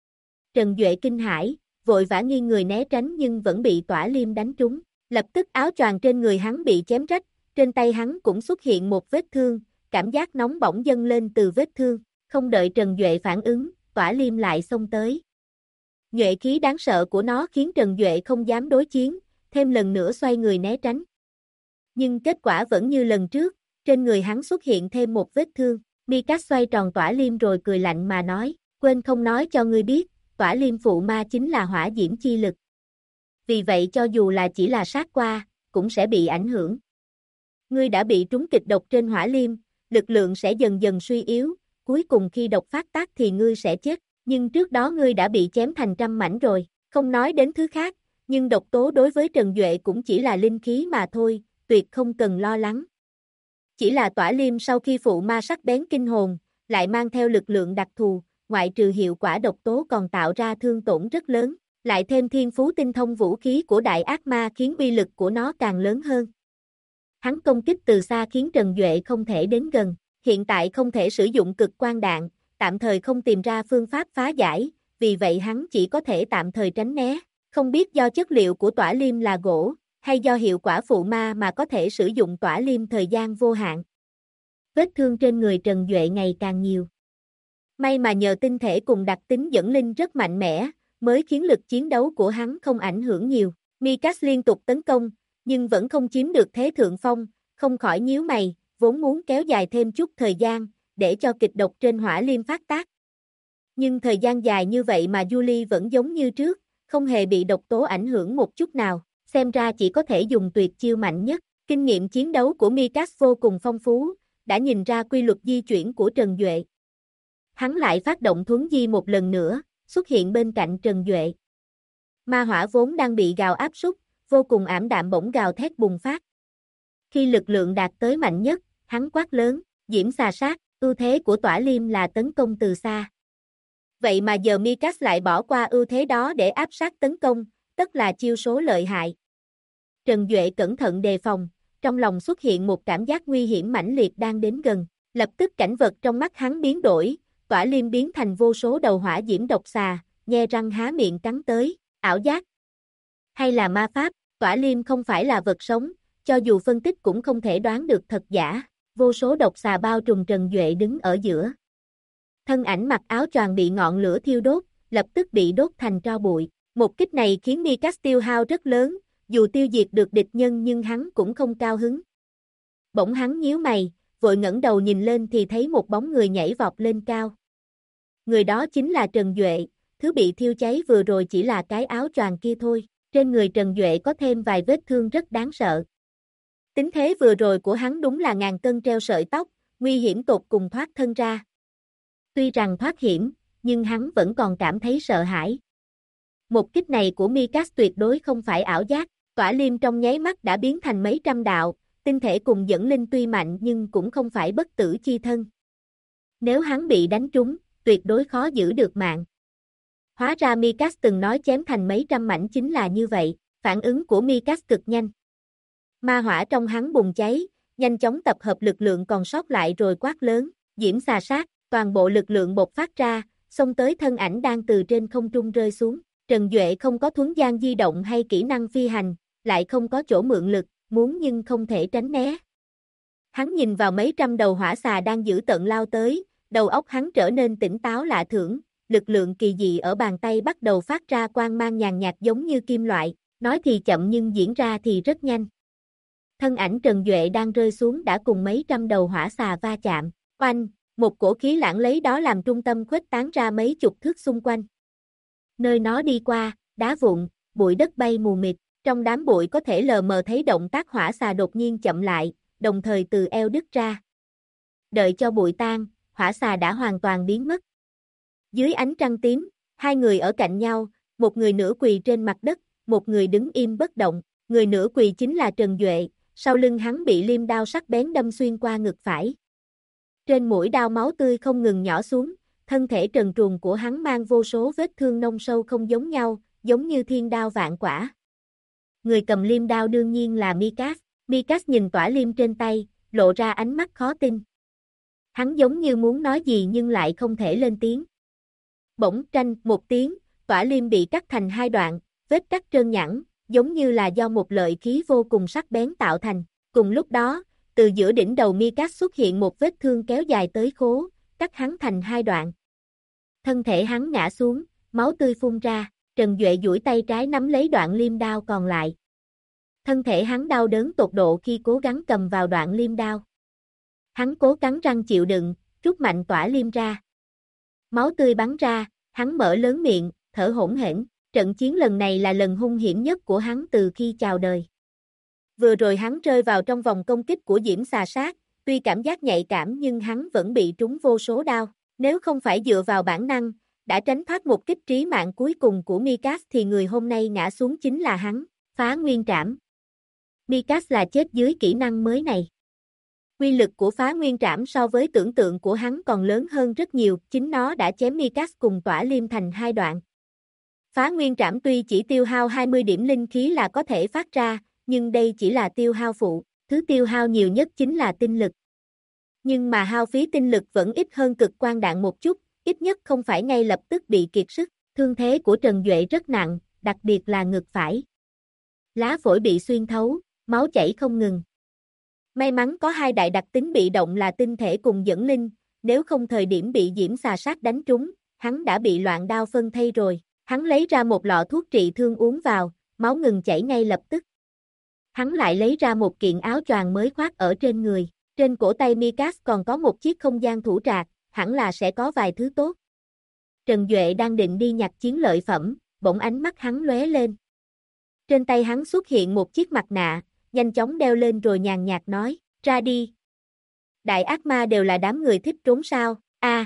Trần Duệ kinh hãi, vội vã nghiêng người né tránh nhưng vẫn bị tỏa liêm đánh trúng, lập tức áo choàng trên người hắn bị chém rách, trên tay hắn cũng xuất hiện một vết thương, cảm giác nóng bỏng dâng lên từ vết thương, không đợi Trần Duệ phản ứng, tỏa liêm lại xông tới. Nhuệ khí đáng sợ của nó khiến Trần Duệ không dám đối chiến, thêm lần nữa xoay người né tránh. Nhưng kết quả vẫn như lần trước, trên người hắn xuất hiện thêm một vết thương, Mikas xoay tròn tỏa liêm rồi cười lạnh mà nói, quên không nói cho ngươi biết, tỏa liêm phụ ma chính là hỏa diễm chi lực. Vì vậy cho dù là chỉ là sát qua, cũng sẽ bị ảnh hưởng. Ngươi đã bị trúng kịch độc trên hỏa liêm, lực lượng sẽ dần dần suy yếu, cuối cùng khi độc phát tác thì ngươi sẽ chết, nhưng trước đó ngươi đã bị chém thành trăm mảnh rồi, không nói đến thứ khác, nhưng độc tố đối với Trần Duệ cũng chỉ là linh khí mà thôi, tuyệt không cần lo lắng. Chỉ là tỏa liêm sau khi phụ ma sắc bén kinh hồn, lại mang theo lực lượng đặc thù, ngoại trừ hiệu quả độc tố còn tạo ra thương tổn rất lớn, lại thêm thiên phú tinh thông vũ khí của đại ác ma khiến uy lực của nó càng lớn hơn. Hắn công kích từ xa khiến Trần Duệ không thể đến gần, hiện tại không thể sử dụng cực quang đạn, tạm thời không tìm ra phương pháp phá giải, vì vậy hắn chỉ có thể tạm thời tránh né, không biết do chất liệu của tỏa liêm là gỗ, hay do hiệu quả phụ ma mà có thể sử dụng tỏa liêm thời gian vô hạn. Vết thương trên người Trần Duệ ngày càng nhiều. May mà nhờ tinh thể cùng đặc tính dẫn linh rất mạnh mẽ, mới khiến lực chiến đấu của hắn không ảnh hưởng nhiều. Mikas liên tục tấn công, nhưng vẫn không chiếm được thế thượng phong, không khỏi nhíu mày, vốn muốn kéo dài thêm chút thời gian, để cho kịch độc trên hỏa liêm phát tác. Nhưng thời gian dài như vậy mà Julie vẫn giống như trước, không hề bị độc tố ảnh hưởng một chút nào, xem ra chỉ có thể dùng tuyệt chiêu mạnh nhất. Kinh nghiệm chiến đấu của Mikas vô cùng phong phú, đã nhìn ra quy luật di chuyển của Trần Duệ. Hắn lại phát động thuấn di một lần nữa, xuất hiện bên cạnh Trần Duệ. Ma hỏa vốn đang bị gào áp súc, vô cùng ảm đạm bỗng gào thét bùng phát. Khi lực lượng đạt tới mạnh nhất, hắn quát lớn, diễm xà sát, ưu thế của tỏa liêm là tấn công từ xa. Vậy mà giờ Mikas lại bỏ qua ưu thế đó để áp sát tấn công, tất là chiêu số lợi hại. Trần Duệ cẩn thận đề phòng, trong lòng xuất hiện một cảm giác nguy hiểm mãnh liệt đang đến gần, lập tức cảnh vật trong mắt hắn biến đổi, tỏa liêm biến thành vô số đầu hỏa diễm độc xà, nhe răng há miệng cắn tới, ảo giác. Hay là ma pháp, tỏa liêm không phải là vật sống, cho dù phân tích cũng không thể đoán được thật giả, vô số độc xà bao trùm Trần Duệ đứng ở giữa. Thân ảnh mặc áo choàng bị ngọn lửa thiêu đốt, lập tức bị đốt thành tro bụi, một kích này khiến Mikas tiêu hao rất lớn, dù tiêu diệt được địch nhân nhưng hắn cũng không cao hứng. Bỗng hắn nhíu mày, vội ngẩng đầu nhìn lên thì thấy một bóng người nhảy vọt lên cao. Người đó chính là Trần Duệ, thứ bị thiêu cháy vừa rồi chỉ là cái áo choàng kia thôi, trên người Trần Duệ có thêm vài vết thương rất đáng sợ. Tính thế vừa rồi của hắn đúng là ngàn cân treo sợi tóc, nguy hiểm tột cùng thoát thân ra. Tuy rằng thoát hiểm, nhưng hắn vẫn còn cảm thấy sợ hãi. Một kích này của Mikas tuyệt đối không phải ảo giác, tỏa liêm trong nháy mắt đã biến thành mấy trăm đạo, tinh thể cùng dẫn linh tuy mạnh nhưng cũng không phải bất tử chi thân. Nếu hắn bị đánh trúng, tuyệt đối khó giữ được mạng. Hóa ra Mikas từng nói chém thành mấy trăm mảnh chính là như vậy, phản ứng của Mikas cực nhanh. Ma hỏa trong hắn bùng cháy, nhanh chóng tập hợp lực lượng còn sót lại rồi quát lớn, diễm xà sát, toàn bộ lực lượng bộc phát ra, xông tới thân ảnh đang từ trên không trung rơi xuống. Trần Duệ không có thuấn gian di động hay kỹ năng phi hành, lại không có chỗ mượn lực, muốn nhưng không thể tránh né. Hắn nhìn vào mấy trăm đầu hỏa xà đang giữ tận lao tới, đầu óc hắn trở nên tỉnh táo lạ thường, lực lượng kỳ dị ở bàn tay bắt đầu phát ra quang mang nhàn nhạt giống như kim loại, nói thì chậm nhưng diễn ra thì rất nhanh. Thân ảnh Trần Duệ đang rơi xuống đã cùng mấy trăm đầu hỏa xà va chạm, oanh, một cổ khí lãng lấy đó làm trung tâm khuếch tán ra mấy chục thước xung quanh. Nơi nó đi qua, đá vụn, bụi đất bay mù mịt, trong đám bụi có thể lờ mờ thấy động tác hỏa xà đột nhiên chậm lại, đồng thời từ eo đứt ra. Đợi cho bụi tan, hỏa xà đã hoàn toàn biến mất. Dưới ánh trăng tím, hai người ở cạnh nhau, một người nửa quỳ trên mặt đất, một người đứng im bất động, người nửa quỳ chính là Trần Duệ, sau lưng hắn bị liêm đao sắc bén đâm xuyên qua ngực phải. Trên mũi đao máu tươi không ngừng nhỏ xuống, thân thể trần truồng của hắn mang vô số vết thương nông sâu không giống nhau, giống như thiên đao vạn quả. Người cầm liêm đao đương nhiên là Mikas. Mikas nhìn tỏa liêm trên tay, lộ ra ánh mắt khó tin. Hắn giống như muốn nói gì nhưng lại không thể lên tiếng. Bỗng tranh một tiếng, tỏa liêm bị cắt thành hai đoạn, vết cắt trơn nhẵn, giống như là do một lợi khí vô cùng sắc bén tạo thành. Cùng lúc đó, từ giữa đỉnh đầu Mikas xuất hiện một vết thương kéo dài tới khố, cắt hắn thành hai đoạn. Thân thể hắn ngã xuống, máu tươi phun ra, Trần Duệ duỗi tay trái nắm lấy đoạn liêm đao còn lại. Thân thể hắn đau đớn tột độ khi cố gắng cầm vào đoạn liêm đao. Hắn cố cắn răng chịu đựng, rút mạnh tỏa liêm ra. Máu tươi bắn ra, hắn mở lớn miệng, thở hổn hển. Trận chiến lần này là lần hung hiểm nhất của hắn từ khi chào đời. Vừa rồi hắn rơi vào trong vòng công kích của Diễm Xà Sát, tuy cảm giác nhạy cảm nhưng hắn vẫn bị trúng vô số đao. Nếu không phải dựa vào bản năng, đã tránh thoát một kích trí mạng cuối cùng của Mikas thì người hôm nay ngã xuống chính là hắn, Phá Nguyên Trảm. Mikas là chết dưới kỹ năng mới này. Quy lực của Phá Nguyên Trảm so với tưởng tượng của hắn còn lớn hơn rất nhiều, chính nó đã chém Mikas cùng tỏa liêm thành hai đoạn. Phá Nguyên Trảm tuy chỉ tiêu hao 20 điểm linh khí là có thể phát ra, nhưng đây chỉ là tiêu hao phụ, thứ tiêu hao nhiều nhất chính là tinh lực. Nhưng mà hao phí tinh lực vẫn ít hơn cực quang đạn một chút, ít nhất không phải ngay lập tức bị kiệt sức. Thương thế của Trần Duệ rất nặng, đặc biệt là ngực phải. Lá phổi bị xuyên thấu, máu chảy không ngừng. May mắn có hai đại đặc tính bị động là tinh thể cùng dẫn linh, nếu không thời điểm bị Diễm Xà Sát đánh trúng, hắn đã bị loạn đao phân thây rồi. Hắn lấy ra một lọ thuốc trị thương uống vào, máu ngừng chảy ngay lập tức. Hắn lại lấy ra một kiện áo choàng mới khoác ở trên người. Trên cổ tay Mikas còn có một chiếc không gian thủ trạc, hẳn là sẽ có vài thứ tốt. Trần Duệ đang định đi nhặt chiến lợi phẩm, bỗng ánh mắt hắn lóe lên. Trên tay hắn xuất hiện một chiếc mặt nạ, nhanh chóng đeo lên rồi nhàn nhạt nói, ra đi. Đại ác ma đều là đám người thích trốn sao,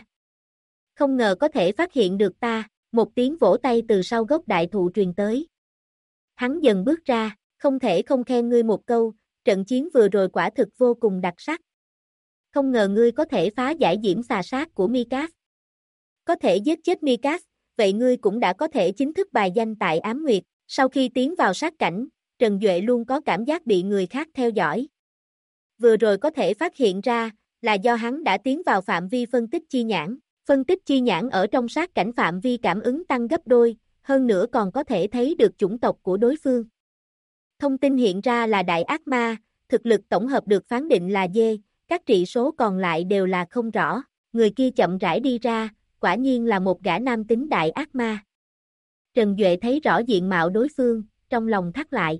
không ngờ có thể phát hiện được ta, một tiếng vỗ tay từ sau gốc đại thụ truyền tới. Hắn dần bước ra, không thể không khen ngươi một câu, trận chiến vừa rồi quả thực vô cùng đặc sắc. Không ngờ ngươi có thể phá giải Diễm Xà Sát của Mikas. Có thể giết chết Mikas, vậy ngươi cũng đã có thể chính thức bài danh tại Ám Nguyệt. Sau khi tiến vào sát cảnh, Trần Duệ luôn có cảm giác bị người khác theo dõi. Vừa rồi có thể phát hiện ra, là do hắn đã tiến vào phạm vi phân tích chi nhãn. Phân tích chi nhãn ở trong sát cảnh phạm vi cảm ứng tăng gấp đôi, hơn nữa còn có thể thấy được chủng tộc của đối phương. Thông tin hiện ra là đại ác ma, thực lực tổng hợp được phán định là D, các trị số còn lại đều là không rõ. Người kia chậm rãi đi ra, quả nhiên là một gã nam tính đại ác ma. Trần Duệ thấy rõ diện mạo đối phương, trong lòng thắt lại.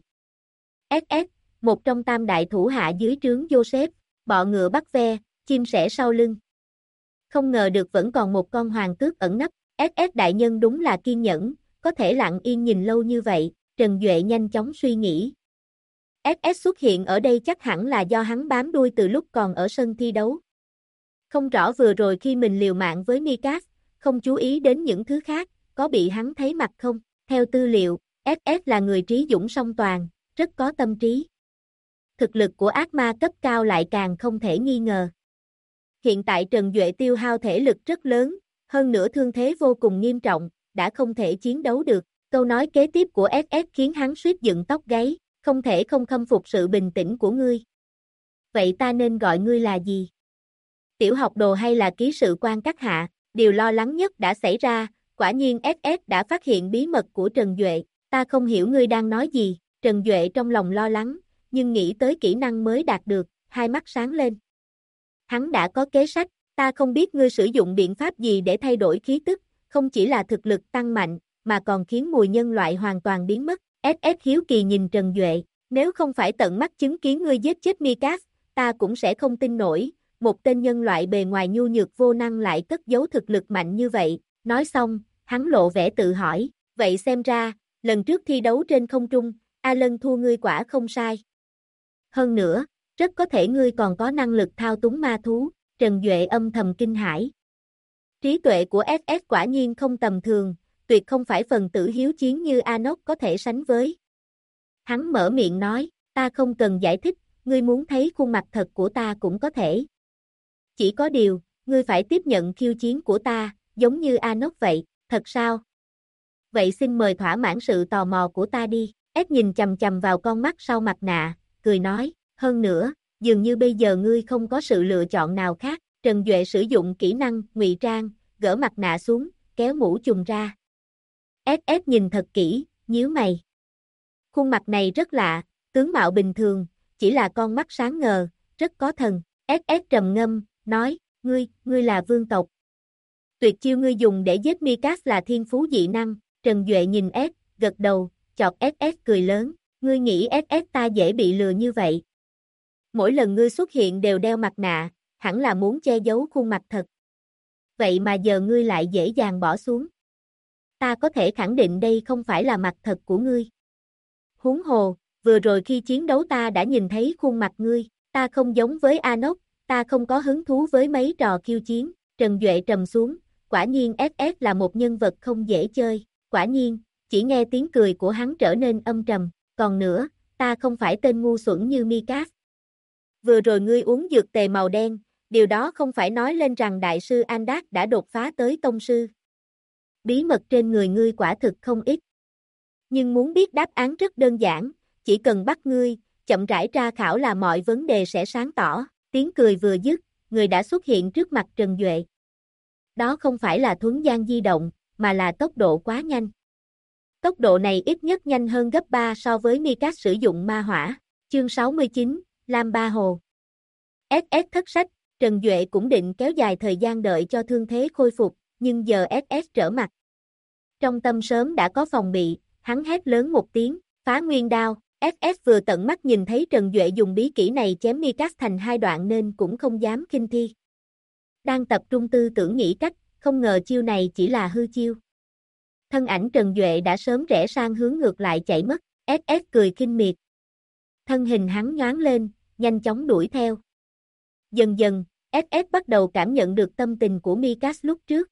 SS, một trong tam đại thủ hạ dưới trướng Joseph, bọ ngựa bắt ve, chim sẻ sau lưng. Không ngờ được vẫn còn một con hoàng tước ẩn nấp, SS đại nhân đúng là kiên nhẫn, có thể lặng yên nhìn lâu như vậy, Trần Duệ nhanh chóng suy nghĩ. SS xuất hiện ở đây chắc hẳn là do hắn bám đuôi từ lúc còn ở sân thi đấu. Không rõ vừa rồi khi mình liều mạng với Mikas, không chú ý đến những thứ khác, có bị hắn thấy mặt không? Theo tư liệu, SS là người trí dũng song toàn, rất có tâm trí. Thực lực của ác ma cấp cao lại càng không thể nghi ngờ. Hiện tại Trần Duệ tiêu hao thể lực rất lớn, hơn nữa thương thế vô cùng nghiêm trọng, đã không thể chiến đấu được. Câu nói kế tiếp của SS khiến hắn suýt dựng tóc gáy, không thể không khâm phục sự bình tĩnh của ngươi. Vậy ta nên gọi ngươi là gì? Tiểu học đồ hay là ký sự quan các hạ? Điều lo lắng nhất đã xảy ra, quả nhiên SS đã phát hiện bí mật của Trần Duệ. Ta không hiểu ngươi đang nói gì, Trần Duệ trong lòng lo lắng, nhưng nghĩ tới kỹ năng mới đạt được, hai mắt sáng lên. Hắn đã có kế sách, ta không biết ngươi sử dụng biện pháp gì để thay đổi khí tức, không chỉ là thực lực tăng mạnh, mà còn khiến mùi nhân loại hoàn toàn biến mất. SS hiếu kỳ nhìn Trần Duệ, nếu không phải tận mắt chứng kiến ngươi giết chết Mikas, ta cũng sẽ không tin nổi, một tên nhân loại bề ngoài nhu nhược vô năng lại cất giấu thực lực mạnh như vậy. Nói xong, hắn lộ vẻ tự hỏi, vậy xem ra, lần trước thi đấu trên không trung, Alan thua ngươi quả không sai. Hơn nữa, rất có thể ngươi còn có năng lực thao túng ma thú, Trần Duệ âm thầm kinh hãi. Trí tuệ của SS quả nhiên không tầm thường, tuyệt không phải phần tử hiếu chiến như Anok có thể sánh với. Hắn mở miệng nói, ta không cần giải thích, ngươi muốn thấy khuôn mặt thật của ta cũng có thể. Chỉ có điều, ngươi phải tiếp nhận khiêu chiến của ta, giống như Enoch vậy, thật sao? Vậy xin mời thỏa mãn sự tò mò của ta đi. Ed nhìn chầm chầm vào con mắt sau mặt nạ, cười nói, hơn nữa, dường như bây giờ ngươi không có sự lựa chọn nào khác. Trần Duệ sử dụng kỹ năng ngụy trang, gỡ mặt nạ xuống, kéo mũ trùm ra. Ed nhìn thật kỹ, nhíu mày. Khuôn mặt này rất lạ, tướng mạo bình thường, chỉ là con mắt sáng ngời, rất có thần. Ed trầm ngâm, nói, ngươi là vương tộc. Tuyệt chiêu ngươi dùng để giết Mikas là thiên phú dị năng. Trần Duệ nhìn Ed, gật đầu, chọt Ed cười lớn, ngươi nghĩ Ed ta dễ bị lừa như vậy. Mỗi lần ngươi xuất hiện đều đeo mặt nạ, hẳn là muốn che giấu khuôn mặt thật. Vậy mà giờ ngươi lại dễ dàng bỏ xuống. Ta có thể khẳng định đây không phải là mặt thật của ngươi. Huống hồ, vừa rồi khi chiến đấu ta đã nhìn thấy khuôn mặt ngươi, ta không giống với Enoch, ta không có hứng thú với mấy trò khiêu chiến. Trần Duệ trầm xuống, quả nhiên SS là một nhân vật không dễ chơi, quả nhiên, chỉ nghe tiếng cười của hắn trở nên âm trầm, còn nữa, ta không phải tên ngu xuẩn như Mikas. Vừa rồi ngươi uống dược tề màu đen, điều đó không phải nói lên rằng đại sư Andak đã đột phá tới tông sư. Bí mật trên người ngươi quả thực không ít. Nhưng muốn biết đáp án rất đơn giản, chỉ cần bắt ngươi, chậm rãi tra khảo là mọi vấn đề sẽ sáng tỏ. Tiếng cười vừa dứt, người đã xuất hiện trước mặt Trần Duệ. Đó không phải là thuấn gian di động, mà là tốc độ quá nhanh. Tốc độ này ít nhất nhanh hơn gấp 3 so với Mikas sử dụng ma hỏa. Chương 69, Lam Ba Hồ. SS thất sách, Trần Duệ cũng định kéo dài thời gian đợi cho thương thế khôi phục, nhưng giờ SS trở mặt. Trong tâm sớm đã có phòng bị, hắn hét lớn một tiếng, phá nguyên đao. SS vừa tận mắt nhìn thấy Trần Duệ dùng bí kỹ này chém Mikas thành hai đoạn nên cũng không dám khinh thi. Đang tập trung tư tưởng nghĩ cách, không ngờ chiêu này chỉ là hư chiêu. Thân ảnh Trần Duệ đã sớm rẽ sang hướng ngược lại chạy mất, SS cười khinh miệt. Thân hình hắn nhoáng lên, nhanh chóng đuổi theo. Dần dần, SS bắt đầu cảm nhận được tâm tình của Mikas lúc trước.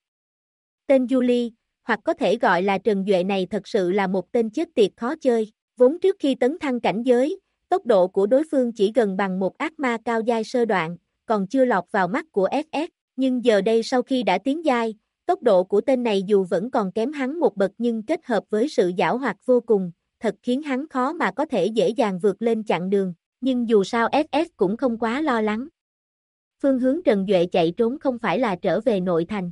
Tên Julie, hoặc có thể gọi là Trần Duệ này thật sự là một tên chết tiệt khó chơi. Vốn trước khi tấn thăng cảnh giới, tốc độ của đối phương chỉ gần bằng một ác ma cao giai sơ đoạn, còn chưa lọt vào mắt của SS. Nhưng giờ đây sau khi đã tiến giai, tốc độ của tên này dù vẫn còn kém hắn một bậc nhưng kết hợp với sự giảo hoạt vô cùng, thật khiến hắn khó mà có thể dễ dàng vượt lên chặng đường. Nhưng dù sao SS cũng không quá lo lắng. Phương hướng Trần Duệ chạy trốn không phải là trở về nội thành.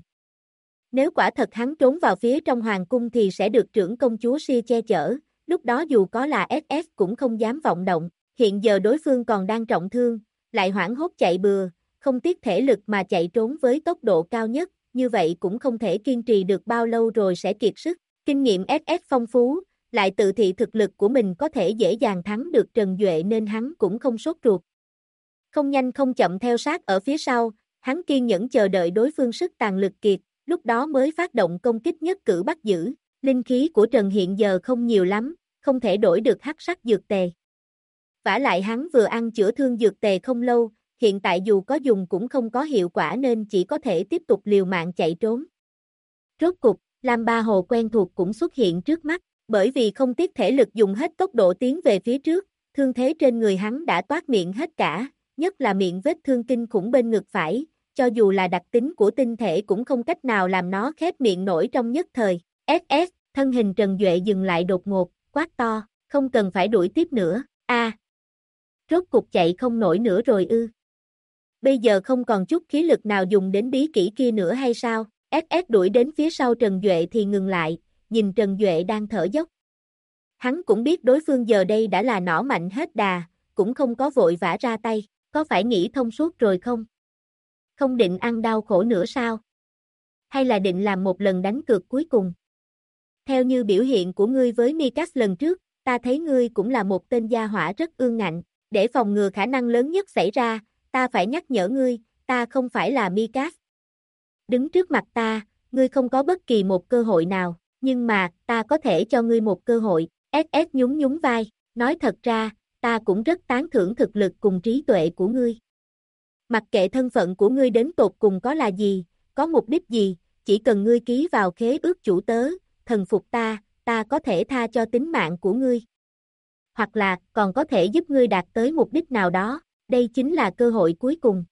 Nếu quả thật hắn trốn vào phía trong hoàng cung thì sẽ được trưởng công chúa Sia che chở, lúc đó dù có là SS cũng không dám vọng động. Hiện giờ đối phương còn đang trọng thương, lại hoảng hốt chạy bừa, không tiếc thể lực mà chạy trốn với tốc độ cao nhất, như vậy cũng không thể kiên trì được bao lâu rồi sẽ kiệt sức. Kinh nghiệm SS phong phú, lại tự thị thực lực của mình có thể dễ dàng thắng được Trần Duệ nên hắn cũng không sốt ruột. Không nhanh không chậm theo sát ở phía sau, hắn kiên nhẫn chờ đợi đối phương sức tàn lực kiệt, lúc đó mới phát động công kích nhất cử bắt giữ. Linh khí của Trần hiện giờ không nhiều lắm, không thể đổi được hắc sắc dược tề. Vả lại hắn vừa ăn chữa thương dược tề không lâu, hiện tại dù có dùng cũng không có hiệu quả nên chỉ có thể tiếp tục liều mạng chạy trốn. Rốt cục, Lam Ba Hồ quen thuộc cũng xuất hiện trước mắt, bởi vì không tiếc thể lực dùng hết tốc độ tiến về phía trước, thương thế trên người hắn đã toát miệng hết cả, nhất là miệng vết thương kinh khủng bên ngực phải, cho dù là đặc tính của tinh thể cũng không cách nào làm nó khép miệng nổi trong nhất thời. SS, thân hình Trần Duệ dừng lại đột ngột, quát to, không cần phải đuổi tiếp nữa, rốt cục chạy không nổi nữa rồi ư. Bây giờ không còn chút khí lực nào dùng đến bí kỹ kia nữa hay sao? SS đuổi đến phía sau Trần Duệ thì ngừng lại, nhìn Trần Duệ đang thở dốc. Hắn cũng biết đối phương giờ đây đã là nỏ mạnh hết đà, cũng không có vội vã ra tay, có phải nghĩ thông suốt rồi không? Không định ăn đau khổ nữa sao? Hay là định làm một lần đánh cược cuối cùng? Theo như biểu hiện của ngươi với Mikas lần trước, ta thấy ngươi cũng là một tên gia hỏa rất ương ngạnh, để phòng ngừa khả năng lớn nhất xảy ra, ta phải nhắc nhở ngươi, ta không phải là Mikas. Đứng trước mặt ta, ngươi không có bất kỳ một cơ hội nào, nhưng mà, ta có thể cho ngươi một cơ hội. SS nhún nhún vai, nói thật ra, ta cũng rất tán thưởng thực lực cùng trí tuệ của ngươi. Mặc kệ thân phận của ngươi đến tột cùng có là gì, có mục đích gì, chỉ cần ngươi ký vào khế ước chủ tớ, thần phục ta, ta có thể tha cho tính mạng của ngươi. hoặc là còn có thể giúp ngươi đạt tới mục đích nào đó, đây chính là cơ hội cuối cùng.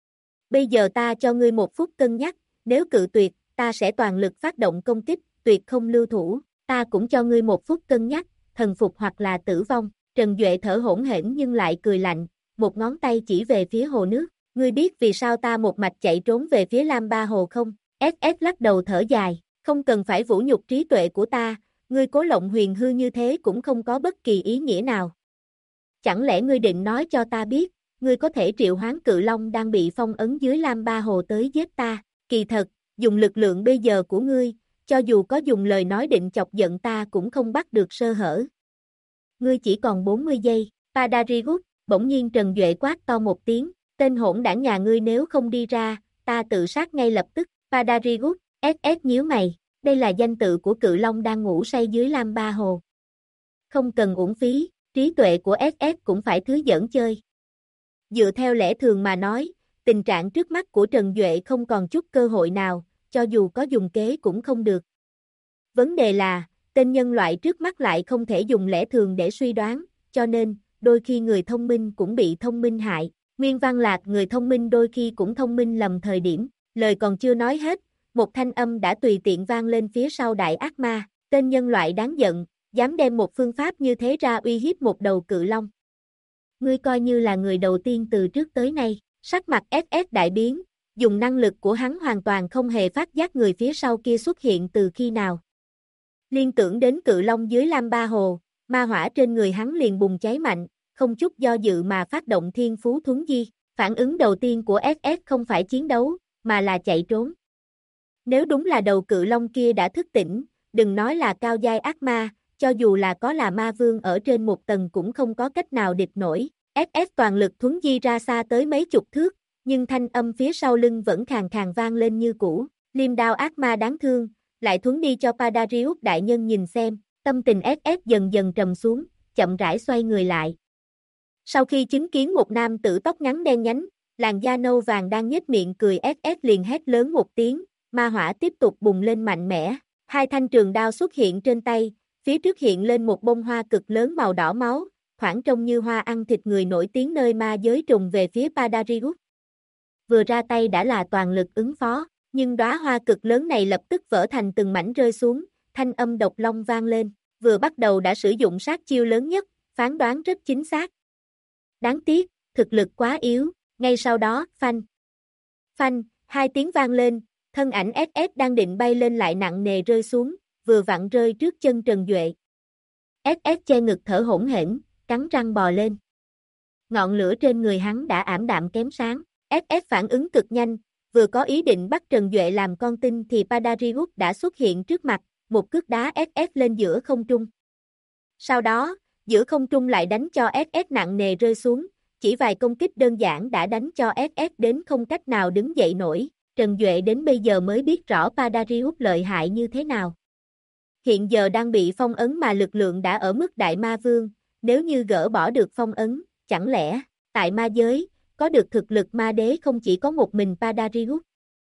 Bây giờ ta cho ngươi 1 phút cân nhắc, nếu cự tuyệt, ta sẽ toàn lực phát động công kích, tuyệt không lưu thủ, ta cũng cho ngươi 1 phút cân nhắc, thần phục hoặc là tử vong. Trần Duệ thở hổn hển nhưng lại cười lạnh, một ngón tay chỉ về phía hồ nước, ngươi biết vì sao ta một mạch chạy trốn về phía Lam Ba Hồ không? SS lắc đầu thở dài, không cần phải vũ nhục trí tuệ của ta, ngươi cố lộng huyền hư như thế cũng không có bất kỳ ý nghĩa nào. Chẳng lẽ ngươi định nói cho ta biết, ngươi có thể triệu hoán cự long đang bị phong ấn dưới Lam Ba Hồ tới giết ta? Kỳ thật, dùng lực lượng bây giờ của ngươi, cho dù có dùng lời nói định chọc giận ta cũng không bắt được sơ hở. Ngươi chỉ còn 40 giây, Padarrigus, bỗng nhiên Trần Duệ quát to một tiếng, tên hỗn đảng nhà ngươi nếu không đi ra, ta tự sát ngay lập tức. Padarrigus, SS nhíu mày, đây là danh tự của cự long đang ngủ say dưới Lam Ba Hồ. Không cần uổng phí, trí tuệ của SS cũng phải thứ giỡn chơi. Dựa theo lẽ thường mà nói, tình trạng trước mắt của Trần Duệ không còn chút cơ hội nào, cho dù có dùng kế cũng không được. Vấn đề là, tên nhân loại trước mắt lại không thể dùng lẽ thường để suy đoán, cho nên, đôi khi người thông minh cũng bị thông minh hại. Nguyên văn lạc người thông minh đôi khi cũng thông minh lầm thời điểm, lời còn chưa nói hết, một thanh âm đã tùy tiện vang lên phía sau đại ác ma, tên nhân loại đáng giận, dám đem một phương pháp như thế ra uy hiếp một đầu cự long. Ngươi coi như là người đầu tiên từ trước tới nay, sắc mặt SS đại biến, dùng năng lực của hắn hoàn toàn không hề phát giác người phía sau kia xuất hiện từ khi nào. Liên tưởng đến cự long dưới Lam Ba Hồ, ma hỏa trên người hắn liền bùng cháy mạnh, không chút do dự mà phát động thiên phú thuấn di. Phản ứng đầu tiên của SS không phải chiến đấu, mà là chạy trốn. Nếu đúng là đầu cự long kia đã thức tỉnh, đừng nói là cao giai ác ma, cho dù là có là ma vương ở trên một tầng cũng không có cách nào địch nổi. SS toàn lực thuấn di ra xa tới mấy chục thước, nhưng thanh âm phía sau lưng vẫn khàn khàn vang lên như cũ. Liêm đao ác ma đáng thương, lại thuấn đi cho Padarrius đại nhân nhìn xem, tâm tình SS dần dần trầm xuống, chậm rãi xoay người lại. Sau khi chứng kiến một nam tử tóc ngắn đen nhánh, làn da nâu vàng đang nhếch miệng cười, SS liền hét lớn một tiếng, ma hỏa tiếp tục bùng lên mạnh mẽ, 2 thanh trường đao xuất hiện trên tay, phía trước hiện lên một bông hoa cực lớn màu đỏ máu, thoảng trông như hoa ăn thịt người nổi tiếng nơi ma giới trùng về phía Padarrius. Vừa ra tay đã là toàn lực ứng phó, nhưng đóa hoa cực lớn này lập tức vỡ thành từng mảnh rơi xuống, thanh âm độc long vang lên, vừa bắt đầu đã sử dụng sát chiêu lớn nhất, phán đoán rất chính xác. Đáng tiếc, thực lực quá yếu, ngay sau đó, phanh. Phanh, 2 tiếng vang lên, thân ảnh SS đang định bay lên lại nặng nề rơi xuống, vừa vặn rơi trước chân Trần Duệ. SS che ngực thở hổn hển, cắn răng bò lên. Ngọn lửa trên người hắn đã ảm đạm kém sáng, SS phản ứng cực nhanh, vừa có ý định bắt Trần Duệ làm con tin thì Padarrius đã xuất hiện trước mặt, một cước đá SS lên giữa không trung. Sau đó, giữa không trung lại đánh cho SS nặng nề rơi xuống, chỉ vài công kích đơn giản đã đánh cho SS đến không cách nào đứng dậy nổi, Trần Duệ đến bây giờ mới biết rõ Padarrius lợi hại như thế nào. Hiện giờ đang bị phong ấn mà lực lượng đã ở mức đại ma vương, nếu như gỡ bỏ được phong ấn, chẳng lẽ, tại ma giới, có được thực lực ma đế không chỉ có một mình Padarrius.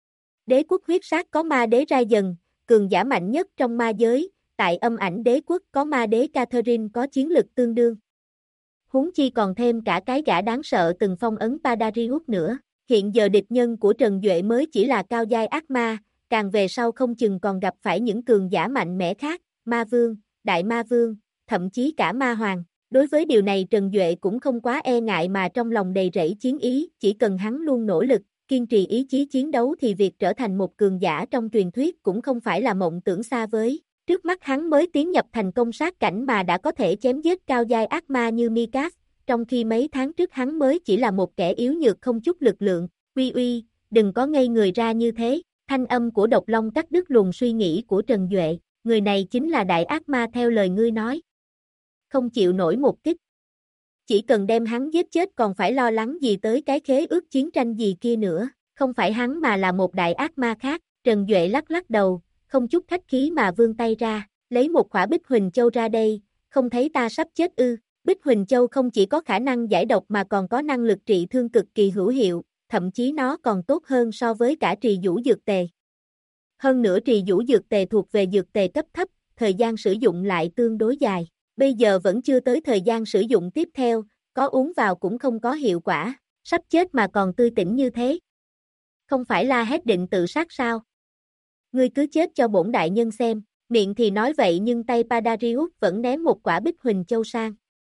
Đế quốc huyết sát có ma đế Ra Dần, cường giả mạnh nhất trong ma giới, tại âm ảnh đế quốc có ma đế Catherine có chiến lực tương đương. Huống chi còn thêm cả cái gã đáng sợ từng phong ấn Padarrius nữa. Hiện giờ địch nhân của Trần Duệ mới chỉ là cao giai ác ma, càng về sau không chừng còn gặp phải những cường giả mạnh mẽ khác, ma vương, đại ma vương, thậm chí cả ma hoàng. Đối với điều này Trần Duệ cũng không quá e ngại mà trong lòng đầy rẫy chiến ý, chỉ cần hắn luôn nỗ lực, kiên trì ý chí chiến đấu thì việc trở thành một cường giả trong truyền thuyết cũng không phải là mộng tưởng xa vời. Trước mắt hắn mới tiến nhập thành công sát cảnh mà đã có thể chém giết cao giai ác ma như Mikas, trong khi mấy tháng trước hắn mới chỉ là một kẻ yếu nhược không chút lực lượng. Uy uy, đừng có ngây người ra như thế, thanh âm của độc long cắt đứt luồng suy nghĩ của Trần Duệ, người này chính là đại ác ma theo lời ngươi nói. Không chịu nổi một kích. Chỉ cần đem hắn giết chết còn phải lo lắng gì tới cái khế ước chiến tranh gì kia nữa, không phải hắn mà là một đại ác ma khác. Trần Duệ lắc lắc đầu, không chút khách khí mà vươn tay ra, lấy một khỏa Bích Huỳnh Châu ra đây, không thấy ta sắp chết ư? Bích Huỳnh Châu không chỉ có khả năng giải độc mà còn có năng lực trị thương cực kỳ hữu hiệu, thậm chí nó còn tốt hơn so với cả trì vũ dược tề. Hơn nữa trì vũ dược tề thuộc về dược tề cấp thấp, thời gian sử dụng lại tương đối dài. Bây giờ vẫn chưa tới thời gian sử dụng tiếp theo, có uống vào cũng không có hiệu quả, sắp chết mà còn tươi tỉnh như thế. Không phải la hét định tự sát sao? Ngươi cứ chết cho bổn đại nhân xem, miệng thì nói vậy nhưng tay Padarius vẫn ném một quả bích huỳnh châu sang.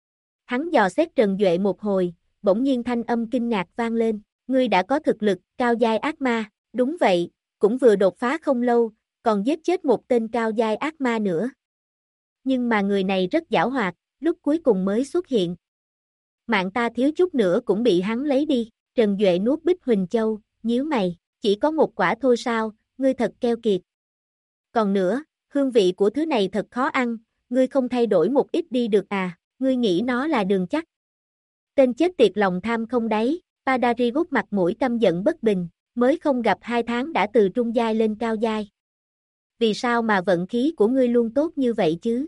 Hắn dò xét Trần Duệ một hồi, bỗng nhiên thanh âm kinh ngạc vang lên, ngươi đã có thực lực, cao giai ác ma, đúng vậy, cũng vừa đột phá không lâu, còn giết chết một tên cao giai ác ma nữa. Nhưng mà người này rất giảo hoạt, lúc cuối cùng mới xuất hiện. Mạng ta thiếu chút nữa cũng bị hắn lấy đi, Trần Duệ nuốt bích huỳnh châu, nhíu mày, chỉ có một quả thôi sao, ngươi thật keo kiệt. Còn nữa, hương vị của thứ này thật khó ăn, ngươi không thay đổi một ít đi được à, ngươi nghĩ nó là đường chắc. Tên chết tiệt lòng tham không đáy, Padarius mặt mũi căm giận bất bình, mới không gặp 2 tháng đã từ trung giai lên cao giai. Vì sao mà vận khí của ngươi luôn tốt như vậy chứ?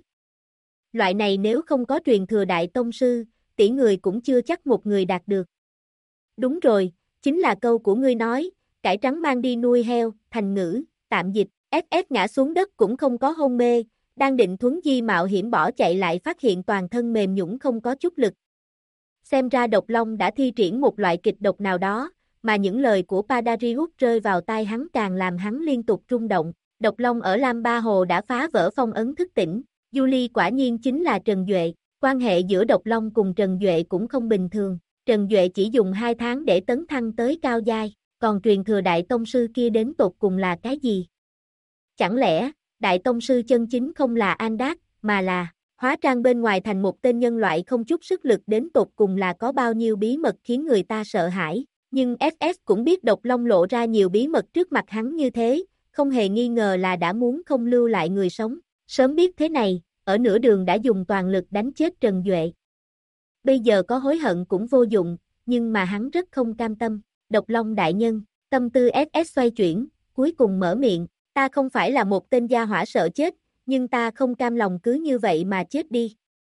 Loại này nếu không có truyền thừa đại tông sư, tỷ người cũng chưa chắc một người đạt được. Đúng rồi, chính là câu của ngươi nói, cải trắng mang đi nuôi heo, thành ngữ, tạm dịch, SS ngã xuống đất cũng không có hôn mê, đang định thuấn di mạo hiểm bỏ chạy lại phát hiện toàn thân mềm nhũn không có chút lực. Xem ra độc long đã thi triển một loại kịch độc nào đó, mà những lời của Padarius rơi vào tai hắn càng làm hắn liên tục rung động. Độc long ở Lam Ba Hồ đã phá vỡ phong ấn thức tỉnh, Julie quả nhiên chính là Trần Duệ, quan hệ giữa độc long cùng Trần Duệ cũng không bình thường, Trần Duệ chỉ dùng 2 tháng để tấn thăng tới cao giai, còn truyền thừa đại tông sư kia đến tột cùng là cái gì? Chẳng lẽ, đại tông sư chân chính không là Andak, mà là hóa trang bên ngoài thành một tên nhân loại không chút sức lực đến tột cùng là có bao nhiêu bí mật khiến người ta sợ hãi, nhưng SS cũng biết độc long lộ ra nhiều bí mật trước mặt hắn như thế, không hề nghi ngờ là đã muốn không lưu lại người sống, sớm biết thế này, ở nửa đường đã dùng toàn lực đánh chết Trần Duệ. Bây giờ có hối hận cũng vô dụng, nhưng mà hắn rất không cam tâm, độc long đại nhân, tâm tư SS xoay chuyển, cuối cùng mở miệng, ta không phải là một tên gia hỏa sợ chết, nhưng ta không cam lòng cứ như vậy mà chết đi.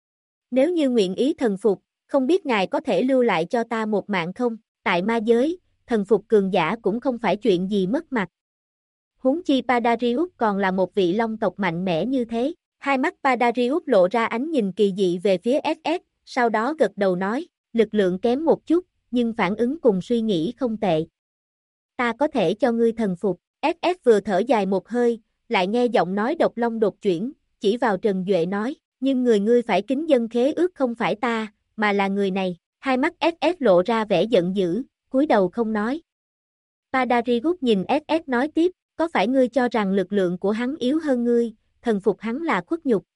Nếu như nguyện ý thần phục, không biết ngài có thể lưu lại cho ta một mạng không, tại ma giới, thần phục cường giả cũng không phải chuyện gì mất mặt. Huống chi Padarius còn là một vị long tộc mạnh mẽ như thế, hai mắt Padarius lộ ra ánh nhìn kỳ dị về phía SS, sau đó gật đầu nói, lực lượng kém một chút, nhưng phản ứng cùng suy nghĩ không tệ. Ta có thể cho ngươi thần phục, SS vừa thở dài một hơi, lại nghe giọng nói độc long đột chuyển, chỉ vào Trần Duệ nói, nhưng người ngươi phải kính dân khế ước không phải ta, mà là người này, hai mắt SS lộ ra vẻ giận dữ, cúi đầu không nói. Padarius nhìn SS nói tiếp, có phải ngươi cho rằng lực lượng của hắn yếu hơn ngươi, thần phục hắn là khuất nhục?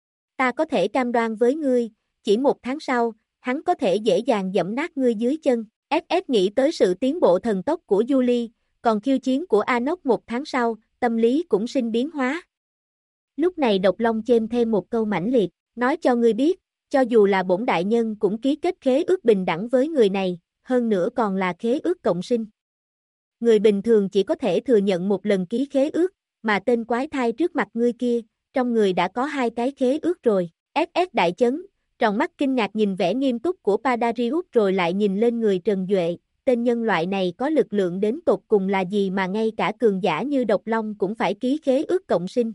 Ta có thể cam đoan với ngươi, chỉ 1 tháng sau, hắn có thể dễ dàng giẫm nát ngươi dưới chân. SS nghĩ tới sự tiến bộ thần tốc của Julie, còn khiêu chiến của Anok 1 tháng sau, tâm lý cũng sinh biến hóa. Lúc này độc long chêm thêm một câu mãnh liệt, nói cho ngươi biết, cho dù là bổn đại nhân cũng ký kết khế ước bình đẳng với người này, hơn nữa còn là khế ước cộng sinh. Người bình thường chỉ có thể thừa nhận một lần ký khế ước, mà tên quái thai trước mặt ngươi kia, trong người đã có 2 cái khế ước rồi. SS đại chấn, tròn mắt kinh ngạc nhìn vẻ nghiêm túc của Padarius rồi lại nhìn lên người Trần Duệ, tên nhân loại này có lực lượng đến tột cùng là gì mà ngay cả cường giả như độc long cũng phải ký khế ước cộng sinh.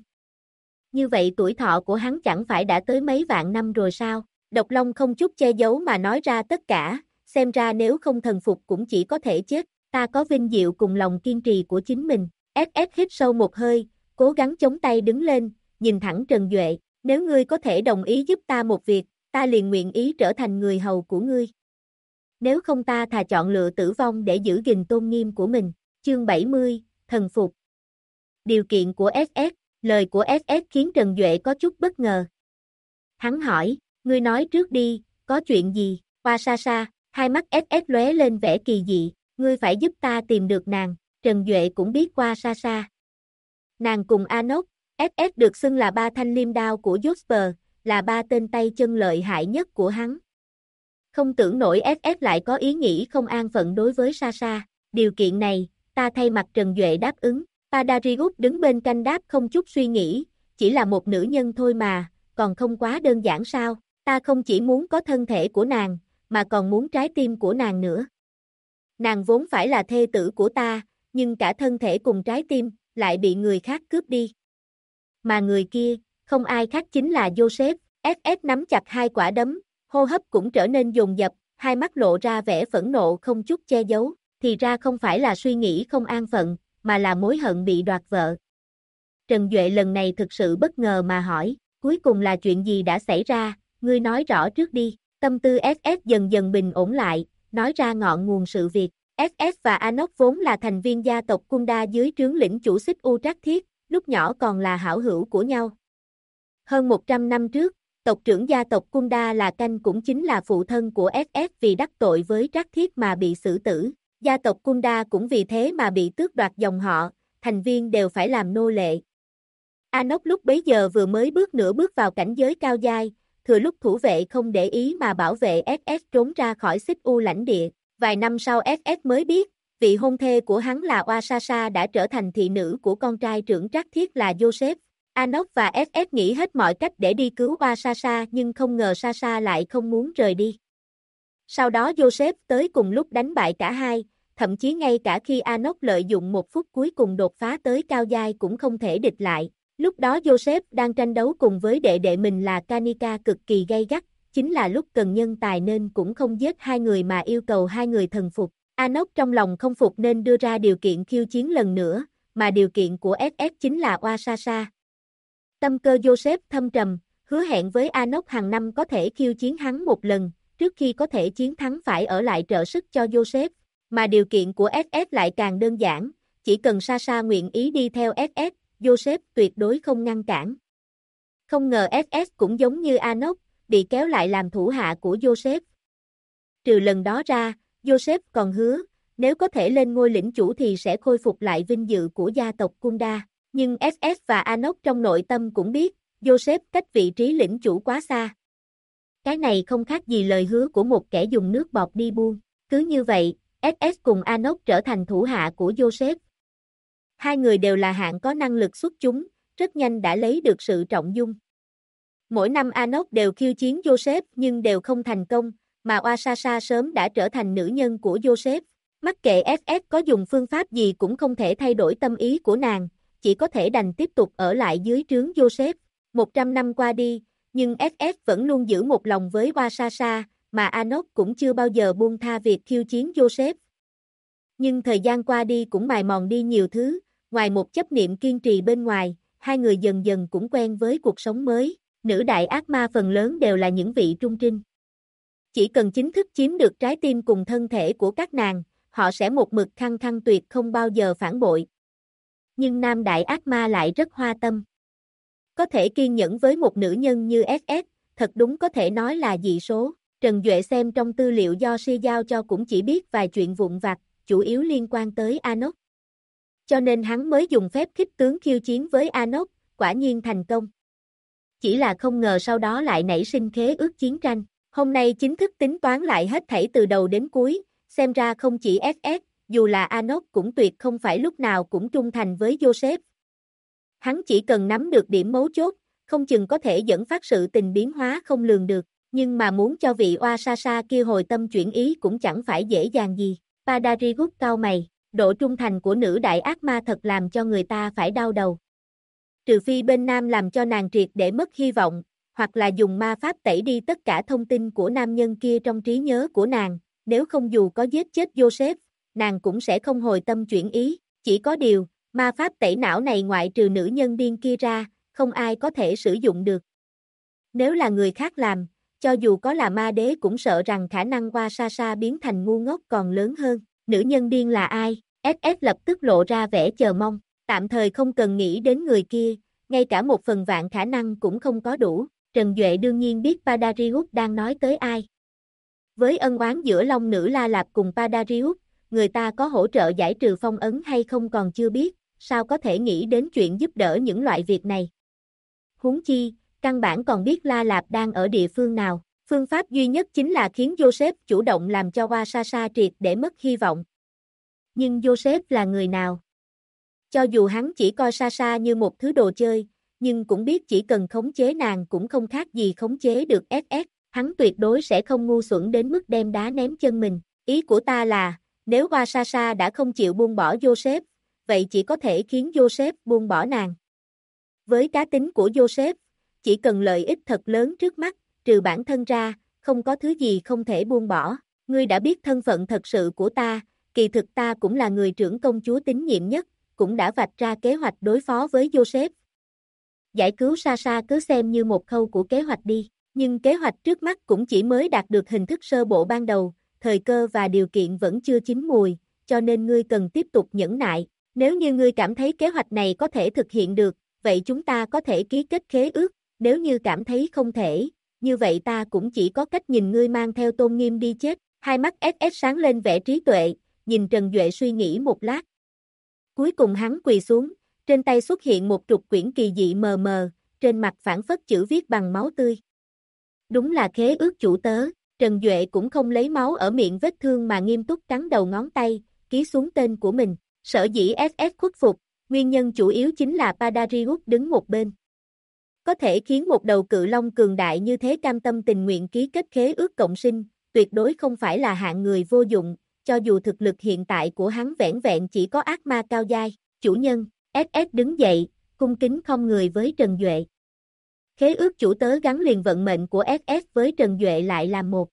Như vậy tuổi thọ của hắn chẳng phải đã tới mấy vạn năm rồi sao? Độc long không chút che giấu mà nói ra tất cả, xem ra nếu không thần phục cũng chỉ có thể chết, ta có vinh diệu cùng lòng kiên trì của chính mình. SS hít sâu một hơi, cố gắng chống tay đứng lên, nhìn thẳng Trần Duệ, nếu ngươi có thể đồng ý giúp ta một việc, ta liền nguyện ý trở thành người hầu của ngươi. Nếu không ta thà chọn lựa tử vong để giữ gìn tôn nghiêm của mình. Chương 70, thần phục. Điều kiện của SS, lời của SS khiến Trần Duệ có chút bất ngờ. Hắn hỏi, ngươi nói trước đi, có chuyện gì? Qua xa xa, hai mắt SS lóe lên vẻ kỳ dị, ngươi phải giúp ta tìm được nàng. Trần Duệ cũng biết qua xa xa. Nàng cùng Anok, SS được xưng là 3 thanh liêm đao của Josper, là 3 tên tay chân lợi hại nhất của hắn. Không tưởng nổi SS lại có ý nghĩ không an phận đối với Sasha. Điều kiện này, ta thay mặt Trần Duệ đáp ứng. Padarius đứng bên canh đáp không chút suy nghĩ, chỉ là một nữ nhân thôi mà, còn không quá đơn giản sao? Ta không chỉ muốn có thân thể của nàng, mà còn muốn trái tim của nàng nữa. Nàng vốn phải là thê tử của ta, nhưng cả thân thể cùng trái tim lại bị người khác cướp đi. Mà người kia, không ai khác chính là Joseph, SS nắm chặt hai quả đấm, hô hấp cũng trở nên dồn dập, hai mắt lộ ra vẻ phẫn nộ không chút che giấu, thì ra không phải là suy nghĩ không an phận, mà là mối hận bị đoạt vợ. Trần Duệ lần này thực sự bất ngờ mà hỏi, cuối cùng là chuyện gì đã xảy ra, ngươi nói rõ trước đi. Tâm tư SS dần dần bình ổn lại, nói ra ngọn nguồn sự việc. SS và Anok vốn là thành viên gia tộc Kunda dưới trướng lĩnh chủ Xích U Trác Thiết, lúc nhỏ còn là hảo hữu của nhau. Hơn 100 năm trước, tộc trưởng gia tộc Kunda là Canh cũng chính là phụ thân của SS vì đắc tội với Trác Thiết mà bị xử tử. Gia tộc Kunda cũng vì thế mà bị tước đoạt dòng họ, thành viên đều phải làm nô lệ. Anok lúc bấy giờ vừa mới nửa bước vào cảnh giới cao giai, thừa lúc thủ vệ không để ý mà bảo vệ SS trốn ra khỏi Xích U lãnh địa. Vài năm sau SS mới biết, vị hôn thê của hắn là Oasasa đã trở thành thị nữ của con trai trưởng Trác Thiết là Joseph. Anok và SS nghĩ hết mọi cách để đi cứu Oasasa nhưng không ngờ Sasa lại không muốn rời đi. Sau đó Joseph tới cùng lúc đánh bại cả hai, thậm chí ngay cả khi Anok lợi dụng một phút cuối cùng đột phá tới cao giai cũng không thể địch lại. Lúc đó Joseph đang tranh đấu cùng với đệ đệ mình là Kanika cực kỳ gay gắt, chính là lúc cần nhân tài nên cũng không giết hai người mà yêu cầu hai người thần phục. Anok trong lòng không phục nên đưa ra điều kiện khiêu chiến lần nữa, mà điều kiện của SS chính là Oasasa. Tâm cơ Joseph thâm trầm, hứa hẹn với Anok hàng năm có thể khiêu chiến hắn một lần, trước khi có thể chiến thắng phải ở lại trợ sức cho Joseph, mà điều kiện của SS lại càng đơn giản, chỉ cần Sasa nguyện ý đi theo SS, Joseph tuyệt đối không ngăn cản. Không ngờ SS cũng giống như Anok, bị kéo lại làm thủ hạ của Joseph. Trừ lần đó ra, Joseph còn hứa, nếu có thể lên ngôi lĩnh chủ thì sẽ khôi phục lại vinh dự của gia tộc Kunda. Nhưng SS và Anok trong nội tâm cũng biết, Joseph cách vị trí lĩnh chủ quá xa. Cái này không khác gì lời hứa của một kẻ dùng nước bọt đi buôn. Cứ như vậy, SS cùng Anok trở thành thủ hạ của Joseph. Hai người đều là hạng có năng lực xuất chúng, rất nhanh đã lấy được sự trọng dung. Mỗi năm Anok đều khiêu chiến Joseph nhưng đều không thành công, mà Oasasa sớm đã trở thành nữ nhân của Joseph. Mặc kệ SS có dùng phương pháp gì cũng không thể thay đổi tâm ý của nàng, chỉ có thể đành tiếp tục ở lại dưới trướng Joseph. 100 năm qua đi, nhưng SS vẫn luôn giữ một lòng với Oasasa, mà Anok cũng chưa bao giờ buông tha việc khiêu chiến Joseph. Nhưng thời gian qua đi cũng mài mòn đi nhiều thứ, ngoài một chấp niệm kiên trì bên ngoài, hai người dần dần cũng quen với cuộc sống mới. Nữ đại ác ma phần lớn đều là những vị trung trinh. Chỉ cần chính thức chiếm được trái tim cùng thân thể của các nàng, họ sẽ một mực khăng khăng tuyệt không bao giờ phản bội. Nhưng nam đại ác ma lại rất hoa tâm. Có thể kiên nhẫn với một nữ nhân như SS, thật đúng có thể nói là dị số. Trần Duệ xem trong tư liệu do Si giao cho cũng chỉ biết vài chuyện vụn vặt, chủ yếu liên quan tới Anok. Cho nên hắn mới dùng phép khích tướng khiêu chiến với Anok, quả nhiên thành công. Chỉ là không ngờ sau đó lại nảy sinh khế ước chiến tranh. Hôm nay chính thức tính toán lại hết thảy từ đầu đến cuối, xem ra không chỉ SS, dù là Anok cũng tuyệt không phải lúc nào cũng trung thành với Joseph. Hắn chỉ cần nắm được điểm mấu chốt, không chừng có thể dẫn phát sự tình biến hóa không lường được, nhưng mà muốn cho vị Oasasa kia hồi tâm chuyển ý cũng chẳng phải dễ dàng gì. Padarigup cau mày, độ trung thành của nữ đại ác ma thật làm cho người ta phải đau đầu. Trừ phi bên nam làm cho nàng triệt để mất hy vọng, hoặc là dùng ma pháp tẩy đi tất cả thông tin của nam nhân kia trong trí nhớ của nàng, nếu không dù có giết chết Joseph, nàng cũng sẽ không hồi tâm chuyển ý, chỉ có điều, ma pháp tẩy não này ngoại trừ nữ nhân điên kia ra, không ai có thể sử dụng được. Nếu là người khác làm, cho dù có là ma đế cũng sợ rằng khả năng Oasasa biến thành ngu ngốc còn lớn hơn. Nữ nhân điên là ai? SS lập tức lộ ra vẻ chờ mong, tạm thời không cần nghĩ đến người kia, ngay cả một phần vạn khả năng cũng không có đủ. Trần Duệ đương nhiên biết Padarigup đang nói tới ai. Với ân oán giữa Long nữ La Lạp cùng Padarigup, người ta có hỗ trợ giải trừ phong ấn hay không còn chưa biết, sao có thể nghĩ đến chuyện giúp đỡ những loại việc này. Huống chi, căn bản còn biết La Lạp đang ở địa phương nào. Phương pháp duy nhất chính là khiến Joseph chủ động làm cho Oasasa triệt để mất hy vọng. Nhưng Joseph là người nào? Cho dù hắn chỉ coi Sasa như một thứ đồ chơi, nhưng cũng biết chỉ cần khống chế nàng cũng không khác gì khống chế được SS, hắn tuyệt đối sẽ không ngu xuẩn đến mức đem đá ném chân mình. Ý của ta là, nếu Oasasa đã không chịu buông bỏ Joseph, vậy chỉ có thể khiến Joseph buông bỏ nàng. Với cá tính của Joseph, chỉ cần lợi ích thật lớn trước mắt, trừ bản thân ra, không có thứ gì không thể buông bỏ. Ngươi đã biết thân phận thật sự của ta, kỳ thực ta cũng là người trưởng công chúa tín nhiệm nhất, cũng đã vạch ra kế hoạch đối phó với Joseph. Giải cứu Sasha cứ xem như một khâu của kế hoạch đi, nhưng kế hoạch trước mắt cũng chỉ mới đạt được hình thức sơ bộ ban đầu, thời cơ và điều kiện vẫn chưa chín mùi, cho nên ngươi cần tiếp tục nhẫn nại. Nếu như ngươi cảm thấy kế hoạch này có thể thực hiện được, vậy chúng ta có thể ký kết khế ước, nếu như cảm thấy không thể, như vậy ta cũng chỉ có cách nhìn ngươi mang theo tôn nghiêm đi chết. Hai mắt SS sáng lên vẻ trí tuệ, nhìn Trần Duệ suy nghĩ một lát. Cuối cùng hắn quỳ xuống, trên tay xuất hiện một trục quyển kỳ dị mờ mờ, trên mặt phảng phất chữ viết bằng máu tươi. Đúng là khế ước chủ tớ, Trần Duệ cũng không lấy máu ở miệng vết thương mà nghiêm túc cắn đầu ngón tay, ký xuống tên của mình. Sở dĩ SS khuất phục, nguyên nhân chủ yếu chính là Padarius đứng một bên. Có thể khiến một đầu cự long cường đại như thế cam tâm tình nguyện ký kết khế ước cộng sinh, tuyệt đối không phải là hạng người vô dụng, cho dù thực lực hiện tại của hắn vẻn vẹn chỉ có ác ma cao giai. Chủ nhân, SS đứng dậy, cung kính không người với Trần Duệ. Khế ước chủ tớ gắn liền vận mệnh của SS với Trần Duệ lại là một.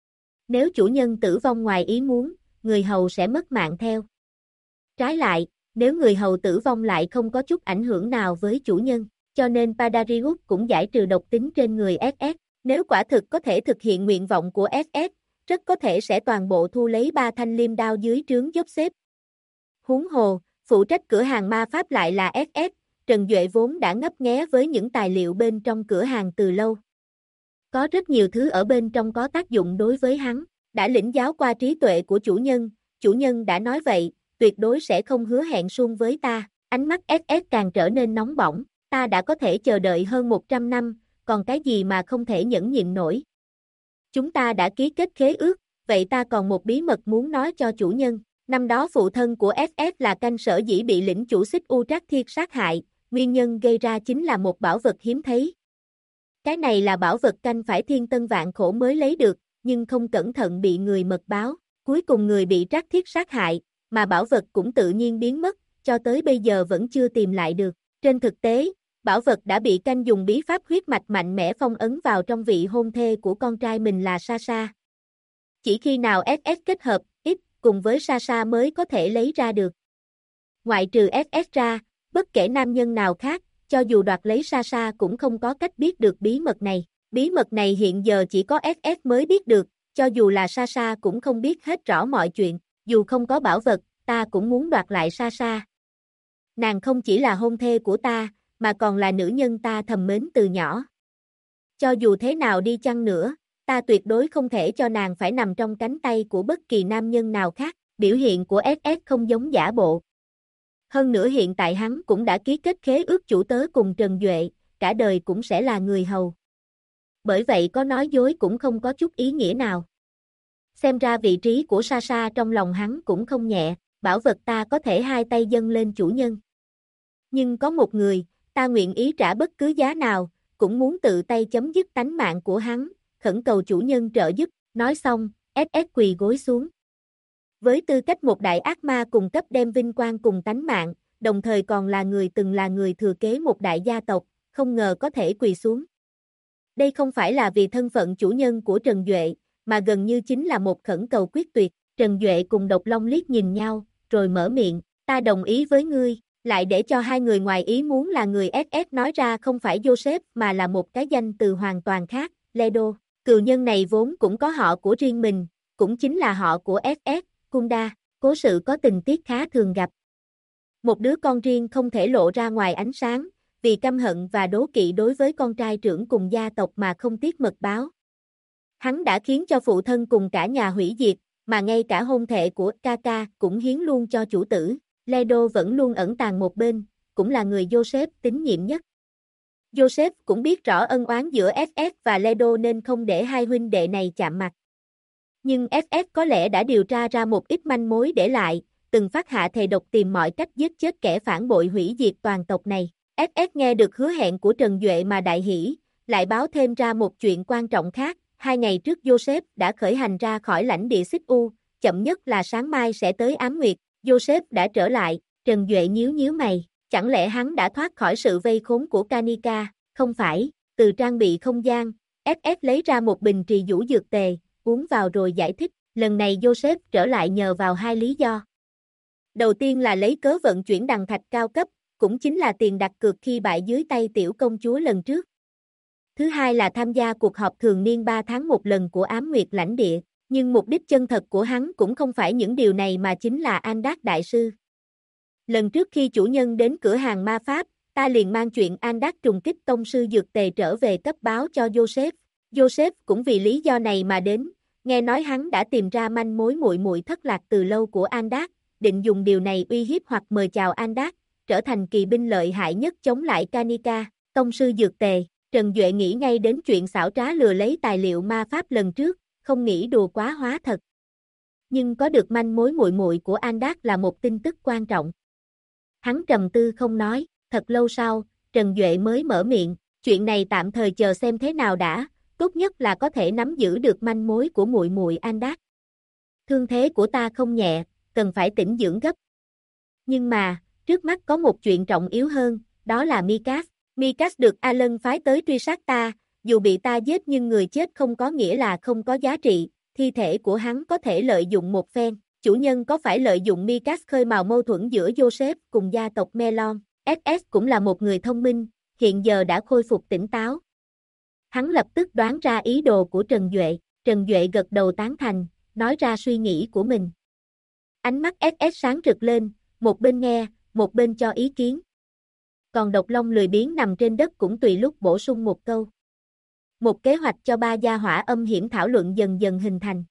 Nếu chủ nhân tử vong ngoài ý muốn, người hầu sẽ mất mạng theo. Trái lại, nếu người hầu tử vong lại không có chút ảnh hưởng nào với chủ nhân, cho nên Padarius cũng giải trừ độc tính trên người SS. Nếu quả thực có thể thực hiện nguyện vọng của SS, rất có thể sẽ toàn bộ thu lấy 3 thanh liêm đao dưới trướng Joseph. Huống hồ, phụ trách cửa hàng ma pháp lại là SS, Trần Duệ vốn đã ngấp nghé với những tài liệu bên trong cửa hàng từ lâu. Có rất nhiều thứ ở bên trong có tác dụng đối với hắn, đã lĩnh giáo qua trí tuệ của chủ nhân đã nói vậy, tuyệt đối sẽ không hứa hẹn suông với ta. Ánh mắt SS càng trở nên nóng bỏng, ta đã có thể chờ đợi hơn 100 năm, còn cái gì mà không thể nhẫn nhịn nổi. Chúng ta đã ký kết khế ước, vậy ta còn một bí mật muốn nói cho chủ nhân. Năm đó phụ thân của SS là Canh sở dĩ bị lĩnh chủ Xích U Trác Thiết sát hại, nguyên nhân gây ra chính là một bảo vật hiếm thấy. Cái này là bảo vật Canh phải thiên tân vạn khổ mới lấy được, nhưng không cẩn thận bị người mật báo, cuối cùng người bị Trác Thiết sát hại, mà bảo vật cũng tự nhiên biến mất, cho tới bây giờ vẫn chưa tìm lại được. Trên thực tế, bảo vật đã bị Canh dùng bí pháp huyết mạch mạnh mẽ phong ấn vào trong vị hôn thê của con trai mình là Sasha. Chỉ khi nào SS kết hợp, cùng với Sasha mới có thể lấy ra được. Ngoại trừ SS ra, bất kể nam nhân nào khác, cho dù đoạt lấy Sasha cũng không có cách biết được bí mật này. Bí mật này hiện giờ chỉ có SS mới biết được, cho dù là Sasha cũng không biết hết rõ mọi chuyện, dù không có bảo vật, ta cũng muốn đoạt lại Sasha. Nàng không chỉ là hôn thê của ta, mà còn là nữ nhân ta thầm mến từ nhỏ. Cho dù thế nào đi chăng nữa, ta tuyệt đối không thể cho nàng phải nằm trong cánh tay của bất kỳ nam nhân nào khác. Biểu hiện của SS không giống giả bộ. Hơn nữa hiện tại hắn cũng đã ký kết khế ước chủ tớ cùng Trần Duệ, cả đời cũng sẽ là người hầu. Bởi vậy có nói dối cũng không có chút ý nghĩa nào. Xem ra vị trí của Sasha trong lòng hắn cũng không nhẹ, bảo vật ta có thể hai tay dâng lên chủ nhân. Nhưng có một người, ta nguyện ý trả bất cứ giá nào, cũng muốn tự tay chấm dứt tánh mạng của hắn, khẩn cầu chủ nhân trợ giúp. Nói xong, SS quỳ gối xuống. Với tư cách một đại ác ma cùng cấp đem vinh quang cùng tánh mạng, đồng thời còn là người từng là người thừa kế một đại gia tộc, không ngờ có thể quỳ xuống. Đây không phải là vì thân phận chủ nhân của Trần Duệ, mà gần như chính là một khẩn cầu quyết tuyệt. Trần Duệ cùng Độc Long liếc nhìn nhau, rồi mở miệng, ta đồng ý với ngươi, lại để cho hai người ngoài ý muốn là người SS nói ra không phải Joseph mà là một cái danh từ hoàn toàn khác, Ledo. Cừu nhân này vốn cũng có họ của riêng mình, cũng chính là họ của SS, Kunda, cố sự có tình tiết khá thường gặp. Một đứa con riêng không thể lộ ra ngoài ánh sáng, vì căm hận và đố kỵ đối với con trai trưởng cùng gia tộc mà không tiếc mật báo. Hắn đã khiến cho phụ thân cùng cả nhà hủy diệt, mà ngay cả hôn thệ của Kaka cũng hiến luôn cho chủ tử. Ledo vẫn luôn ẩn tàng một bên, cũng là người Joseph tín nhiệm nhất. Joseph cũng biết rõ ân oán giữa SS và Ledo nên không để hai huynh đệ này chạm mặt. Nhưng SS có lẽ đã điều tra ra một ít manh mối để lại, từng phát hạ thề độc tìm mọi cách giết chết kẻ phản bội hủy diệt toàn tộc này. SS nghe được hứa hẹn của Trần Duệ mà đại hỉ, lại báo thêm ra một chuyện quan trọng khác. 2 ngày trước Joseph đã khởi hành ra khỏi lãnh địa Xích U, chậm nhất là sáng mai sẽ tới Ám Nguyệt. Joseph đã trở lại, Trần Duệ nhíu nhíu mày, chẳng lẽ hắn đã thoát khỏi sự vây khốn của Kanika? Không phải, từ trang bị không gian, SS lấy ra một bình trì vũ dược tề, uống vào rồi giải thích, lần này Joseph trở lại nhờ vào hai lý do. Đầu tiên là lấy cớ vận chuyển đằng thạch cao cấp, cũng chính là tiền đặt cược khi bại dưới tay tiểu công chúa lần trước. Thứ hai là tham gia cuộc họp thường niên 3 tháng một lần của Ám Nguyệt lãnh địa, nhưng mục đích chân thật của hắn cũng không phải những điều này mà chính là Andak đại sư. Lần trước khi chủ nhân đến cửa hàng ma pháp, ta liền mang chuyện Andak trùng kích tông sư dược tề trở về cấp báo cho Joseph. Joseph cũng vì lý do này mà đến, nghe nói hắn đã tìm ra manh mối muội muội thất lạc từ lâu của Andak, định dùng điều này uy hiếp hoặc mời chào Andak, trở thành kỳ binh lợi hại nhất chống lại Kanika, tông sư dược tề. Trần Duệ nghĩ ngay đến chuyện xảo trá lừa lấy tài liệu ma pháp lần trước, không nghĩ đùa quá hóa thật. Nhưng có được manh mối muội muội của Andak là một tin tức quan trọng. Hắn trầm tư không nói, thật lâu sau, Trần Duệ mới mở miệng, chuyện này tạm thời chờ xem thế nào đã, tốt nhất là có thể nắm giữ được manh mối của muội muội Andak. Thương thế của ta không nhẹ, cần phải tĩnh dưỡng gấp. Nhưng mà, trước mắt có một chuyện trọng yếu hơn, đó là Mikas. Mikas được Alan phái tới truy sát ta, dù bị ta giết nhưng người chết không có nghĩa là không có giá trị, thi thể của hắn có thể lợi dụng một phen. Chủ nhân có phải lợi dụng Mikas khơi mào mâu thuẫn giữa Joseph cùng gia tộc Melon? SS cũng là một người thông minh, hiện giờ đã khôi phục tỉnh táo. Hắn lập tức đoán ra ý đồ của Trần Duệ. Trần Duệ gật đầu tán thành, nói ra suy nghĩ của mình. Ánh mắt SS sáng rực lên, một bên nghe, một bên cho ý kiến. Còn Độc Long lười biếng nằm trên đất cũng tùy lúc bổ sung một câu. Một kế hoạch cho ba gia hỏa âm hiểm thảo luận dần dần hình thành.